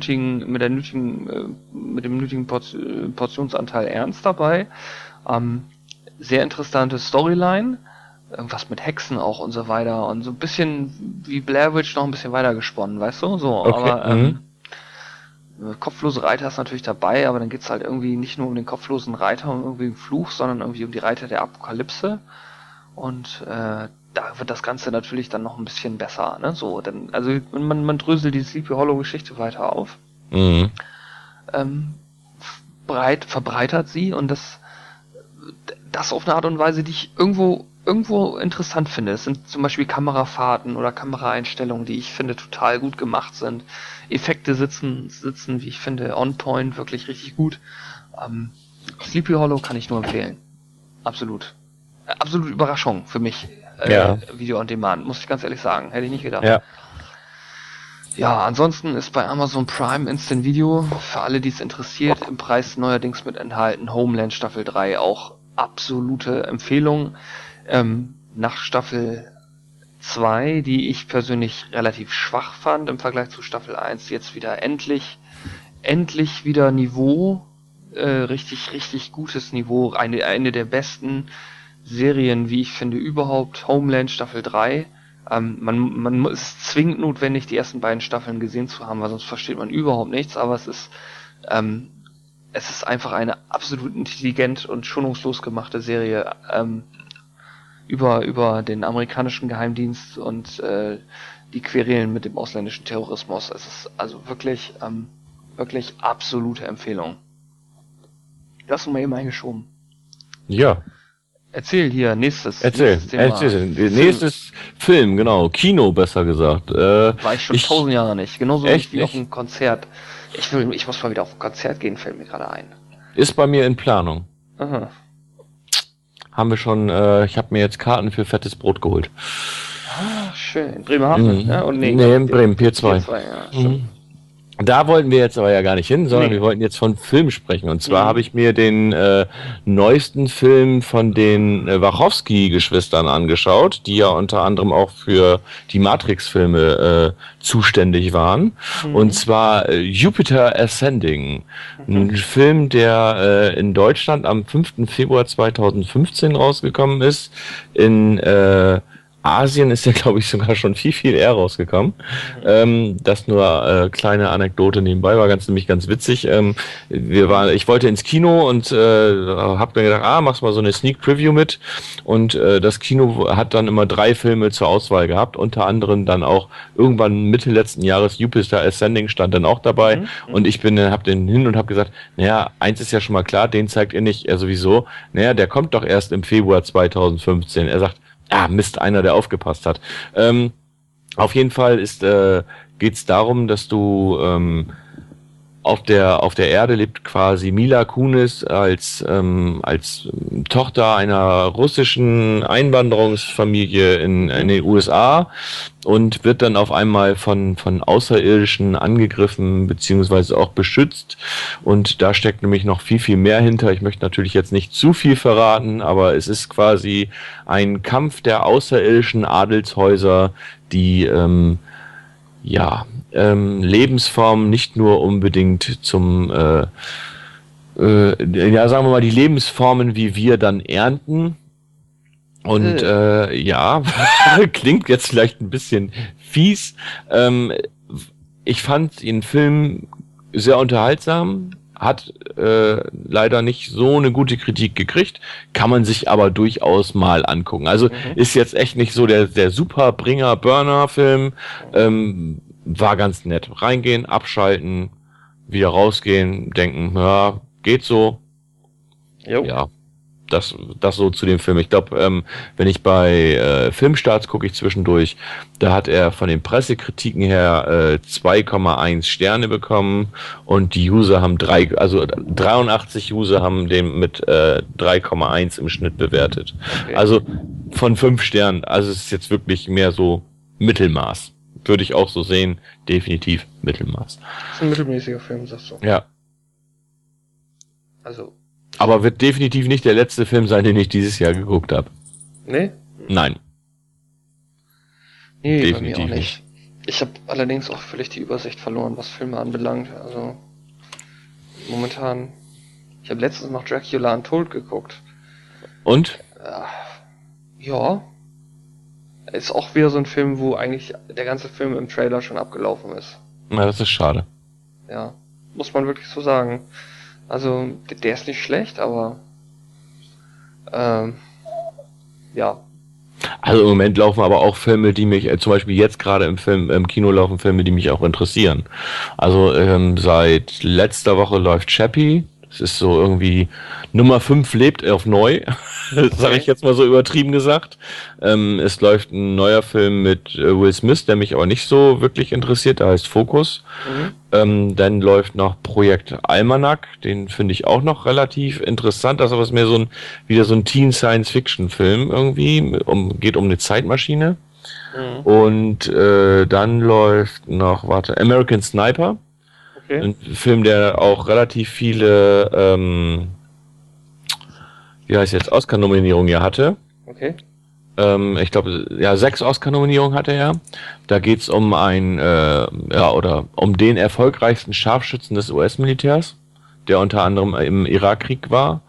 nötigen Portionsanteil Ernst dabei. Sehr interessante Storyline, irgendwas mit Hexen auch und so weiter und so ein bisschen wie Blair Witch noch ein bisschen weiter gesponnen, weißt du? So, okay. Aber kopflose Reiter ist natürlich dabei, aber dann geht's halt irgendwie nicht nur um den kopflosen Reiter und irgendwie einen Fluch, sondern irgendwie um die Reiter der Apokalypse. Und da wird das Ganze natürlich dann noch ein bisschen besser, ne? So, dann, also man dröselt die Sleepy Hollow Geschichte weiter auf, verbreitert sie und das auf eine Art und Weise, die ich irgendwo interessant finde. Es sind zum Beispiel Kamerafahrten oder Kameraeinstellungen, die ich finde total gut gemacht sind. Effekte sitzen, wie ich finde, on point, wirklich richtig gut. Sleepy Hollow kann ich nur empfehlen. Absolut. Absolute Überraschung für mich. Video on Demand, muss ich ganz ehrlich sagen. Hätte ich nicht gedacht. Ja. Ja, ansonsten ist bei Amazon Prime Instant Video, für alle, die es interessiert, im Preis neuerdings mit enthalten, Homeland Staffel 3 auch absolute Empfehlung. Nach Staffel 2, die ich persönlich relativ schwach fand im Vergleich zu Staffel 1, jetzt wieder endlich wieder Niveau, richtig gutes Niveau, eine der besten Serien, wie ich finde, überhaupt, Homeland Staffel 3. Man ist zwingend notwendig, die ersten beiden Staffeln gesehen zu haben, weil sonst versteht man überhaupt nichts, aber es ist einfach eine absolut intelligent und schonungslos gemachte Serie über den amerikanischen Geheimdienst und die Querelen mit dem ausländischen Terrorismus. Es ist also wirklich absolute Empfehlung. Das hast du mal eben eingeschoben. Ja. Erzähl hier, nächstes Film, genau. Kino, besser gesagt. War ich schon 1000 Jahre nicht. Genauso wie auf ein Konzert. Ich muss mal wieder auf ein Konzert gehen, fällt mir gerade ein. Ist bei mir in Planung. Aha. Haben wir schon, ich habe mir jetzt Karten für fettes Brot geholt. Ah, schön. Bremerhaven, ja? Und nee, in Bremen, Pier 2. Ja, Da wollten wir jetzt aber ja gar nicht hin, sondern wir wollten jetzt von Film sprechen. Und zwar habe ich mir den neuesten Film von den Wachowski-Geschwistern angeschaut, die ja unter anderem auch für die Matrix-Filme zuständig waren. Und zwar Jupiter Ascending. Ein Film, der in Deutschland am 5. Februar 2015 rausgekommen ist. In Asien ist ja, glaube ich, sogar schon viel eher rausgekommen. Das nur kleine Anekdote nebenbei, war nämlich ganz witzig. Ich wollte ins Kino und habe mir gedacht, machst mal so eine Sneak Preview mit. Und das Kino hat dann immer 3 Filme zur Auswahl gehabt, unter anderem dann auch irgendwann Mitte letzten Jahres Jupiter Ascending stand dann auch dabei. Und ich habe den hin und habe gesagt, naja, eins ist ja schon mal klar, den zeigt ihr nicht. Sowieso, naja, der kommt doch erst im Februar 2015. Er sagt, Mist, einer, der aufgepasst hat. Auf jeden Fall geht's darum, dass du auf der Erde lebt quasi Mila Kunis als Tochter einer russischen Einwanderungsfamilie in den USA und wird dann auf einmal von Außerirdischen angegriffen beziehungsweise auch beschützt, und da steckt nämlich noch viel mehr hinter. Ich möchte natürlich jetzt nicht zu viel verraten, aber es ist quasi ein Kampf der außerirdischen Adelshäuser, die Lebensformen nicht nur unbedingt zum sagen wir mal, die Lebensformen, wie wir dann ernten. Und klingt jetzt vielleicht ein bisschen fies. Ich fand den Film sehr unterhaltsam, hat leider nicht so eine gute Kritik gekriegt, kann man sich aber durchaus mal angucken. Also ist jetzt echt nicht so der super Bringer-Burner-Film, war ganz nett. Reingehen, abschalten, wieder rausgehen, denken, ja, geht so. Jo. Ja, das so zu dem Film. Ich glaube, wenn ich bei Filmstarts gucke ich zwischendurch, da hat er von den Pressekritiken her 2,1 Sterne bekommen und die User haben 83 User haben den mit 3,1 im Schnitt bewertet. Okay. Also von 5 Sternen. Also es ist jetzt wirklich mehr so Mittelmaß. Würde ich auch so sehen. Definitiv Mittelmaß. Das ist ein mittelmäßiger Film, sagst du. Ja. Also. Aber wird definitiv nicht der letzte Film sein, den ich dieses Jahr geguckt habe. Nee? Nein. Nee, definitiv bei mir auch nicht. Ich habe allerdings auch völlig die Übersicht verloren, was Filme anbelangt. Also momentan. Ich habe letztens noch Dracula Untold geguckt. Und? Ja. Ist auch wieder so ein Film, wo eigentlich der ganze Film im Trailer schon abgelaufen ist. Na, das ist schade. Ja, muss man wirklich so sagen. Also, der ist nicht schlecht, aber ja. Also im Moment laufen aber auch Filme, die mich, zum Beispiel jetzt gerade im Kino laufen Filme, die mich auch interessieren. Also seit letzter Woche läuft Chappie. Das ist so irgendwie Nummer 5 lebt auf neu, sage ich jetzt mal so übertrieben gesagt. Es läuft ein neuer Film mit Will Smith, der mich aber nicht so wirklich interessiert, der heißt Focus. Dann läuft noch Projekt Almanac, den finde ich auch noch relativ interessant. Das ist aber mehr wieder so ein Teen-Science-Fiction-Film irgendwie, geht um eine Zeitmaschine. Und dann läuft noch, American Sniper. Okay. Ein Film, der auch relativ viele, Oscar-Nominierungen ja hatte. Okay. Ich glaube, 6 Oscar-Nominierungen hatte er. Da geht es um um den erfolgreichsten Scharfschützen des US-Militärs, der unter anderem im Irakkrieg war.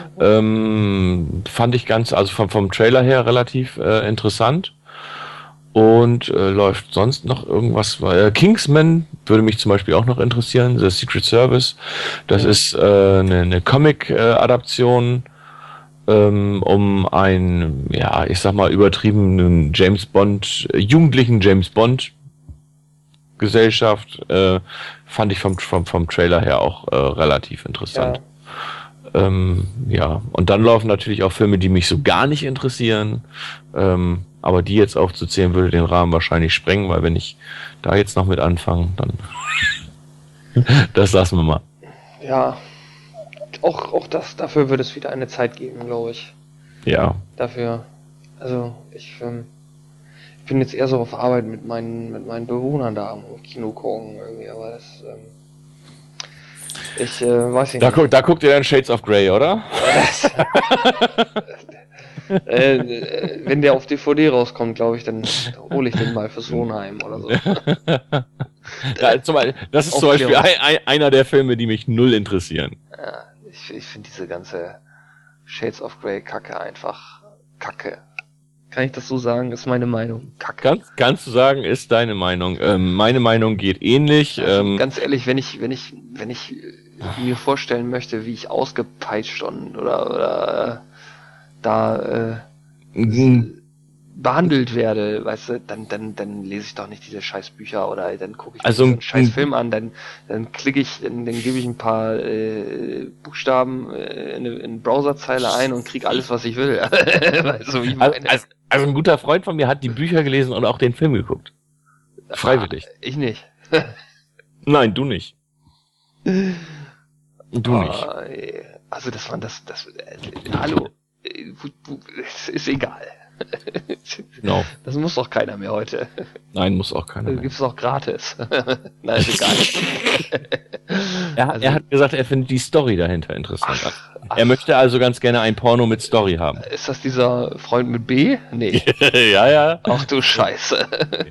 Fand ich vom Trailer her relativ interessant. Und läuft sonst noch irgendwas? Kingsman würde mich zum Beispiel auch noch interessieren. The Secret Service. Das ist eine Comic-Adaption um einen, ich sag mal übertriebenen jugendlichen James Bond Gesellschaft. Fand ich vom Trailer her auch relativ interessant. Und dann laufen natürlich auch Filme, die mich so gar nicht interessieren. Aber die jetzt aufzuzählen, würde den Rahmen wahrscheinlich sprengen, weil wenn ich da jetzt noch mit anfange, dann das lassen wir mal. Ja, auch dafür wird es wieder eine Zeit geben, glaube ich. Ja. Dafür, also ich bin jetzt eher so auf Arbeit mit meinen Bewohnern da am Kino gucken irgendwie, aber das, ich weiß nicht. Da guckt ihr dann Shades of Grey, oder? Wenn der auf DVD rauskommt, glaube ich, dann hole ich den mal fürs Wohnheim oder so. Das ist zum Beispiel einer der Filme, die mich null interessieren. Ja, ich finde diese ganze Shades of Grey Kacke einfach Kacke. Kann ich das so sagen? Ist meine Meinung. Kacke. Kannst du sagen, ist deine Meinung. Meine Meinung geht ähnlich. Also, ganz ehrlich, wenn ich mir vorstellen möchte, wie ich ausgepeitscht oder behandelt werde, weißt du, dann lese ich doch nicht diese scheiß Bücher oder dann gucke ich so einen scheiß Film an, dann klicke ich, dann gebe ich ein paar Buchstaben in eine Browserzeile ein und kriege alles, was ich will. Weißt du, wie ich meine? Also ein guter Freund von mir hat die Bücher gelesen und auch den Film geguckt. Freiwillig. Ich nicht. Nein, du nicht. Du nicht. Also hallo. Ist egal. No. Das muss doch keiner mehr heute. Nein, muss auch keiner mehr. Gibt's doch gratis. Nein, ist egal. Er hat gesagt, er findet die Story dahinter interessant. Er möchte also ganz gerne ein Porno mit Story haben. Ist das dieser Freund mit B? Nee. Ja. Ach du Scheiße.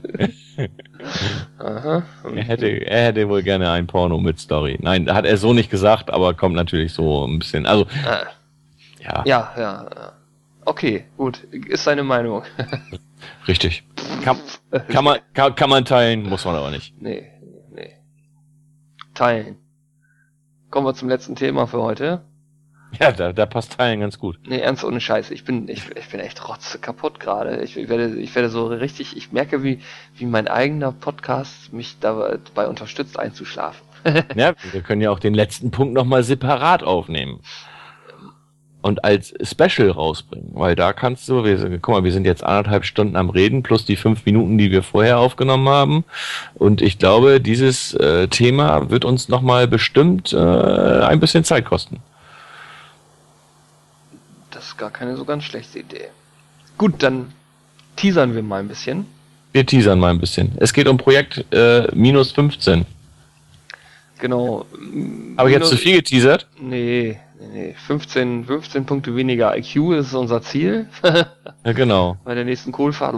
Aha. Er hätte wohl gerne ein Porno mit Story. Nein, hat er so nicht gesagt, aber kommt natürlich so ein bisschen. Also. Ja. Okay, gut. Ist seine Meinung. Richtig. Kann man teilen, muss man aber nicht. Nee. Teilen. Kommen wir zum letzten Thema für heute. Ja, da passt Teilen ganz gut. Nee, ernst ohne Scheiß. Ich bin echt kaputt gerade. Ich werde so richtig, ich merke, wie mein eigener Podcast mich dabei unterstützt einzuschlafen. Ja, wir können ja auch den letzten Punkt nochmal separat aufnehmen. Und als Special rausbringen, weil da kannst du, wir sind jetzt 1,5 Stunden am Reden, plus die 5 Minuten, die wir vorher aufgenommen haben. Und ich glaube, dieses Thema wird uns nochmal bestimmt ein bisschen Zeit kosten. Das ist gar keine so ganz schlechte Idee. Gut, dann teasern wir mal ein bisschen. Wir teasern mal ein bisschen. Es geht um Projekt minus 15. Genau. Habe ich jetzt zu viel geteasert? Nee. 15 Punkte weniger IQ ist unser Ziel. Ja, genau. Bei der nächsten Kohlfahrt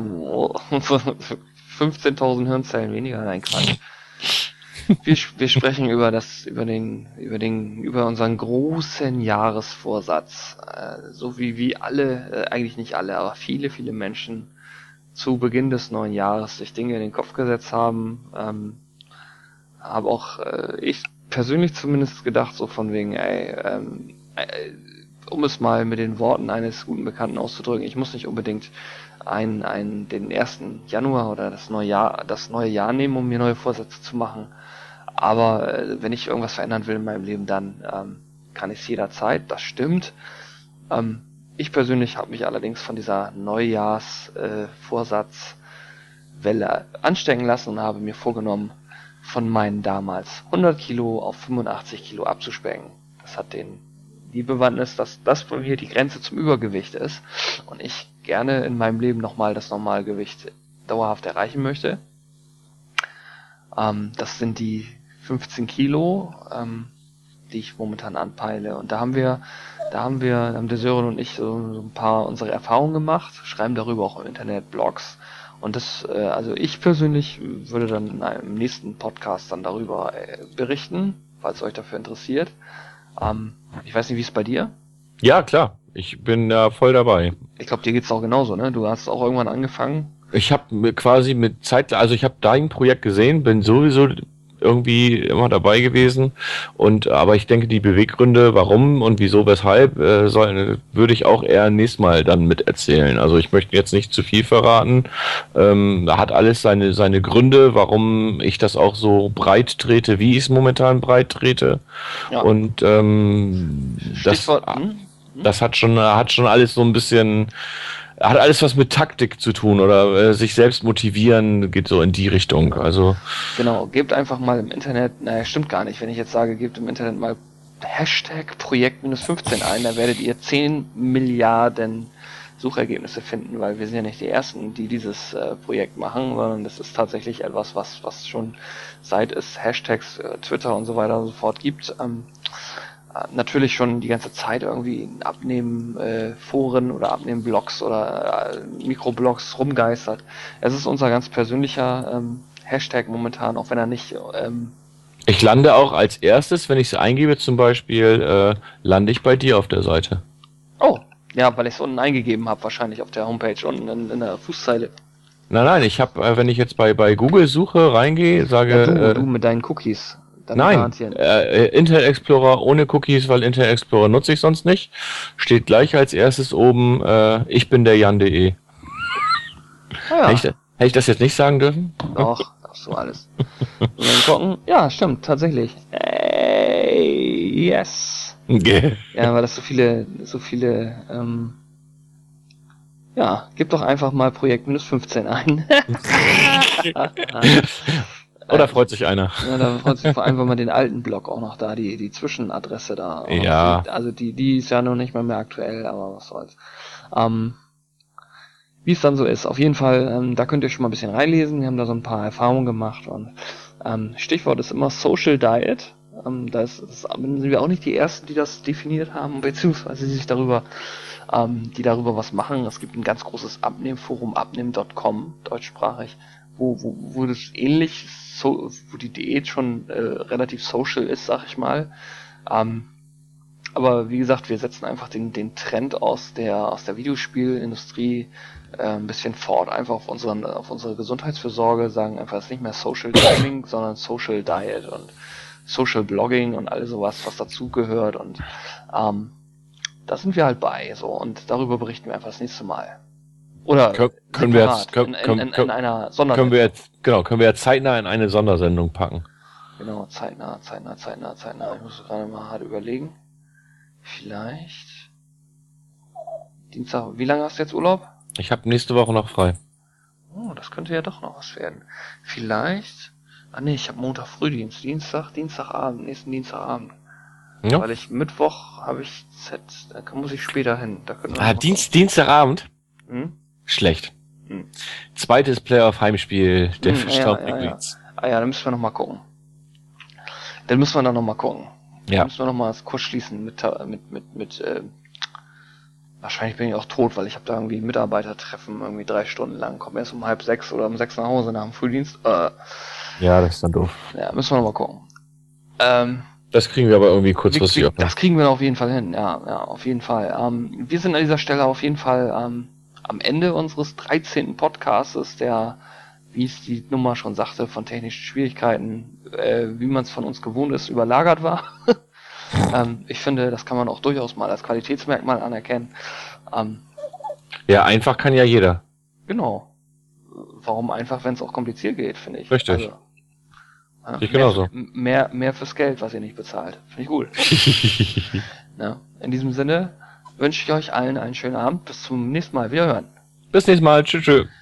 15.000 Hirnzellen weniger. Nein, Quatsch. Wir sprechen über unseren großen Jahresvorsatz. So wie alle, eigentlich nicht alle, aber viele Menschen zu Beginn des neuen Jahres sich Dinge in den Kopf gesetzt haben. Habe auch ich persönlich zumindest gedacht, so von wegen, um es mal mit den Worten eines guten Bekannten auszudrücken, ich muss nicht unbedingt den 1. Januar oder das neue Jahr nehmen, um mir neue Vorsätze zu machen. Aber wenn ich irgendwas verändern will in meinem Leben, dann kann ich es jederzeit, das stimmt. Ich persönlich habe mich allerdings von dieser Neujahrsvorsatzwelle anstecken lassen und habe mir vorgenommen, von meinen damals 100 Kilo auf 85 Kilo abzuspecken. Das hat die Bewandtnis, dass das bei mir die Grenze zum Übergewicht ist und ich gerne in meinem Leben nochmal das Normalgewicht dauerhaft erreichen möchte. Das sind die 15 Kilo, die ich momentan anpeile. Und da haben der Sören und ich so ein paar unsere Erfahrungen gemacht, schreiben darüber auch im Internet, Blogs. Und also ich persönlich würde dann in einem nächsten Podcast dann darüber berichten, falls euch dafür interessiert. Ich weiß nicht, wie es bei dir? Ja, klar. Ich bin da voll dabei. Ich glaube, dir geht's auch genauso, ne? Du hast auch irgendwann angefangen. Ich habe quasi ich habe dein Projekt gesehen, bin sowieso irgendwie immer dabei gewesen aber ich denke, die Beweggründe, warum und wieso, weshalb, würde ich auch eher nächstes Mal dann mit erzählen. Also ich möchte jetzt nicht zu viel verraten. Hat alles seine Gründe, warum ich das auch so breit trete, wie ich es momentan breit trete. Ja. Und das hat schon alles so ein bisschen, hat alles was mit Taktik zu tun oder sich selbst motivieren, geht so in die Richtung. Also genau, gebt einfach mal im Internet, stimmt gar nicht, wenn ich jetzt sage, gebt im Internet mal Hashtag Projekt-15 ein, da werdet ihr 10 Milliarden Suchergebnisse finden, weil wir sind ja nicht die Ersten, die dieses Projekt machen, sondern das ist tatsächlich etwas, was schon seit es Hashtags, Twitter und so weiter und so fort gibt, natürlich schon die ganze Zeit irgendwie in Abnehmen-Foren oder Abnehmen-Blogs oder Mikroblogs rumgeistert. Es ist unser ganz persönlicher Hashtag momentan, auch wenn er nicht... ich lande auch als erstes, wenn ich es eingebe zum Beispiel, lande ich bei dir auf der Seite. Oh, ja, weil ich es unten eingegeben habe, wahrscheinlich auf der Homepage, unten in der Fußzeile. Nein, ich habe, wenn ich jetzt bei Google suche, reingehe, sage... Ja, du mit deinen Cookies. Nein, Internet Explorer ohne Cookies, weil Internet Explorer nutze ich sonst nicht. Steht gleich als erstes oben, ich bin der Jan.de. Ja. Hätte ich das jetzt nicht sagen dürfen? Doch, darfst du alles. Und dann gucken, ja, stimmt, tatsächlich. Yes. Okay. Ja, weil das so viele, ja, gib doch einfach mal Projekt-15 ein. Oder freut sich einer? Ja, da freut sich vor allem, wenn man den alten Blog auch noch da, die Zwischenadresse da. Ja. Also die ist ja noch nicht mal mehr aktuell, aber was soll's. Wie es dann so ist. Auf jeden Fall, da könnt ihr schon mal ein bisschen reinlesen. Wir haben da so ein paar Erfahrungen gemacht und Stichwort ist immer Social Diet. Das sind wir auch nicht die Ersten, die das definiert haben, beziehungsweise die darüber was machen. Es gibt ein ganz großes Abnehmforum, abnehm.com, deutschsprachig, wo das ähnlich wo die Diät schon relativ social ist, sag ich mal. Aber wie gesagt, wir setzen einfach den Trend aus der Videospielindustrie ein bisschen fort, einfach auf unsere Gesundheitsfürsorge, sagen einfach, es ist nicht mehr Social Gaming, sondern Social Diet und Social Blogging und all sowas, was dazugehört und da sind wir halt bei, so, und darüber berichten wir einfach das nächste Mal. Oder können wir jetzt in einer Sondersendung. Können wir jetzt zeitnah in eine Sondersendung packen. Genau, zeitnah. Ich muss gerade mal hart überlegen. Vielleicht Dienstag. Wie lange hast du jetzt Urlaub? Ich habe nächste Woche noch frei. Oh, das könnte ja doch noch was werden. Vielleicht. Ich habe Montag Frühdienst. Dienstagabend, nächsten Dienstagabend. Ja. Weil Mittwoch habe ich da muss ich später hin. Da Dienstagabend? Schlecht. Zweites Playoff-Heimspiel der Straub Penguins. Ja, dann müssen wir noch mal gucken. Ja. Dann müssen wir noch mal kurz schließen mit wahrscheinlich bin ich auch tot, weil ich habe da irgendwie ein Mitarbeitertreffen, irgendwie 3 Stunden lang. Komme erst um 5:30 oder um 6 nach Hause nach dem Frühdienst. Ja, das ist dann doof. Ja, müssen wir noch mal gucken. Das kriegen wir aber irgendwie kurzfristig auf. Das kriegen wir auf jeden Fall hin, ja, auf jeden Fall. Wir sind an dieser Stelle auf jeden Fall am Ende unseres 13. Podcastes, der, wie es die Nummer schon sagte, von technischen Schwierigkeiten, wie man es von uns gewohnt ist, überlagert war. Ich finde, das kann man auch durchaus mal als Qualitätsmerkmal anerkennen. Ja, einfach kann ja jeder. Genau. Warum einfach, wenn es auch kompliziert geht, finde ich. Richtig. Also, Ich genauso. mehr fürs Geld, was ihr nicht bezahlt. Finde ich gut. Ja, in diesem Sinne wünsche ich euch allen einen schönen Abend. Bis zum nächsten Mal. Wiederhören. Bis nächstes Mal. Tschüss.